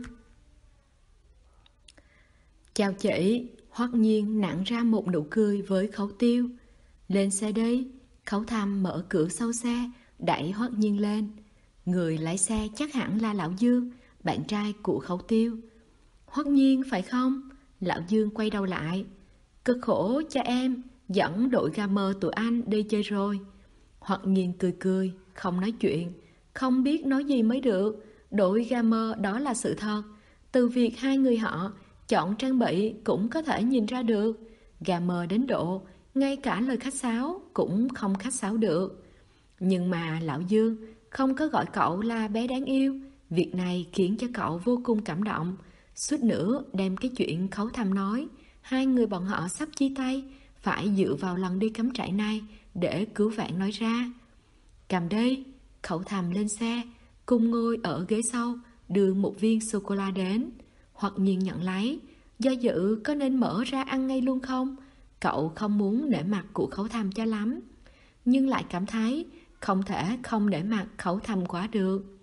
Chào chị. Hoặc Nhiên nặn ra một nụ cười với Khẩu Tiêu. Lên xe đi. Khấu Thăm mở cửa sau xe, đẩy Hoặc Nhiên lên. Người lái xe chắc hẳn là Lão Dương, bạn trai của Khẩu Tiêu. Hoặc Nhiên phải không? Lão Dương quay đầu lại. Cực khổ cho em, dẫn đội gà mờ tụi anh đi chơi rồi. Hoặc Nhiên cười cười, không nói chuyện. Không biết nói gì mới được. Đội gà mờ đó là sự thật. Từ việc hai người họ chọn trang bị cũng có thể nhìn ra được. Gà mờ đến độ ngay cả lời khách sáo cũng không khách sáo được. Nhưng mà Lão Dương không có gọi cậu là bé đáng yêu. Việc này khiến cho cậu vô cùng cảm động. Suýt nữa đem cái chuyện Khấu Thăm nói hai người bọn họ sắp chia tay phải dựa vào lần đi cắm trại này để cứu vãn nói ra. Cầm đi. Khẩu Thầm lên xe, cùng ngồi ở ghế sau, đưa một viên sô-cô-la đến. Hoặc Nhiên nhận lấy, do dự có nên mở ra ăn ngay luôn không? Cậu không muốn nể mặt của Khẩu Thầm cho lắm, nhưng lại cảm thấy không thể không nể mặt Khẩu Thầm quá được.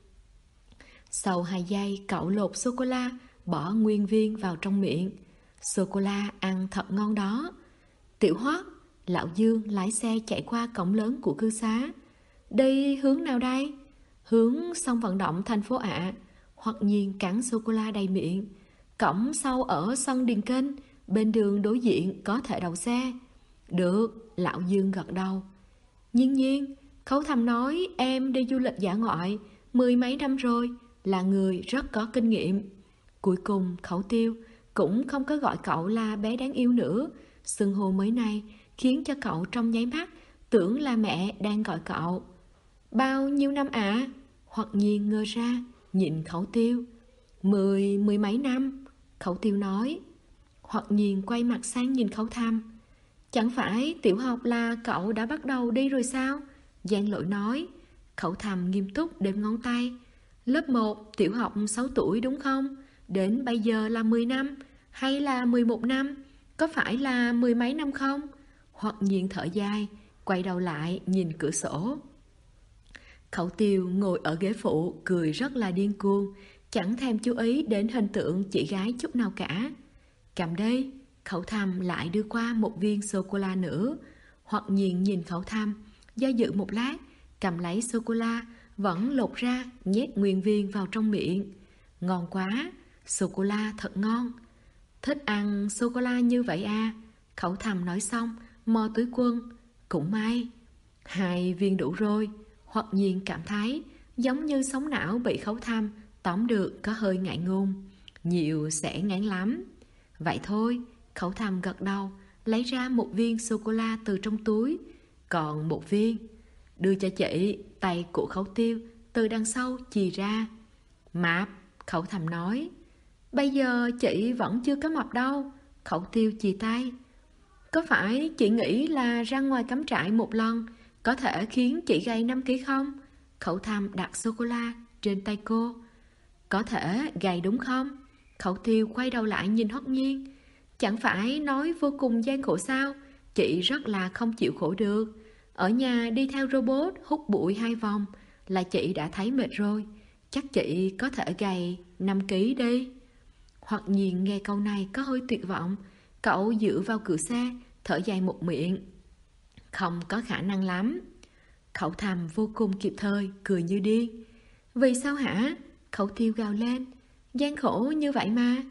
Sau 2 giây, cậu lột sô-cô-la, bỏ nguyên viên vào trong miệng. Sô-cô-la ăn thật ngon đó. Tiểu Hoắc, Lão Dương lái xe chạy qua cổng lớn của cư xá. Đi hướng nào đây? Hướng sân vận động thành phố ạ. Hoặc Nhiên cắn sô-cô-la đầy miệng. Cổng sau ở sân Điền Kinh, bên đường đối diện có thể đậu xe. Được, Lão Dương gật đầu. Nhiên, Khấu Thầm nói em đi du lịch dã ngoại 10 mấy năm rồi, là người rất có kinh nghiệm. Cuối cùng Khẩu Tiêu cũng không có gọi cậu là bé đáng yêu nữa. Xưng hô mới này khiến cho cậu trong nháy mắt tưởng là mẹ đang gọi cậu. Bao nhiêu năm ạ? Hoặc Nhiên ngơ ra, nhìn Khẩu Tiêu. Mười mấy năm, Khẩu Tiêu nói. Hoặc Nhiên quay mặt sang nhìn Khấu Thầm. Chẳng phải tiểu học là cậu đã bắt đầu đi rồi sao? Giang Lỗi nói. Khẩu Thầm nghiêm túc đếm ngón tay. Lớp 1, tiểu học 6 tuổi đúng không? Đến bây giờ là 10 năm, hay là 11 năm? Có phải là 10 mấy năm không? Hoặc Nhiên thở dài, quay đầu lại nhìn cửa sổ. Khẩu Tiêu ngồi ở ghế phụ, cười rất là điên cuồng, chẳng thèm chú ý đến hình tượng chị gái chút nào cả. Cầm đây, Khẩu Thầm lại đưa qua một viên sô-cô-la nữa. Hoặc Nhiên nhìn Khẩu Thầm, do dự một lát, cầm lấy sô-cô-la, vẫn lột ra, nhét nguyên viên vào trong miệng. Ngon quá, sô-cô-la thật ngon. Thích ăn sô-cô-la như vậy à? Khẩu Thầm nói xong, mò túi quần. Cũng may, 2 viên đủ rồi. Hoặc Nhiên cảm thấy giống như sống não bị Khẩu Thầm tóm được có hơi ngại ngùng. Nhiều sẽ ngán lắm. Vậy thôi, Khẩu Thầm gật đầu, lấy ra một viên sô-cô-la từ trong túi. Còn một viên. Đưa cho chị. Tay của Khẩu Tiêu từ đằng sau chì ra. Mập, Khẩu Thầm nói. Bây giờ chị vẫn chưa có mập đâu. Khẩu Tiêu chì tay. Có phải chị nghĩ là ra ngoài cắm trại một lần có thể khiến chị gầy 5 kg không? Khẩu Thầm đặt sô-cô-la trên tay cô. Có thể gầy đúng không? Khẩu Tiêu quay đầu lại nhìn Hoắc Nhiên. Chẳng phải nói vô cùng gian khổ sao? Chị rất là không chịu khổ được. Ở nhà đi theo robot hút bụi 2 vòng là chị đã thấy mệt rồi. Chắc chị có thể gầy 5 kg đi. Hoặc Nhiên nghe câu này có hơi tuyệt vọng. Cậu dựa vào cửa xe, thở dài một miệng. Không có khả năng lắm. Khẩu Thầm vô cùng kịp thời, cười như điên. Vì sao hả? Khẩu Tiêu gào lên. Gian khổ như vậy mà.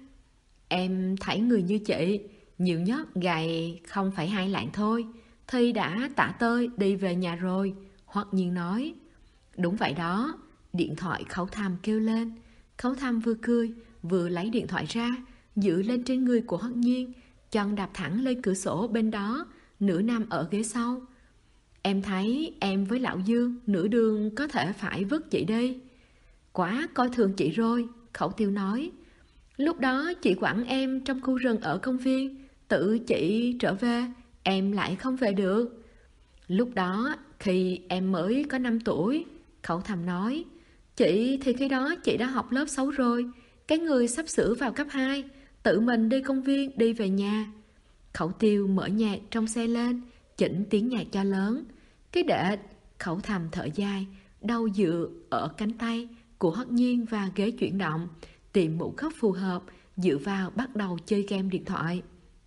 Em thấy người như chị, nhiều nhất gầy 0,2 lạng thôi, thì đã tả tơi đi về nhà rồi. Hoặc Nhiên nói. Đúng vậy đó. Điện thoại Khẩu Thầm kêu lên. Khẩu Thầm vừa cười, vừa lấy điện thoại ra, dựa lên trên người của Hoặc Nhiên, chân đạp thẳng lên cửa sổ bên đó, nửa nằm ở ghế sau. Em thấy em với Lão Dương nửa đường có thể phải vứt chị đi. Quá coi thường chị rồi, Khẩu Tiêu nói. Lúc đó chị quản em trong khu rừng ở công viên, tự chị trở về, em lại không về được. Lúc đó khi em mới có 5 tuổi, Khẩu Thầm nói. Chị thì khi đó chị đã học lớp 6 rồi, cái người sắp sửa vào cấp 2, tự mình đi công viên đi về nhà. Khẩu Tiêu mở nhạc trong xe lên, chỉnh tiếng nhạc cho lớn. Cái đệt, Khẩu Thầm thở dài, đau dựa ở cánh tay của Hoắc Nhiên và ghế chuyển động, tìm một góc phù hợp, dựa vào bắt đầu chơi game điện thoại.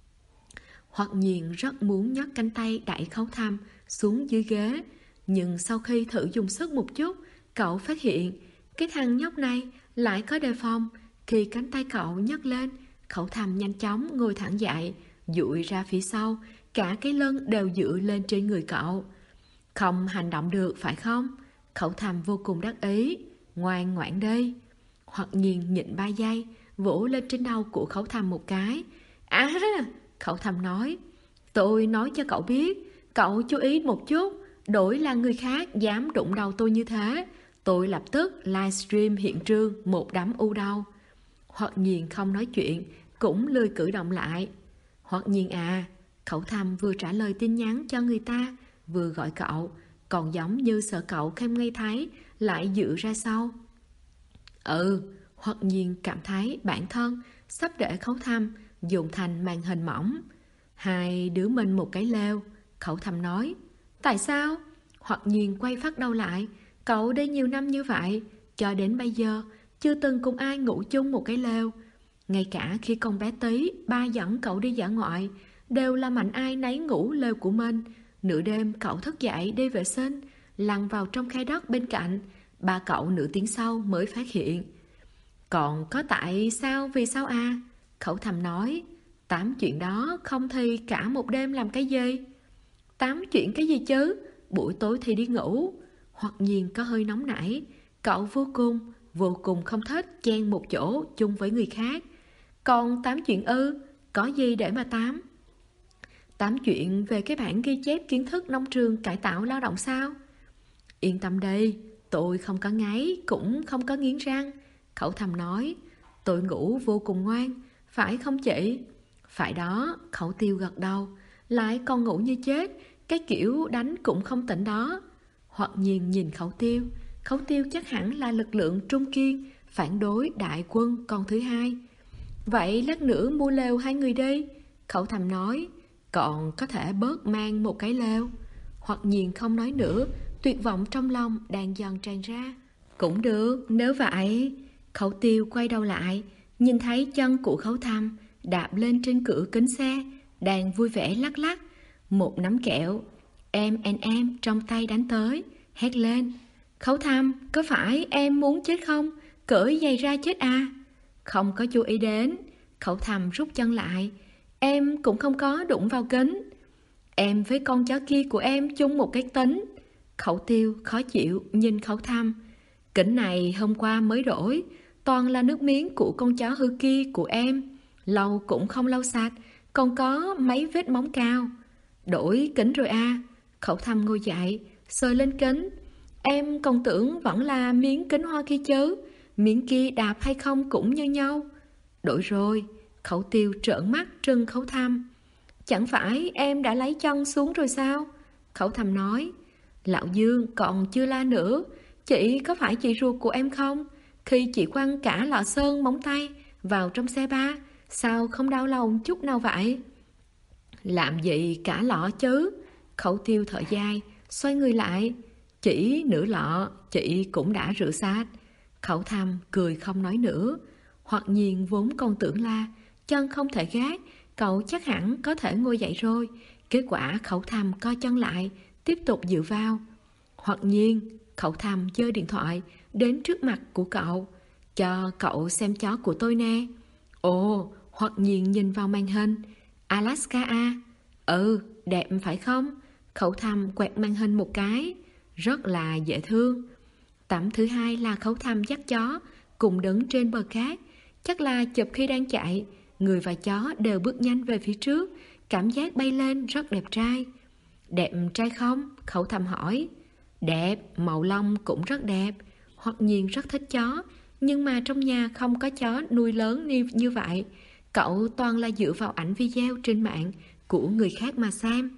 Hoắc Nhiên rất muốn nhấc cánh tay đẩy Khẩu Thầm xuống dưới ghế, nhưng sau khi thử dùng sức một chút, cậu phát hiện cái thằng nhóc này lại có đề phòng. Khi cánh tay cậu nhấc lên, Khẩu Thầm nhanh chóng ngồi thẳng dậy, dụi ra phía sau, cả cái lưng đều dựa lên trên người cậu. Không hành động được phải không? Khẩu Thầm vô cùng đắc ý. Ngoan ngoãn đi. Hoặc Nhiên nhịn 3 giây, vỗ lên trên đầu của Khẩu Thầm một cái. À, Khẩu Thầm nói. Tôi nói cho cậu biết, cậu chú ý một chút, đổi là người khác dám đụng đầu tôi như thế, tôi lập tức livestream hiện trường một đám u đầu. Hoặc Nhiên không nói chuyện, cũng lười cử động lại. Hoặc Nhiên à, Khẩu Thầm vừa trả lời tin nhắn cho người ta, vừa gọi cậu. còn giống như sợ cậu không nghe thấy, lại dựa ra sau. Hoặc nhiên cảm thấy bản thân sắp để Khấu Thăm dùng thành màn hình mỏng. Hai đứa mình một cái lều, Khấu Thăm nói. Tại sao? Hoặc nhiên quay phát đầu lại. Cậu đi nhiều năm như vậy, cho đến bây giờ chưa từng cùng ai ngủ chung một cái lều. Ngay cả khi con bé Tí, ba dẫn cậu đi dã ngoại, đều là mạnh ai nấy ngủ lều của mình. Nửa đêm cậu thức dậy đi vệ sinh, lăn vào trong khe đất bên cạnh. Ba cậu nửa tiếng sau mới phát hiện. Còn có tại sao vì sao à? Khấu Thăm nói. 8 chuyện đó không thì cả một đêm làm cái gì? 8 chuyện cái gì chứ? Buổi tối thì đi ngủ. Hoặc nhiên có hơi nóng nảy. Cậu vô cùng không thích chen một chỗ chung với người khác. Còn 8 chuyện ư? Có gì để mà 8? 8 chuyện về cái bản ghi chép kiến thức nông trường cải tạo lao động sao? Yên tâm đi, tôi không có ngáy, cũng không có nghiến răng. Khấu Thăm nói. Tôi ngủ vô cùng ngoan, phải không chị? Phải đó, Khẩu Tiêu gật đầu. Lại còn ngủ như chết, cái kiểu đánh cũng không tỉnh đó. Hoặc nhiên nhìn Khẩu Tiêu. Khẩu Tiêu chắc hẳn là lực lượng trung kiên, phản đối đại quân con thứ hai. Vậy lát nữa mua lều hai người đi. Khẩu Thăm nói. Còn có thể bớt mang một cái lều. Hoặc nhiên không nói nữa, tuyệt vọng trong lòng đang dần tràn ra. Cũng được, nếu vậy. Khẩu Tiêu quay đầu lại, nhìn thấy chân của Khấu Thăm đạp lên trên cửa kính xe, đang vui vẻ lắc lắc. Một nắm kẹo em trong tay đánh tới, hét lên. Khấu Thăm, có phải em muốn chết không? Cởi giày ra chết à? Không có chú ý đến. Khấu Thăm rút chân lại. Em cũng không có đụng vào kính. Em với con chó kia của em chung một cái tính. Khẩu Tiêu khó chịu nhìn Khấu Thăm. Kính này hôm qua mới đổi, toàn là nước miếng của con chó hư kia của em. Lau cũng không lau sạch, còn có mấy vết móng cao. Đổi kính rồi à? Khẩu Thăm ngồi dậy, sờ lên kính. Em còn tưởng vẫn là miếng kính hoa kia chứ. Miếng kia đạp hay không cũng như nhau. Đổi rồi. Khẩu Tiêu trợn mắt trừng Khấu Thăm. Chẳng phải em đã lấy chân xuống rồi sao? Khẩu Thăm nói. Lão Dương còn chưa la nữa. Chị có phải chị ruột của em không? Khi chị quăng cả lọ sơn móng tay vào trong xe ba, sao không đau lòng chút nào vậy? Làm gì cả lọ chứ? Khẩu Tiêu thở dài, xoay người lại. Chỉ nửa lọ, chị cũng đã rửa sạch. Khẩu Thăm cười không nói nữa. Hoặc nhiên vốn còn tưởng là chân không thể gác, cậu chắc hẳn có thể ngồi dậy rồi. Kết quả Khẩu Thăm co chân lại, tiếp tục dựa vào. Hoặc nhiên, Khẩu Thăm giơ điện thoại đến trước mặt của cậu. Cho cậu xem chó của tôi nè. Ồ, Hoặc nhiên nhìn vào màn hình. Alaska à? Đẹp phải không? Khẩu Thăm quẹt màn hình một cái. Rất là dễ thương. Tấm thứ hai là Khẩu Thăm dắt chó cùng đứng trên bờ cát. Chắc là chụp khi đang chạy. Người và chó đều bước nhanh về phía trước. Cảm giác bay lên rất đẹp trai. Đẹp trai không? Khẩu Thăm hỏi. Đẹp, màu lông cũng rất đẹp. Hoặc nhiên rất thích chó. Nhưng mà trong nhà không có chó nuôi lớn như vậy. Cậu toàn là dựa vào ảnh video trên mạng của người khác mà xem.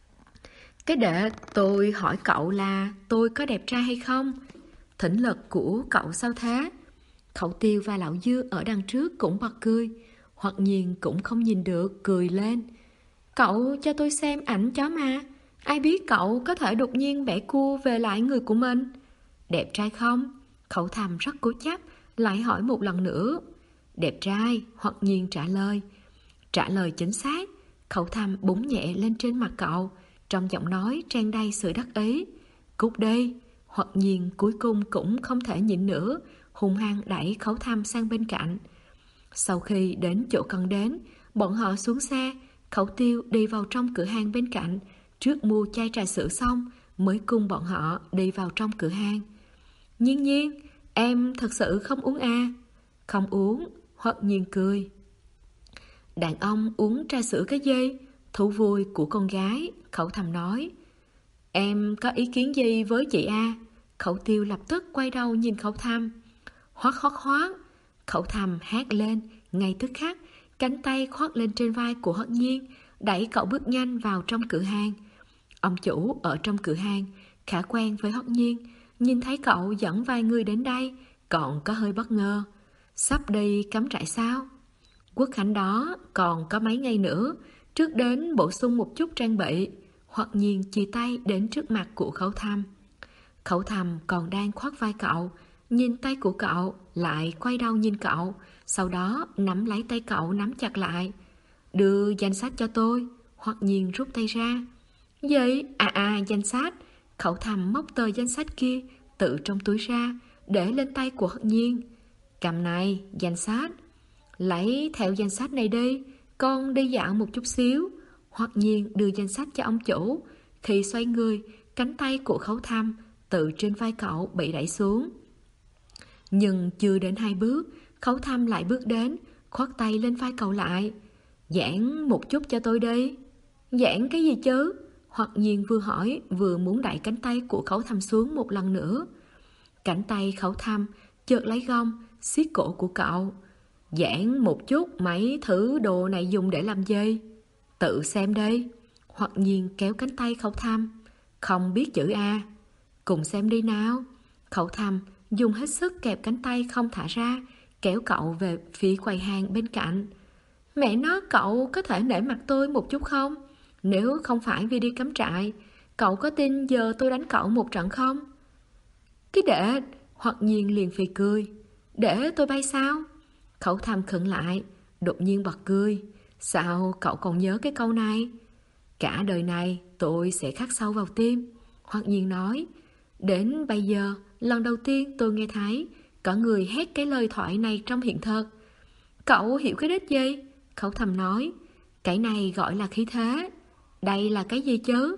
Cái để tôi hỏi cậu là tôi có đẹp trai hay không? Thỉnh lực của cậu sao thế? Khẩu Tiêu và Lão Dư ở đằng trước cũng bật cười. Hoặc nhiên cũng không nhìn được, cười lên. Cậu cho tôi xem ảnh chó mà. Ai biết cậu có thể đột nhiên bẻ cua về lại người của mình. Đẹp trai không? Khẩu Thăm rất cố chấp, lại hỏi một lần nữa. Đẹp trai, Hoặc nhiên trả lời. Trả lời chính xác. Khẩu Thăm búng nhẹ lên trên mặt cậu, trong giọng nói tràn đầy sự đắc ý. Cút đi. Hoặc nhiên cuối cùng cũng không thể nhịn nữa, hung hăng đẩy Khẩu Thăm sang bên cạnh. Sau khi đến chỗ cần đến, bọn họ xuống xe. Khẩu Tiêu đi vào trong cửa hàng bên cạnh, trước mua chai trà sữa xong mới cùng bọn họ đi vào trong cửa hàng. Nhiên, em thật sự không uống à? Không uống. Hoặc nhiên cười. Đàn ông uống trà sữa cái gì? Thú vui của con gái. Khẩu Thăm nói. Em có ý kiến gì với chị à? Khẩu Tiêu lập tức quay đầu nhìn Khẩu Thăm. Hoắc. Khẩu Thăm hét lên. Ngay tức khắc, cánh tay khoác lên trên vai của Hoặc nhiên, đẩy cậu bước nhanh vào trong cửa hàng. Ông chủ ở trong cửa hàng khá quen với Hoắc Nhiên, nhìn thấy cậu dẫn vài người đến đây, còn có hơi bất ngờ. Sắp đi cắm trại sao? Quốc khánh đó còn có mấy ngày nữa, trước đến bổ sung một chút trang bị. Hoắc Nhiên chia tay đến trước mặt của Khấu Thăm. Khấu Thăm còn đang khoác vai cậu, nhìn tay của cậu, lại quay đầu nhìn cậu, sau đó nắm lấy tay cậu nắm chặt lại. Đưa danh sách cho tôi. Hoắc Nhiên rút tay ra. Vậy? Danh sách. Khấu Thăm móc tờ danh sách kia tự trong túi ra, để lên tay của Hoắc Nhiên. Cầm này, danh sách. Lấy theo danh sách này đi, con đi dạo một chút xíu. Hoắc Nhiên đưa danh sách cho ông chủ. Khi xoay người, cánh tay của Khấu Thăm từ trên vai cậu bị đẩy xuống. Nhưng chưa đến 2 bước, Khấu Thăm lại bước đến, khoác tay lên vai cậu lại. Giãn một chút cho tôi đi. Giãn cái gì chứ? Hoắc Nhiên vừa hỏi vừa muốn đẩy cánh tay của Khấu Thăm xuống một lần nữa. Cánh tay Khấu Thăm chợt lấy gông siết cổ của cậu. Giãn một chút, mấy thứ đồ này dùng để làm gì? Tự xem đây. Hoắc Nhiên kéo cánh tay Khấu Thăm. Không biết chữ A. Cùng xem đi nào. Khấu Thăm dùng hết sức kẹp cánh tay không thả ra, kéo cậu về phía quầy hàng bên cạnh. Mẹ nó, cậu có thể nể mặt tôi một chút không? Nếu không phải vì đi cắm trại, cậu có tin giờ tôi đánh cậu một trận không? Cái đệ. Hoắc Nhiên liền phì cười. Để tôi bay sao? Khấu Thăm khựng lại, đột nhiên bật cười. Sao cậu còn nhớ cái câu này? Cả đời này tôi sẽ khắc sâu vào tim. Hoắc Nhiên nói. Đến bây giờ, lần đầu tiên tôi nghe thấy có người hét cái lời thoại này trong hiện thực. Cậu hiểu cái đích gì? Khấu Thăm nói. Cái này gọi là khí thế. Đây là cái gì chứ?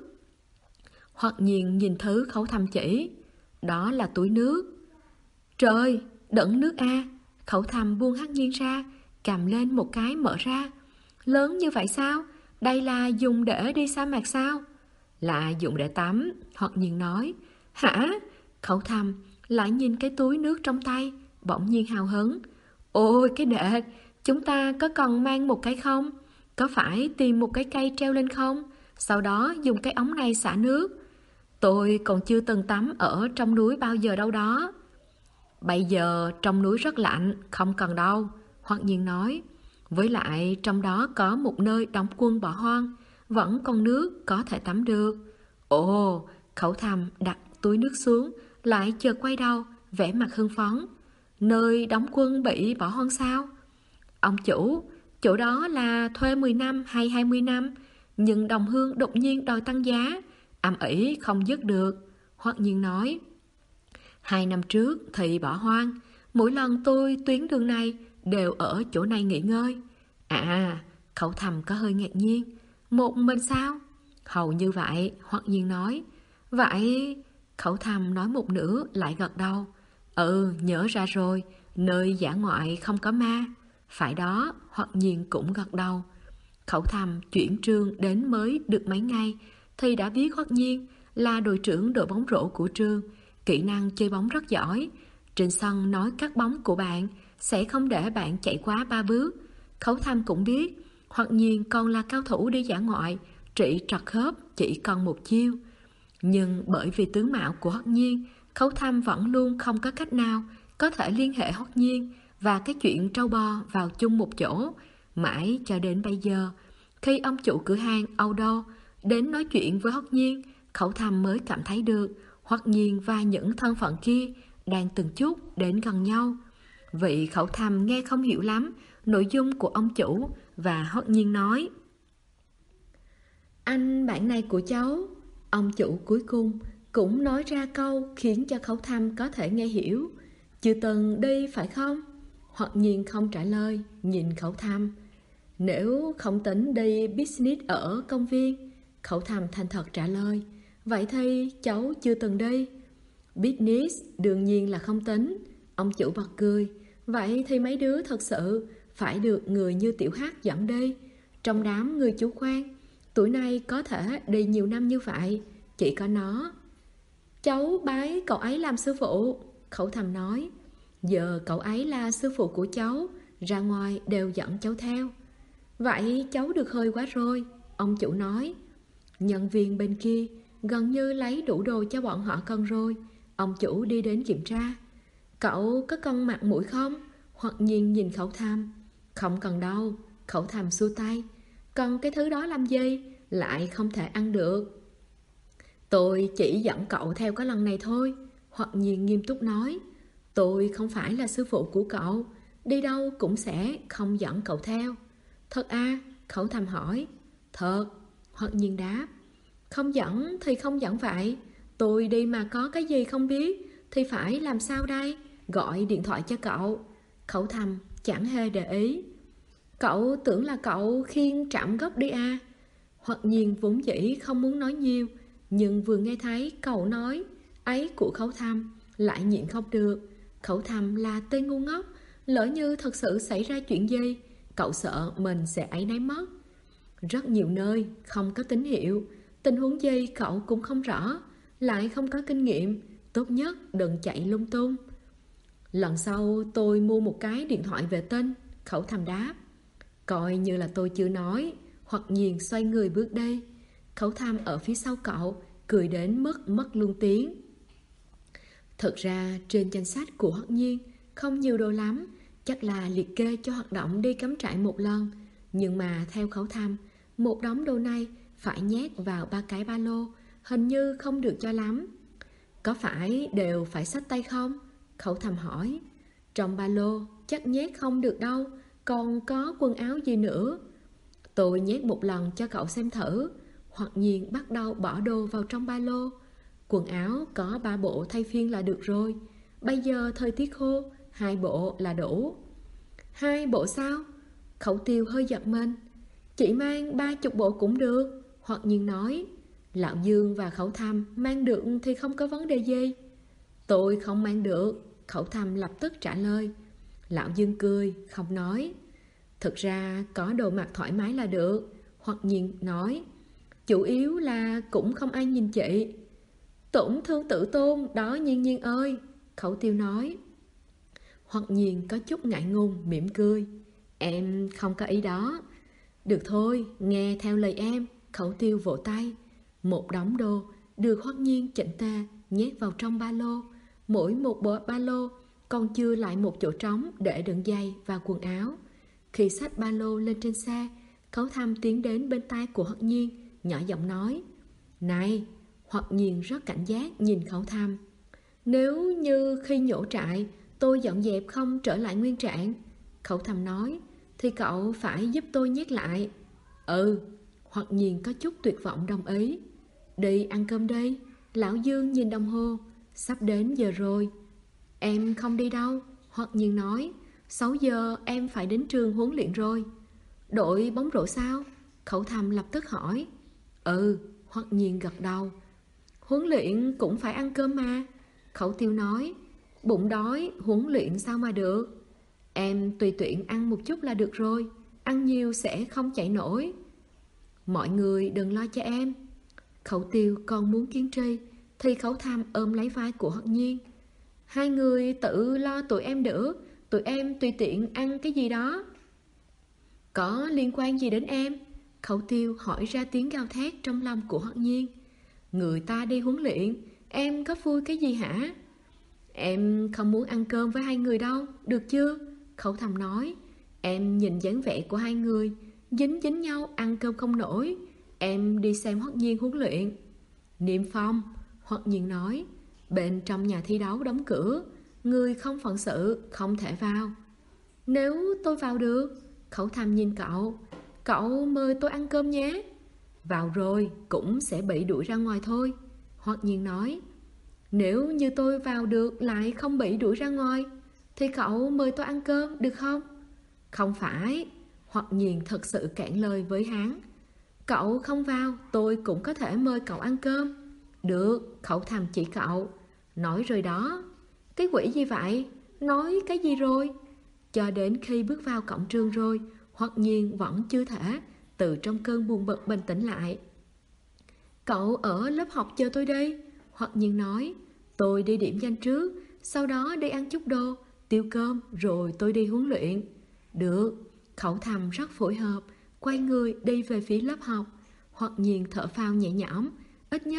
Hoắc Nhiên nhìn thứ Khấu Thăm chỉ. Đó là túi nước. Trời, đựng nước A. Khấu Thăm buông Hoắc Nhiên ra, cầm lên một cái mở ra. Lớn như vậy sao? Đây là dùng để đi sa mạc sao? Là dùng để tắm. Hoắc Nhiên nói. Hả? Khấu Thăm lại nhìn cái túi nước trong tay, bỗng nhiên hào hứng. Ôi cái đệ, chúng ta có cần mang một cái không? Có phải tìm một cái cây treo lên không? Sau đó dùng cái ống này xả nước. Tôi còn chưa từng tắm ở trong núi bao giờ đâu đó. Bây giờ trong núi rất lạnh, không cần đâu. Hoắc Nhiên nói. Với lại trong đó có một nơi đóng quân bỏ hoang, vẫn còn nước có thể tắm được. Ồ, Khấu Thăm đặt túi nước xuống, lại chợt quay đầu, vẻ mặt hưng phấn. Nơi đóng quân bị bỏ hoang sao? Ông chủ, chỗ đó là thuê 10 năm hay 20 năm, nhưng đồng hương đột nhiên đòi tăng giá, ầm ĩ không dứt được. Hoắc Nhiên nói. 2 năm trước thì bỏ hoang, mỗi lần tôi tuyến đường này đều ở chỗ này nghỉ ngơi. Khấu Thăm có hơi ngạc nhiên. Một mình sao? Hầu như vậy. Hoắc Nhiên nói. Vậy? Khấu Thăm nói một nửa lại gật đầu. Nhớ ra rồi, nơi dã ngoại không có ma. Phải đó. Hoắc Nhiên cũng gật đầu. Khấu Thăm chuyển trường đến mới được mấy ngày thì đã biết Hoắc Nhiên là đội trưởng đội bóng rổ của trường, kỹ năng chơi bóng rất giỏi. Trên sân nói cắt bóng của bạn sẽ không để bạn chạy quá 3 bước. Khấu Thăm cũng biết Hoắc Nhiên còn là cao thủ đi dã ngoại, trị trật khớp chỉ còn một chiêu. Nhưng bởi vì tướng mạo của Hoắc Nhiên, Khấu Thăm vẫn luôn không có cách nào có thể liên hệ Hoắc Nhiên và cái chuyện trâu bò vào chung một chỗ. Mãi cho đến bây giờ, khi ông chủ cửa hàng Auto đến nói chuyện với Hoắc Nhiên, Khấu Thăm mới cảm thấy được Hoắc Nhiên và những thân phận kia đang từng chút đến gần nhau. Vị Khấu Thăm nghe không hiểu lắm nội dung của ông chủ và Hoắc Nhiên nói. Anh bạn này của cháu. Ông chủ cuối cùng cũng nói ra câu khiến cho Khấu Thăm có thể nghe hiểu. Chưa từng đi phải không? Hoắc Nhiên không trả lời, nhìn Khấu Thăm. Nếu không tính đi business ở công viên, Khấu Thăm thành thật trả lời. Vậy thì cháu chưa từng đi. Business đương nhiên là không tính. Ông chủ bật cười. Vậy thì mấy đứa thật sự phải được người như Tiểu Hắc dẫn đi. Trong đám người chủ quan, tuổi này có thể đi nhiều năm như vậy, chỉ có nó. Cháu bái cậu ấy làm sư phụ. Khấu Thăm nói. Giờ cậu ấy là sư phụ của cháu, ra ngoài đều dẫn cháu theo. Vậy cháu được hơi quá rồi, ông chủ nói. Nhân viên bên kia gần như lấy đủ đồ cho bọn họ cần rồi. Ông chủ đi đến kiểm tra. Cậu có cần mặt mũi không? Hoặc nhiên nhìn Khẩu Tham. Không cần đâu. Khẩu Tham xua tay. Cần cái thứ đó làm gì? Lại không thể ăn được. Tôi chỉ dẫn cậu theo cái lần này thôi. Hoặc nhiên nghiêm túc nói. Tôi không phải là sư phụ của cậu. Đi đâu cũng sẽ không dẫn cậu theo. Thật à? Khẩu Tham hỏi. Thật. Hoặc nhiên đáp. Không dẫn thì không dẫn vậy. Tôi đi mà có cái gì không biết thì phải làm sao đây? Gọi điện thoại cho cậu. Khẩu Tham chẳng hề để ý. Cậu tưởng là cậu khiêng trạm gốc đi à? Hoặc nhiên vốn dĩ không muốn nói nhiều, nhưng vừa nghe thấy cậu nói ấy của Khẩu Tham lại nhịn không được. Khẩu Tham là tên ngu ngốc, lỡ như thật sự xảy ra chuyện gì, cậu sợ mình sẽ áy náy mất. Rất nhiều nơi không có tín hiệu, tình huống gì cậu cũng không rõ, lại không có kinh nghiệm, tốt nhất đừng chạy lung tung. Lần sau tôi mua một cái điện thoại vệ tinh. Khẩu Tham đáp. Coi như là tôi chưa nói. Hoặc nhiên xoay người bước đi. Khẩu Tham ở phía sau cậu, cười đến mức mất luôn tiếng. Thật ra trên danh sách của Hoặc nhiên không nhiều đồ lắm, chắc là liệt kê cho hoạt động đi cắm trại một lần. Nhưng mà theo Khẩu Tham, một đống đồ này phải nhét vào 3 cái ba lô, hình như không được cho lắm. Có phải đều phải xách tay không? Khẩu Tham hỏi. Trong ba lô chắc nhét không được đâu, còn có quần áo gì nữa? Tôi nhét một lần cho cậu xem thử. Hoặc nhiên bắt đầu bỏ đồ vào trong ba lô. Quần áo có 3 bộ thay phiên là được rồi. Bây giờ thời tiết khô, 2 bộ là đủ. 2 bộ sao? Khẩu Tiêu hơi giật mình. Chỉ mang 30 bộ cũng được. Hoặc nhiên nói. Lão Dương và Khẩu Tham mang được thì không có vấn đề gì. Tôi không mang được. Khẩu Tham lập tức trả lời. Lão Dương cười, không nói. Thực ra có đồ mặc thoải mái là được. Hoặc nhiên nói. Chủ yếu là cũng không ai nhìn chị. Tổn thương tự tôn đó Nhiên Nhiên ơi. Khẩu Tiêu nói. Hoặc nhiên có chút ngại ngùng, mỉm cười. Em không có ý đó. Được thôi, nghe theo lời em. Khẩu Tiêu vỗ tay. Một đống đồ được Hoặc nhiên chỉnh tề nhét vào trong ba lô. Mỗi một bộ ba lô còn chưa lại một chỗ trống để đựng giày và quần áo. Khi xách ba lô lên trên xe, Khẩu Tham tiến đến bên tai của Hoặc nhiên, nhỏ giọng nói. Này! Hoặc nhiên rất cảnh giác nhìn Khẩu Tham. Nếu như khi nhổ trại tôi dọn dẹp không trở lại nguyên trạng, Khẩu Tham nói, thì cậu phải giúp tôi nhét lại. Ừ. Hoặc nhiên có chút tuyệt vọng đồng ý. Đi ăn cơm đi. Lão Dương nhìn đồng hồ. Sắp đến giờ rồi. Em không đi đâu. Hoặc nhiên nói. 6 giờ em phải đến trường huấn luyện rồi. Đội bóng rổ sao? Khẩu Tham lập tức hỏi. Ừ. Hoặc nhiên gật đầu. Huấn luyện cũng phải ăn cơm mà. Khẩu Tiêu nói. Bụng đói huấn luyện sao mà được. Em tùy tiện ăn một chút là được rồi. Ăn nhiều sẽ không chạy nổi. Mọi người đừng lo cho em. Khẩu Tiêu còn muốn kiên trì, thì Khẩu Tham ôm lấy vai của Hoặc nhiên. Hai người tự lo tụi em được. Tụi em tùy tiện ăn cái gì đó. Có liên quan gì đến em? Khẩu Tiêu hỏi ra tiếng gào thét trong lòng của Hoặc nhiên. Người ta đi huấn luyện, em có vui cái gì hả? Em không muốn ăn cơm với hai người đâu, được chưa? Khẩu Tham nói. Em nhìn dáng vẻ của hai người dính dính nhau ăn cơm không nổi. Em đi xem Hoặc nhiên huấn luyện. Niệm Phong. Hoặc nhiên nói. Bên trong nhà thi đấu đóng cửa, người không phận sự không thể vào. Nếu tôi vào được. Khẩu Tham nhìn cậu. Cậu mời tôi ăn cơm nhé. Vào rồi cũng sẽ bị đuổi ra ngoài thôi. Hoặc nhiên nói. Nếu như tôi vào được lại không bị đuổi ra ngoài, thì cậu mời tôi ăn cơm được không? Không phải. Hoặc nhiên thật sự cạn lời với hắn. Cậu không vào, tôi cũng có thể mời cậu ăn cơm. Được. Khẩu Tham chỉ cậu. Nói rồi đó. Cái quỷ gì vậy? Nói cái gì rồi? Cho đến khi bước vào cổng trường rồi, Hoặc nhiên vẫn chưa thể từ trong cơn buồn bực bình tĩnh lại. Cậu ở lớp học chờ tôi đi. Hoặc nhiên nói. Tôi đi điểm danh trước, sau đó đi ăn chút đồ, tiêu cơm, rồi tôi đi huấn luyện. Được. Khẩu Tham rất phối hợp, quay người đi về phía lớp học. Hoặc nhiên thở phào nhẹ nhõm. Ít nhất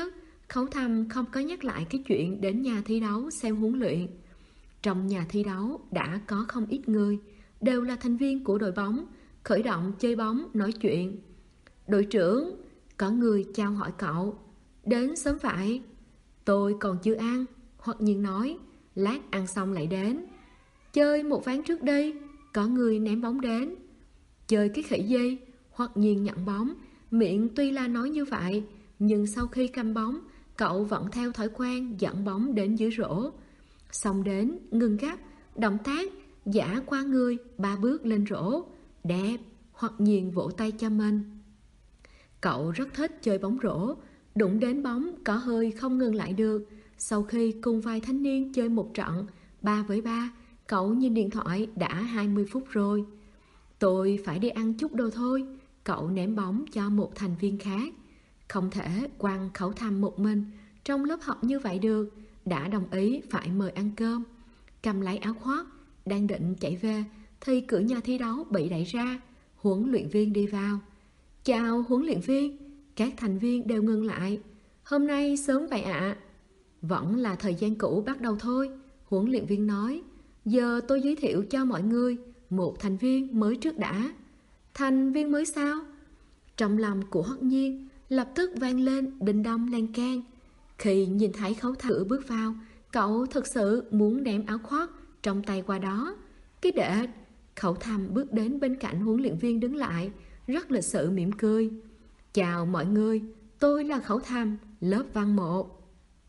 Khấu Thâm không có nhắc lại cái chuyện đến nhà thi đấu xem huấn luyện. Trong nhà thi đấu đã có không ít người, đều là thành viên của đội bóng, khởi động chơi bóng nói chuyện. Đội trưởng, có người chào hỏi cậu. Đến sớm vậy? Tôi còn chưa ăn. Hoặc nhiên nói, lát ăn xong lại đến. Chơi một ván trước đi. Có người ném bóng đến. Chơi cái khỉ gì? Hoặc nhiên nhận bóng. Miệng tuy là nói như vậy, nhưng sau khi cầm bóng, cậu vẫn theo thói quen dẫn bóng đến dưới rổ. Xong đến, ngừng gấp, động tác, giả qua người, 3 bước lên rổ. Đẹp. Hoặc nhiên vỗ tay cho mình. Cậu rất thích chơi bóng rổ, đụng đến bóng có hơi không ngừng lại được. Sau khi cùng vài thanh niên chơi một trận 3-3, cậu nhìn điện thoại đã 20 phút rồi. Tôi phải đi ăn chút đồ thôi. Cậu ném bóng cho một thành viên khác. Không thể quăng Khấu Thâm một mình trong lớp học như vậy được. Đã đồng ý phải mời ăn cơm. Cầm lấy áo khoác, đang định chạy về thì cửa nhà thi đấu bị đẩy ra. Huấn luyện viên đi vào. Chào huấn luyện viên. Các thành viên đều ngừng lại. Hôm nay sớm vậy ạ? Vẫn là thời gian cũ bắt đầu thôi. Huấn luyện viên nói. Giờ tôi giới thiệu cho mọi người một thành viên mới trước đã. Thành viên mới sao? Trong lòng của Hoắc Nhiên lập tức vang lên đinh đong lan can. Khi nhìn thấy Khấu Thâm bước vào, cậu thực sự muốn ném áo khoác trong tay qua đó. Cái đệ. Khấu Thâm bước đến bên cạnh huấn luyện viên đứng lại, rất lịch sự mỉm cười. Chào mọi người, tôi là Khấu Thâm, lớp văn 1.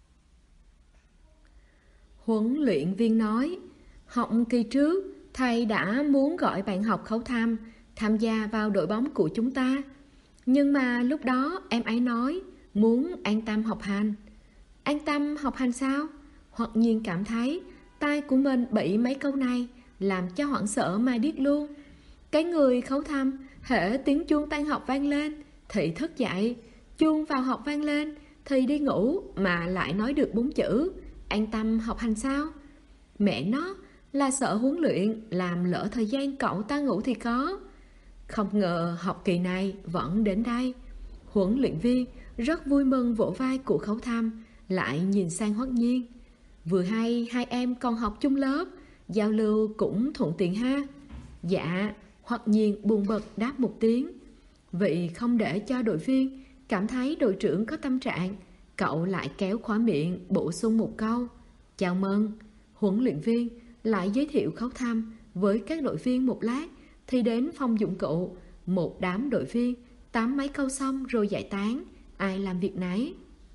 Huấn luyện viên nói, học kỳ trước, thầy đã muốn gọi bạn học Khấu Thâm tham gia vào đội bóng của chúng ta. Nhưng mà lúc đó em ấy nói muốn an tâm học hành. An tâm học hành sao? Hoặc nhiên cảm thấy tai của mình bị mấy câu này làm cho hoảng sợ mà điếc luôn. Cái người Khấu Thâm hễ tiếng chuông tan học vang lên thì thức dậy, chuông vào học vang lên thì đi ngủ, mà lại nói được 4 chữ an tâm học hành sao? Mẹ nó, là sợ huấn luyện làm lỡ thời gian cậu ta ngủ thì có. Không ngờ học kỳ này vẫn đến đây. Huấn luyện viên rất vui mừng vỗ vai của Khấu Thâm, lại nhìn sang Hoắc Nhiên. Vừa hay hai em còn học chung lớp, giao lưu cũng thuận tiện ha. Dạ. Hoắc Nhiên buồn bực đáp một tiếng. Vì không để cho đội viên cảm thấy đội trưởng có tâm trạng, cậu lại kéo khóa miệng bổ sung một câu. Chào mừng. Huấn luyện viên lại giới thiệu Khấu Thâm với các đội viên một lát thì đến phòng dụng cụ. Một đám đội viên tám mấy câu xong rồi giải tán, ai làm việc nấy.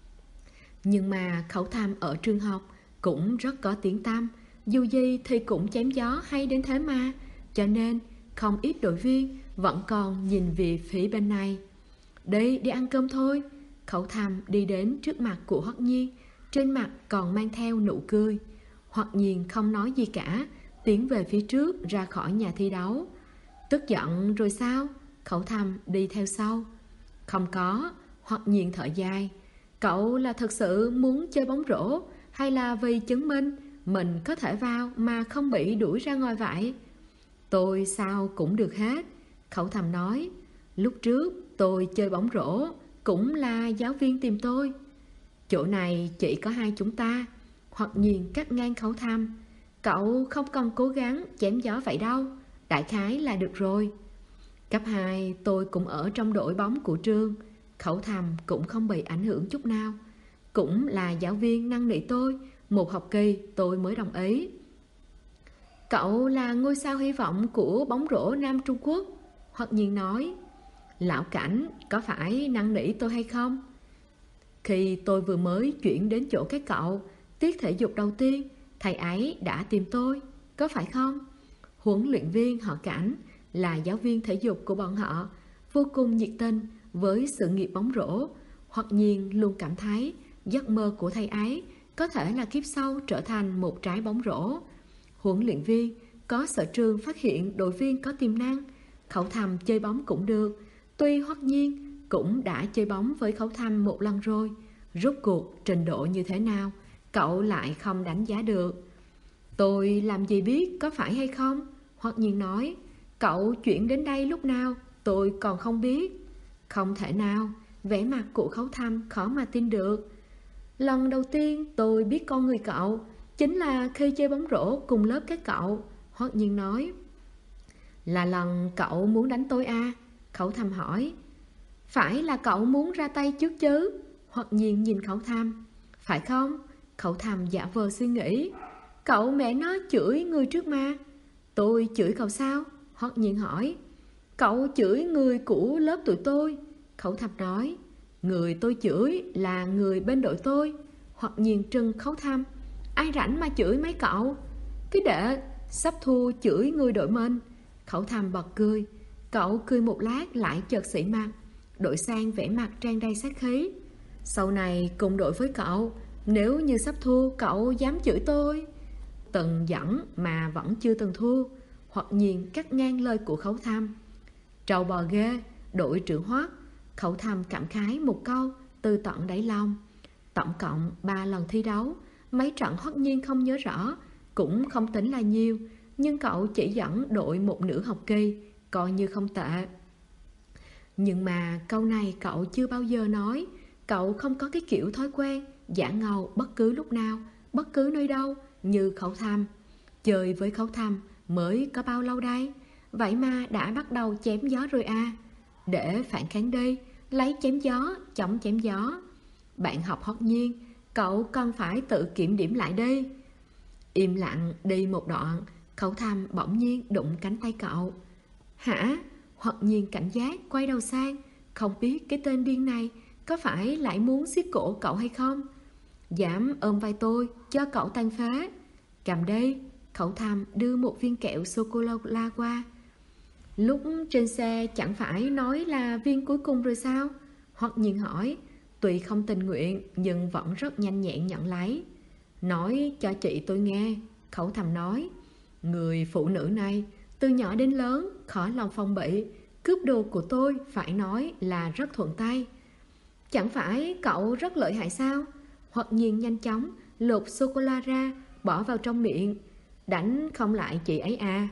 Nhưng mà Khấu Thâm ở trường học cũng rất có tiếng tăm, dù gì thì cũng chém gió hay đến thế mà. Cho nên không ít đội viên vẫn còn nhìn về phía bên này. Đi ăn cơm thôi. Khấu Thâm đi đến trước mặt của Hoắc Nhiên, trên mặt còn mang theo nụ cười. Hoắc Nhiên không nói gì cả, tiến về phía trước ra khỏi nhà thi đấu. Tức giận rồi sao? Khấu Thâm đi theo sau. Không có. Hoắc Nhiên thở dài. Cậu là thật sự muốn chơi bóng rổ, hay là vì chứng minh mình có thể vào mà không bị đuổi ra ngoài vậy? Tôi sao cũng được hết. Khấu Thâm nói. Lúc trước tôi chơi bóng rổ cũng là giáo viên tìm tôi. Chỗ này chỉ có hai chúng ta. Hoặc nhiên cắt ngang Khấu Thâm. Cậu không cần cố gắng chém gió vậy đâu, đại khái là được rồi. Cấp 2 tôi cũng ở trong đội bóng của trường. Khấu Thâm cũng không bị ảnh hưởng chút nào. Cũng là giáo viên năn nỉ tôi, một học kỳ tôi mới đồng ý. Cậu là ngôi sao hy vọng của bóng rổ Nam Trung Quốc. Hoặc nhiên nói. Lão Cảnh có phải năn nỉ tôi hay không? Khi tôi vừa mới chuyển đến chỗ các cậu, tiết thể dục đầu tiên, thầy ấy đã tìm tôi, có phải không? Huấn luyện viên họ Cảnh là giáo viên thể dục của bọn họ, vô cùng nhiệt tình với sự nghiệp bóng rổ. Hoặc nhiên luôn cảm thấy giấc mơ của thầy ấy có thể là kiếp sau trở thành một trái bóng rổ. Huấn luyện viên có sở trường phát hiện đội viên có tiềm năng. Khấu Thâm chơi bóng cũng được. Tuy Hoắc Nhiên cũng đã chơi bóng với Khấu Thâm một lần rồi, rốt cuộc trình độ như thế nào cậu lại không đánh giá được. Tôi làm gì biết có phải hay không? Hoắc Nhiên nói. Cậu chuyển đến đây lúc nào tôi còn không biết. Không thể nào. Vẻ mặt của Khấu Thâm khó mà tin được. Lần đầu tiên tôi biết con người cậu chính là khi chơi bóng rổ cùng lớp các cậu. Hoắc Nhiên nói. Là lần cậu muốn đánh tôi à? Khẩu Thầm hỏi. Phải là cậu muốn ra tay trước chứ? Hoắc Nhiên nhìn Khẩu Thầm. Phải không? Khẩu Thầm giả vờ suy nghĩ. Cậu mẹ nó chửi người trước mà. Tôi chửi cậu sao? Hoắc Nhiên hỏi. Cậu chửi người của lớp tụi tôi. Khẩu Thầm nói. Người tôi chửi là người bên đội tôi. Hoắc Nhiên trừng Khẩu Thầm. Ai rảnh mà chửi mấy cậu? Cái đệ sắp thua chửi người đội mình. Khẩu Thầm bật cười. Cậu cười một lát lại chợt xị mặt, đổi sang vẻ mặt tràn đầy sát khí. Sau này cùng đội với cậu, nếu như sắp thua cậu dám chửi tôi. Từng dẫn mà vẫn chưa từng thua. Hoặc nhiên cắt ngang lời của Khẩu Thầm. Trâu bò ghê, đội trưởng Hoắc. Khẩu Thầm cảm khái một câu từ tận đáy lòng. Tổng cộng 3 lần thi đấu, mấy trận Hoắc Nhiên không nhớ rõ, cũng không tính là nhiều, nhưng cậu chỉ dẫn đội một nửa học kỳ, coi như không tệ. Nhưng mà câu này cậu chưa bao giờ nói. Cậu không có cái kiểu thói quen giả ngầu bất cứ lúc nào, bất cứ nơi đâu như Khẩu Thầm. Chơi với Khẩu Thầm mới có bao lâu đây? Vậy mà đã bắt đầu chém gió rồi à? Để phản kháng đi, lấy chém gió chống chém gió. Bạn học Hoắc Nhiên, cậu cần phải tự kiểm điểm lại đi. Im lặng đi một đoạn, Khẩu Thầm bỗng nhiên đụng cánh tay cậu. Hả? Hoắc Nhiên cảnh giác quay đầu sang, không biết cái tên điên này có phải lại muốn siết cổ cậu hay không. Dám ôm vai tôi cho cậu tan phế. Cầm đi. Khẩu Thầm đưa một viên kẹo sô-cô-la qua. Lúc trên xe chẳng phải nói là viên cuối cùng rồi sao? Hoắc Nhiên hỏi. Tuy không tình nguyện nhưng vẫn rất nhanh nhẹn nhận lấy. Nói cho chị tôi nghe. Khẩu Thầm nói. Người phụ nữ này từ nhỏ đến lớn khó lòng phòng bị, cướp đồ của tôi phải nói là rất thuận tay. Chẳng phải cậu rất lợi hại sao? Hoặc nhiên nhanh chóng lột sô-cô-la ra, bỏ vào trong miệng. Đánh không lại chị ấy à?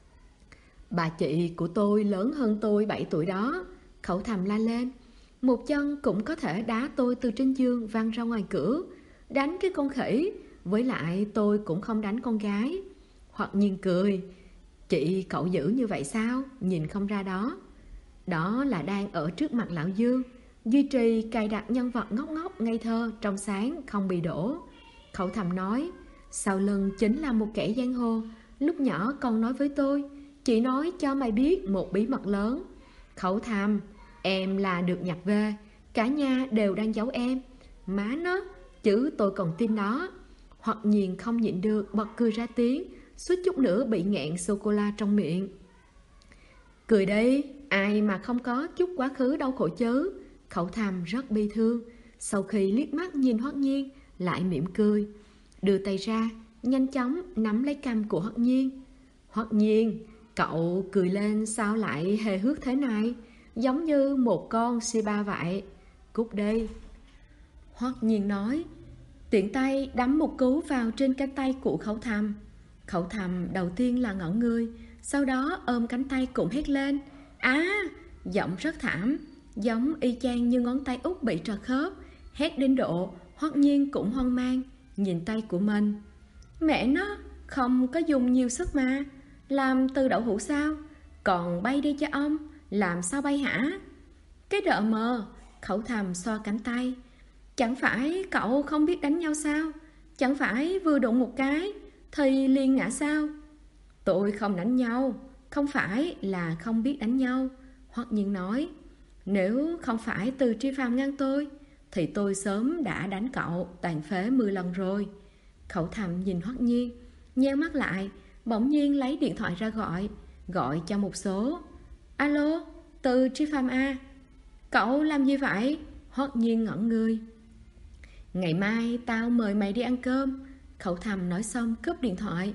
Bà chị của tôi lớn hơn tôi 7 tuổi đó. Khẩu Thầm la lên. Một chân cũng có thể đá tôi từ trên giường văng ra ngoài cửa. Đánh cái con khỉ. Với lại tôi cũng không đánh con gái. Hoặc nhiên cười. Chị cậu giữ như vậy sao? Nhìn không ra đó. Đó là đang ở trước mặt lão Dương, duy trì cài đặt nhân vật ngốc ngốc ngây thơ trong sáng không bị đổ. Khẩu Thầm nói. Sau lưng chính là một kẻ giang hồ. Lúc nhỏ còn nói với tôi, chị nói cho mày biết một bí mật lớn. Khẩu Thầm, em là được nhặt về, cả nhà đều đang giấu em. Má nó, chứ tôi còn tin đó. Hoặc nhiên không nhịn được bật cười ra tiếng, suýt chút nữa bị nghẹn sô-cô-la trong miệng. Cười đi, ai mà không có chút quá khứ đau khổ chứ. Khẩu Thầm rất bi thương. Sau khi liếc mắt nhìn Hoắc Nhiên lại mỉm cười, đưa tay ra nhanh chóng nắm lấy cằm của Hoắc Nhiên. Hoắc Nhiên, cậu cười lên sao lại hề hước thế này, giống như một con Shiba vậy. Cút đi. Hoắc Nhiên nói, tiện tay đấm một cú vào trên cánh tay của Khẩu Thầm. Khẩu Thầm đầu tiên là ngẩn người, sau đó ôm cánh tay cũng hét lên. Giọng rất thảm, giống y chang như ngón tay út bị trật khớp. Hét đến độ Hoắc Nhiên cũng hoang mang, nhìn tay của mình. Mẹ nó, không có dùng nhiều sức mà. Làm từ đậu hũ sao? Còn bay đi cho ông, làm sao bay hả? Cái đợ mờ. Khẩu Thầm xoa cánh tay. Chẳng phải cậu không biết đánh nhau sao? Chẳng phải vừa đụng một cái thì liền ngã sao? Tôi không đánh nhau, không phải là không biết đánh nhau. Hoắc Nhiên nói. Nếu không phải Từ Tri Phàm ngăn tôi thì tôi sớm đã đánh cậu tàn phế 10 lần rồi. Khẩu Thầm nhìn Hoắc Nhiên, nheo mắt lại, bỗng nhiên lấy điện thoại ra gọi cho một số. Alo, Từ Tri Phàm à? Cậu làm gì vậy? Hoắc Nhiên ngẩn người. Ngày mai tao mời mày đi ăn cơm. Khẩu Thầm nói xong cướp điện thoại.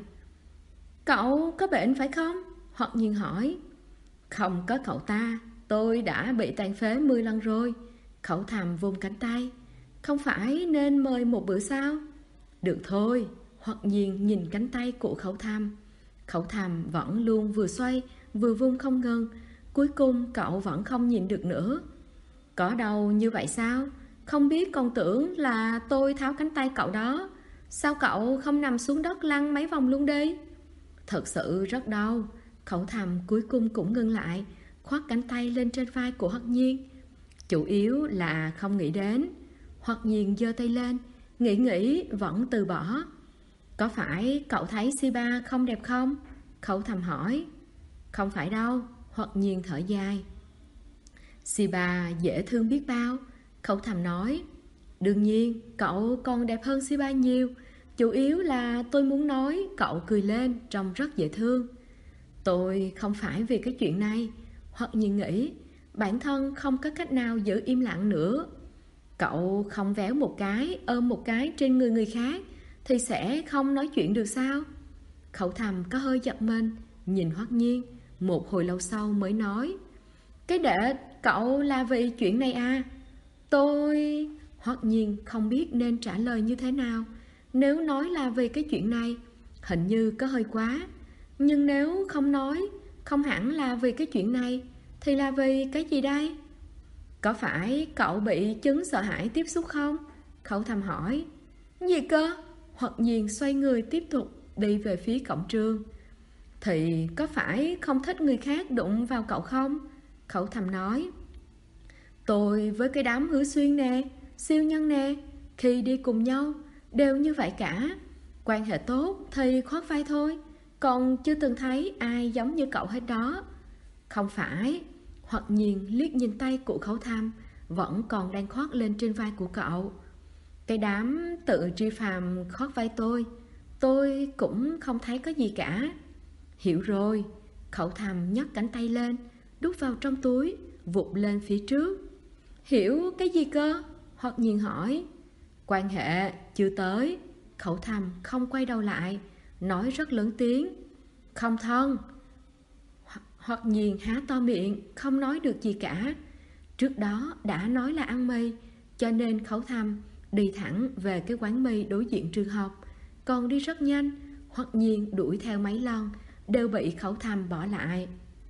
Cậu có bệnh phải không? Hoắc Nhiên hỏi. Không có cậu ta, tôi đã bị tàn phế 10 lần rồi. Khẩu Thầm vung cánh tay. Không phải nên mời một bữa sao? Được thôi. Hoắc Nhiên nhìn cánh tay của Khẩu Thầm. Khẩu Thầm vẫn luôn vừa xoay vừa vung không ngừng. Cuối cùng cậu vẫn không nhìn được nữa. Có đâu như vậy sao? Không biết còn tưởng là tôi tháo cánh tay cậu đó. Sao cậu không nằm xuống đất lăn mấy vòng luôn đi? Thật sự rất đau. Khẩu thầm cuối cùng cũng ngưng lại, khoác cánh tay lên trên vai của Hoắc Nhiên. Chủ yếu là không nghĩ đến. Hoắc Nhiên giơ tay lên, nghĩ vẫn từ bỏ. Có phải cậu thấy Siba không đẹp không? Khẩu thầm hỏi. Không phải đâu. Hoắc Nhiên thở dài. Siba dễ thương biết bao. Khẩu thầm nói. Đương nhiên cậu còn đẹp hơn Siba nhiều. Chủ yếu là tôi muốn nói cậu cười lên trông rất dễ thương. Tôi không phải vì cái chuyện này. Hoắc Nhiên nghĩ bản thân không có cách nào giữ im lặng nữa. Cậu không véo một cái, ôm một cái trên người khác thì sẽ không nói chuyện được sao? Khẩu thầm có hơi giật mình, nhìn Hoắc Nhiên, một hồi lâu sau mới nói. Cái đệ cậu là vì chuyện này à? Tôi... Hoắc Nhiên không biết nên trả lời như thế nào. Nếu nói là vì cái chuyện này, hình như có hơi quá. Nhưng nếu không nói, không hẳn là vì cái chuyện này, thì là vì cái gì đây? Có phải cậu bị chứng sợ hãi tiếp xúc không? Khẩu thầm hỏi. Gì cơ? Hoắc Nhiên xoay người tiếp tục đi về phía cổng trường. Thì có phải không thích người khác đụng vào cậu không? Khẩu thầm nói. Tôi với cái đám Hứa Xuyên nè, siêu nhân nè, khi đi cùng nhau đều như vậy cả. Quan hệ tốt thì khoác vai thôi, còn chưa từng thấy ai giống như cậu hết đó. Không phải. Hoắc Nhiên liếc nhìn tay của Khẩu Thầm vẫn còn đang khoác lên trên vai của cậu. Cái đám tự Tri Phàm khoác vai tôi cũng không thấy có gì cả. Hiểu rồi. Khẩu Thầm nhấc cánh tay lên, đút vào trong túi, vụt lên phía trước. Hiểu cái gì cơ? Hoắc Nhiên hỏi. Quan hệ chưa tới. Khẩu Thầm không quay đầu lại, nói rất lớn tiếng. Không thân. Hoắc Nhiên há to miệng, không nói được gì cả. Trước đó đã nói là ăn mì, cho nên Khẩu Thầm đi thẳng về cái quán mì đối diện trường học. Còn đi rất nhanh. Hoắc Nhiên đuổi theo mấy lần, đều bị Khẩu Thầm bỏ lại.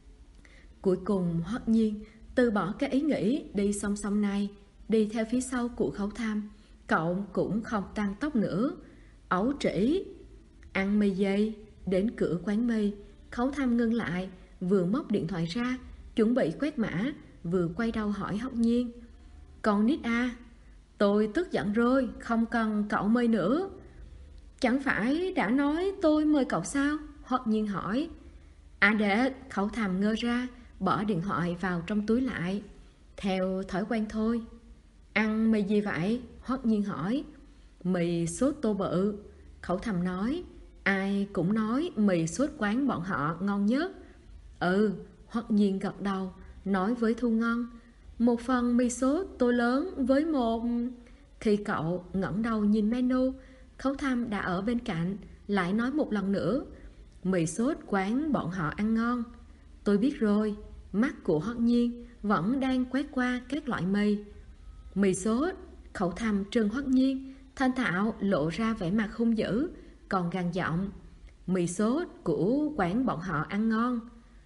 Cuối cùng Hoắc Nhiên từ bỏ cái ý nghĩ đi song song này, đi theo phía sau của Khẩu Thầm. Cậu cũng không tăng tốc nữa. Ấu trĩ. Ăn mì gì? Đến cửa quán mì, Khẩu Thầm ngưng lại, vừa móc điện thoại ra, chuẩn bị quét mã, vừa quay đầu hỏi Hoắc Nhiên. Còn nít à? Tôi tức giận rồi, không cần cậu mời nữa. Chẳng phải đã nói tôi mời cậu sao? Hoắc Nhiên hỏi. À để. Khẩu Thầm ngơ ra, bỏ điện thoại vào trong túi lại. Theo thói quen thôi. Ăn mì gì vậy? Hoắc Nhiên hỏi. Mì sốt tô bự. Khẩu Thầm nói. Ai cũng nói mì sốt quán bọn họ ngon nhất. Ừ. Hoắc Nhiên gật đầu, nói với Thu Ngân. Một phần mì sốt tô lớn với một... Khi cậu ngẩng đầu nhìn menu, Khẩu Thầm đã ở bên cạnh, lại nói một lần nữa. Mì sốt quán bọn họ ăn ngon. Tôi biết rồi. Mắt của Hoắc Nhiên vẫn đang quét qua các loại mì. Mì sốt. Khẩu Thầm trừng Hoắc Nhiên, thanh thạo lộ ra vẻ mặt hung dữ, còn gằn giọng. Mì sốt của quán bọn họ ăn ngon.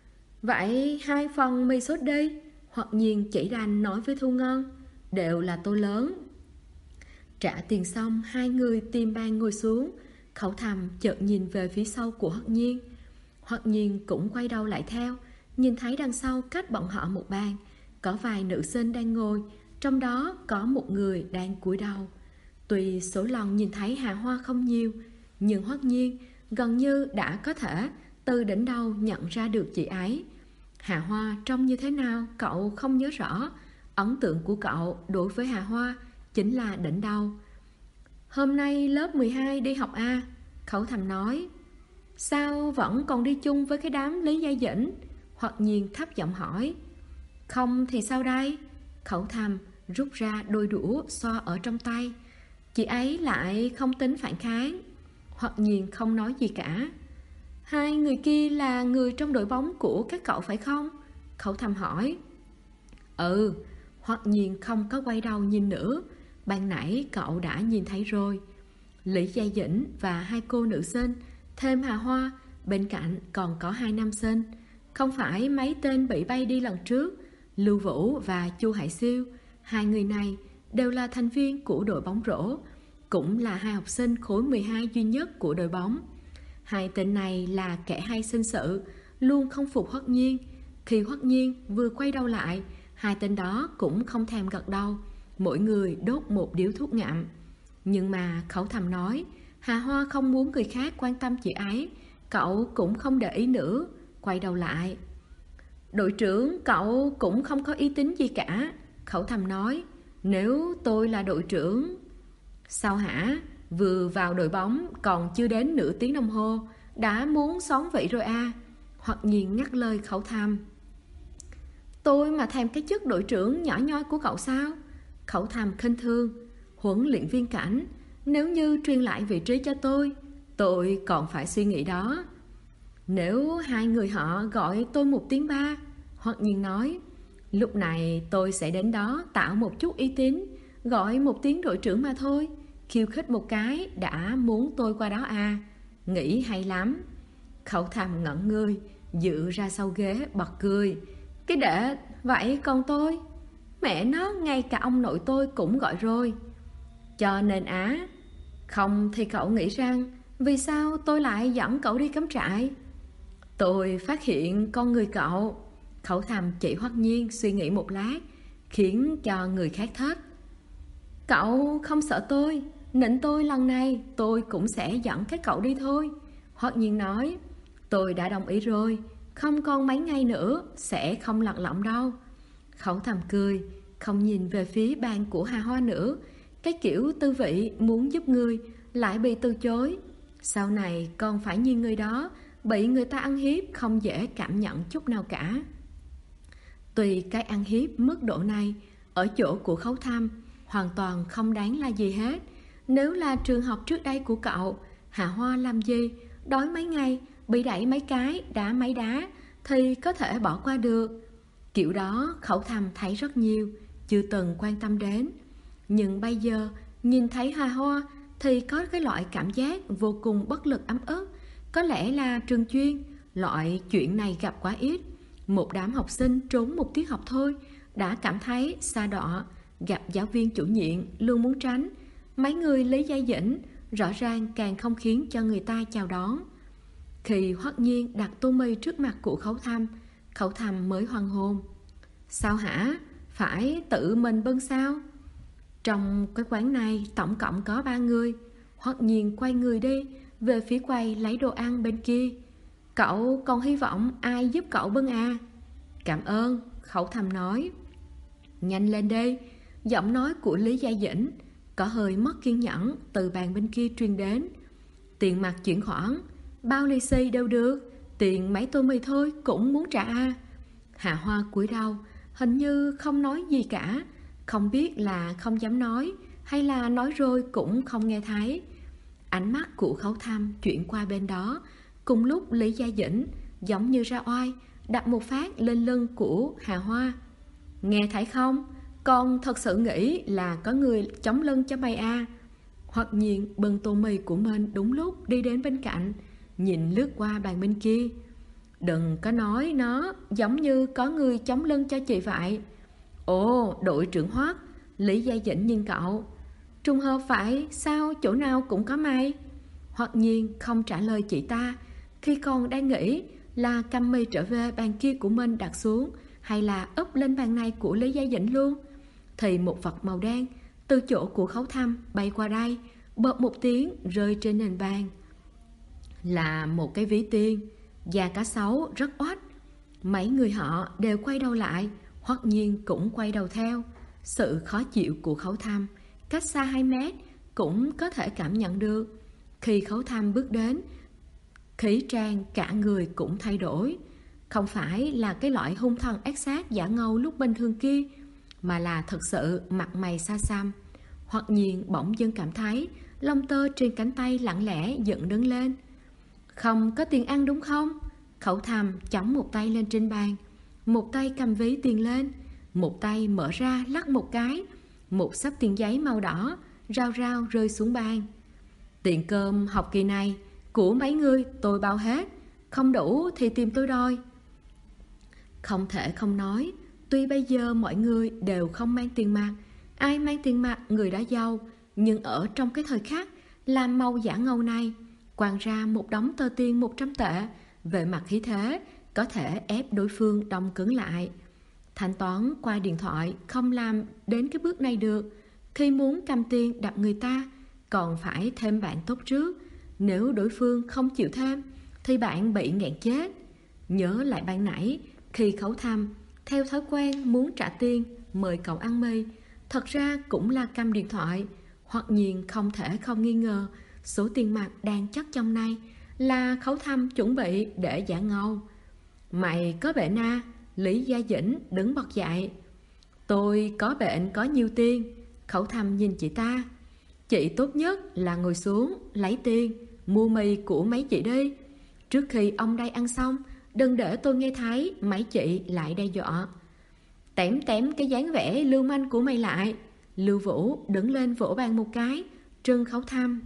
Vậy 2 phần mì sốt đi. Hoắc Nhiên chỉ đành nói với Thu Ngân. Đều là tô lớn. Trả tiền xong, hai người tìm bàn ngồi xuống. Khẩu Thầm chợt nhìn về phía sau của Hoắc Nhiên. Hoắc Nhiên cũng quay đầu lại theo, nhìn thấy đằng sau cách bọn họ một bàn có vài nữ sinh đang ngồi, trong đó có một người đang cúi đầu. Tuy số lần nhìn thấy Hà Hoa không nhiều, nhưng Hoắc Nhiên gần như đã có thể từ đỉnh đầu nhận ra được chị ấy. Hà Hoa trông như thế nào cậu không nhớ rõ. Ấn tượng của cậu đối với Hà Hoa chính là đỉnh đầu. Hôm nay lớp 12 đi học à? Khẩu Thầm nói. Sao vẫn còn đi chung với cái đám Lý Gia Dĩnh? Hoắc Nhiên thấp giọng hỏi. Không thì sao đây? Khẩu Thầm rút ra đôi đũa xoa ở trong tay. Chị ấy lại không tính phản kháng. Hoắc Nhiên không nói gì cả. Hai người kia là người trong đội bóng của các cậu phải không? Khẩu Thầm hỏi. Ừ. Hoắc Nhiên không có quay đầu nhìn nữa. Ban nãy cậu đã nhìn thấy rồi. Lý Gia Dĩnh và 2 cô nữ sinh, thêm Hà Hoa, bên cạnh còn có 2 nam sinh. Không phải mấy tên bị bay đi lần trước, Lưu Vũ và Chu Hải Siêu. 2 người này đều là thành viên của đội bóng rổ, cũng là hai học sinh khối 12 duy nhất của đội bóng. Hai tên này là kẻ hay sinh sự, luôn không phục Hoắc Nhiên. Khi Hoắc Nhiên vừa quay đầu lại, hai tên đó cũng không thèm gật đầu, mỗi người đốt một điếu thuốc ngậm. Nhưng mà Khẩu Thầm nói, Hà Hoa không muốn người khác quan tâm chị ấy, cậu cũng không để ý nữa, quay đầu lại. Đội trưởng, cậu cũng không có ý tính gì cả. Khẩu Thầm nói, nếu tôi là đội trưởng... Sao hả? Vừa vào đội bóng còn chưa đến nửa tiếng đồng hồ đã muốn xón vị rồi à? Hoặc Nhiên ngắt lời Khẩu Thầm. Tôi mà thèm cái chức đội trưởng nhỏ nhoi của cậu sao? Khẩu Thầm khinh thường. Huấn luyện viên Cảnh, nếu như truyền lại vị trí cho tôi còn phải suy nghĩ đó. Nếu hai người họ gọi tôi một tiếng ba, Hoặc Nhiên nói, lúc này tôi sẽ đến đó tạo một chút uy tín, gọi một tiếng đội trưởng mà thôi. Khiêu khích một cái đã muốn tôi qua đó à? Nghĩ hay lắm. Khẩu Thầm ngẩn người, dựa ra sau ghế bật cười. Cái đệ, vậy còn tôi? Mẹ nó, ngay cả ông nội tôi cũng gọi rồi. Cho nên á, không thì cậu nghĩ rằng vì sao tôi lại dẫn cậu đi cắm trại? Tôi phát hiện con người cậu. Khẩu Thầm chỉ Hoắc Nhiên suy nghĩ một lát, khiến cho người khác thết. Cậu không sợ tôi, nịnh tôi lần này tôi cũng sẽ dẫn các cậu đi thôi. Hoắc Nhiên nói, tôi đã đồng ý rồi, không còn mấy ngày nữa sẽ không lật lọng đâu. Khẩu Thầm cười, không nhìn về phía bàn của Hà Hoa nữa. Cái kiểu tư vị muốn giúp người lại bị từ chối, sau này còn phải như người đó bị người ta ăn hiếp không dễ cảm nhận chút nào cả. Tuy cái ăn hiếp mức độ này ở chỗ của Khấu Thăm hoàn toàn không đáng là gì hết. Nếu là trường học trước đây của cậu, Hà Hoa làm gì, đói mấy ngày, bị đẩy mấy cái, đá mấy đá thì có thể bỏ qua được. Kiểu đó Khẩu Thăm thấy rất nhiều, chưa từng quan tâm đến. Nhưng bây giờ nhìn thấy Hà Hoa thì có cái loại cảm giác vô cùng bất lực ấm ức. Có lẽ là trường chuyên, loại chuyện này gặp quá ít. Một đám học sinh trốn một tiết học thôi đã cảm thấy xa đọa, gặp giáo viên chủ nhiệm luôn muốn tránh. Mấy người Lý Gia Dĩnh rõ ràng càng không khiến cho người ta chào đón. Khi Hoắc Nhiên đặt tô mì trước mặt của Khẩu Thăm mới hoang hồn. Sao hả? Phải tự mình bưng sao? Trong cái quán này tổng cộng có 3 người. Hoắc Nhiên quay người đi về phía quầy lấy đồ ăn bên kia. Cậu còn hy vọng ai giúp cậu bưng à? Cảm ơn, Khẩu Thăm nói. Nhanh lên đi. Giọng nói của Lý Gia Dĩnh có hơi mất kiên nhẫn từ bàn bên kia truyền đến. Tiền mặt chuyển khoản, bao lì xì đều được, tiền mấy tô mì thôi cũng muốn trả à? Hạ Hoa cúi đầu, hình như không nói gì cả. Không biết là không dám nói hay là nói rồi cũng không nghe thấy. Ánh mắt của Khấu Thăm chuyển qua bên đó. Cùng lúc Lý Gia Dĩnh giống như ra oai đặt một phát lên lưng của Hà Hoa. Nghe thấy không? Con thật sự nghĩ là có người chống lưng cho mày à? Hoặc Nhiên bưng tô mì của mình đúng lúc đi đến bên cạnh, nhìn lướt qua bàn bên kia. Đừng có nói nó giống như có người chống lưng cho chị vậy. Ồ, đội trưởng Hoắc. Lý Gia Dĩnh nhìn cậu. Trùng hợp phải, sao chỗ nào cũng có mày? Hoặc Nhiên không trả lời chị ta. Khi còn đang nghĩ là cầm mì trở về bàn kia của mình đặt xuống hay là úp lên bàn này của Lý Gia Dĩnh luôn, thì một vật màu đen từ chỗ của Khấu Thăm bay qua đây, bợp một tiếng rơi trên nền bàn. Là một cái ví tiền, da cá sấu rất oách. Mấy người họ đều quay đầu lại, Hoắc Nhiên cũng quay đầu theo. Sự khó chịu của Khấu Thăm cách xa 2 mét cũng có thể cảm nhận được. Khi Khấu Thăm bước đến, khí tràng cả người cũng thay đổi. Không phải là cái loại hung thần ác sát giả ngầu lúc bình thường kia, mà là thật sự mặt mày xa xăm. Hoặc Nhiên bỗng dưng cảm thấy lông tơ trên cánh tay lặng lẽ dựng đứng lên. Không có tiền ăn đúng không? Khẩu Thăm chống một tay lên trên bàn, một tay cầm ví tiền lên, một tay mở ra lắc một cái. Một xấp tiền giấy màu đỏ rao rao rơi xuống bàn. Tiền cơm học kỳ này của mấy người tôi bao hết, không đủ thì tìm tôi đòi. Không thể không nói, tuy bây giờ mọi người đều không mang tiền mặt, Ai mang tiền mặt người đó giàu, nhưng ở trong cái thời khắc làm màu giả ngầu này, quăng ra một đống tờ tiền 100 tệ, về mặt khí thế có thể ép đối phương đông cứng lại. Thanh toán qua điện thoại không làm đến cái bước này được. Khi muốn cầm tiền đập người ta, còn phải thêm bạn tốt trước. Nếu đối phương không chịu thêm thì bạn bị nghẹn chết. Nhớ lại ban nãy, khi Khấu Thăm theo thói quen muốn trả tiền mời cậu ăn mì, thật ra cũng là cầm điện thoại. Hoặc nhiên không thể không nghi ngờ số tiền mặt đang chất trong này là Khấu Thăm chuẩn bị để giả ngầu. Mày có bệnh à? Lý Gia Dĩnh đứng bật dậy. Tôi có bệnh có nhiều tiền. Khấu Thăm nhìn chị ta. Chị tốt nhất là ngồi xuống lấy tiền mua mì của mấy chị đi. Trước khi ông đây ăn xong, đừng để tôi nghe thấy mấy chị lại đe dọa. Tém cái dáng vẻ lưu manh của mày lại. Lưu Vũ đứng lên vỗ bàn một cái, trừng Khấu Thăm.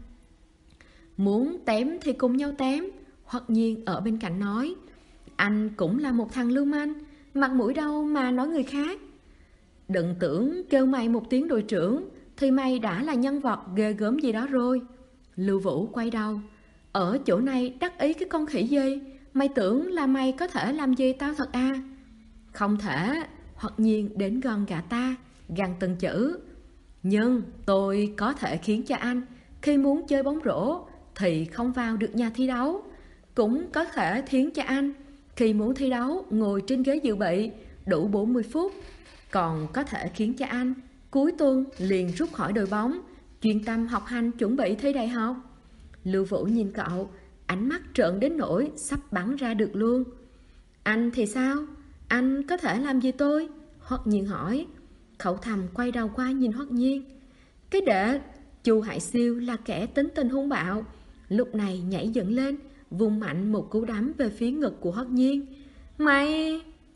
Muốn tém thì cùng nhau tém. Hoặc nhiên ở bên cạnh nói, anh cũng là một thằng lưu manh, mặt mũi đâu mà nói người khác. Đừng tưởng kêu mày một tiếng đội trưởng thì mày đã là nhân vật ghê gớm gì đó rồi. Lưu Vũ quay đầu. Ở chỗ này đắc ý cái con khỉ gì? Mày tưởng là mày có thể làm gì tao thật à? Không thể. Hoặc nhiên đến gần gã ta, gằn từng chữ. Nhưng tôi có thể khiến cho anh khi muốn chơi bóng rổ thì không vào được nhà thi đấu. Cũng có thể khiến cho anh khi muốn thi đấu ngồi trên ghế dự bị đủ 40 phút. Còn có thể khiến cho anh cuối tuần liền rút khỏi đội bóng, chuyên tâm học hành chuẩn bị thi đại học. Lưu Vũ nhìn cậu, ánh mắt trợn đến nỗi sắp bắn ra được luôn. Anh thì sao? Anh có thể làm gì tôi? Hoắc Nhiên hỏi. Khẩu Thầm quay đầu qua nhìn Hoắc Nhiên. Cái đệ, Chu Hải Siêu là kẻ tính tình hung bạo, lúc này nhảy dựng lên, vung mạnh một cú đấm về phía ngực của Hoắc Nhiên. Mày...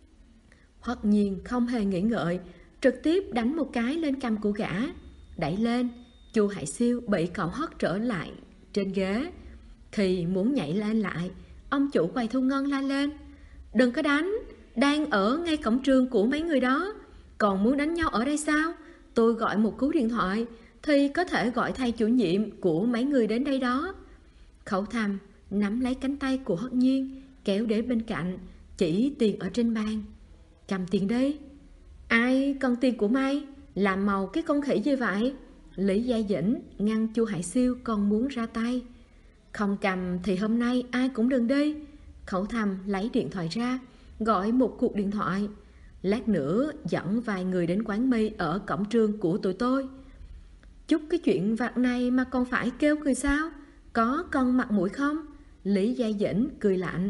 Hoắc Nhiên không hề nghĩ ngợi, trực tiếp đánh một cái lên cằm của gã, đẩy lên. Chu Hải Siêu bị cậu hất trở lại trên ghế. Khi muốn nhảy lên lại, ông chủ quầy thu ngân la lên. Đừng có đánh, đang ở ngay cổng trường của mấy người đó, còn muốn đánh nhau ở đây sao? Tôi gọi một cú điện thoại thì có thể gọi thầy chủ nhiệm của mấy người đến đây đó. Khẩu Thầm nắm lấy cánh tay của Hoắc Nhiên, kéo đến bên cạnh, chỉ tiền ở trên bàn. Cầm tiền đi. Ai cần tiền của mày? Làm màu cái con khỉ gì vậy? Lý Gia Dĩnh ngăn Chu Hải Siêu còn muốn ra tay. Không cầm thì hôm nay ai cũng đừng đi. Khẩu Thầm lấy điện thoại ra, gọi một cuộc điện thoại. Lát nữa dẫn vài người đến quán mì ở cổng trường của tụi tôi. Chút cái chuyện vặt này mà còn phải kêu cười sao? Có con mặt mũi không? Lý Gia Dĩnh cười lạnh.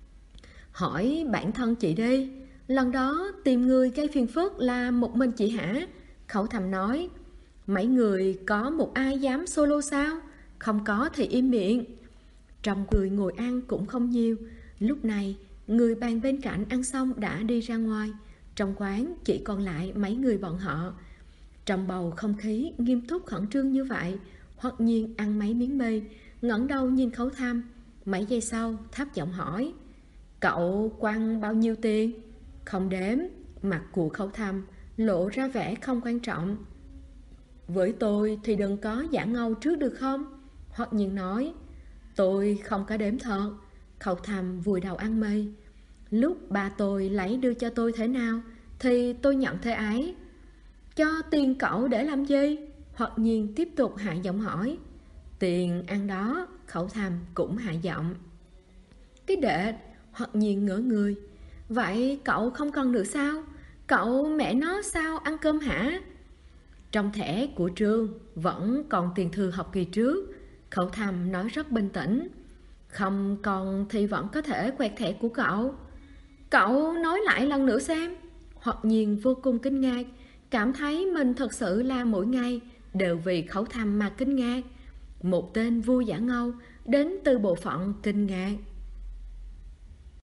Hỏi bản thân chị đi, lần đó tìm người gây phiền phức là một mình chị hả? Khẩu Thầm nói. Mấy người có một ai dám solo sao? Không có thì im miệng. Trong người ngồi ăn cũng không nhiều. Lúc này người bàn bên cạnh ăn xong đã đi ra ngoài. Trong quán chỉ còn lại mấy người bọn họ. Trong bầu không khí nghiêm túc khẩn trương như vậy, Hoắc Nhiên ăn mấy miếng mì, ngẩng đầu nhìn Khấu Thăm. Mấy giây sau thấp giọng hỏi. Cậu quăng bao nhiêu tiền? Không đếm. Mặt của Khấu Thăm lộ ra vẻ không quan trọng. Với tôi thì đừng có giả ngâu trước được không? Hoắc Nhiên nói. Tôi không có đếm thật. Khẩu Thầm vùi đầu ăn mì. Lúc ba tôi lấy đưa cho tôi thế nào thì tôi nhận thế ấy. Cho tiền cậu để làm gì? Hoắc Nhiên tiếp tục hạ giọng hỏi. Tiền ăn đó. Khẩu Thầm cũng hạ giọng. Cái đệ. Hoắc Nhiên ngỡ người. Vậy cậu không cần được sao? Cậu mẹ nó sao ăn cơm hả? Trong thẻ của trường vẫn còn tiền thừa học kỳ trước. Khẩu Thầm nói rất bình tĩnh. Không còn thì vẫn có thể quẹt thẻ của cậu. Cậu nói lại lần nữa xem. Hoắc Nhiên vô cùng kinh ngạc, cảm thấy mình thật sự là mỗi ngày đều vì Khẩu Thầm mà kinh ngạc. Một tên vua giả ngâu đến từ bộ phận kinh ngạc.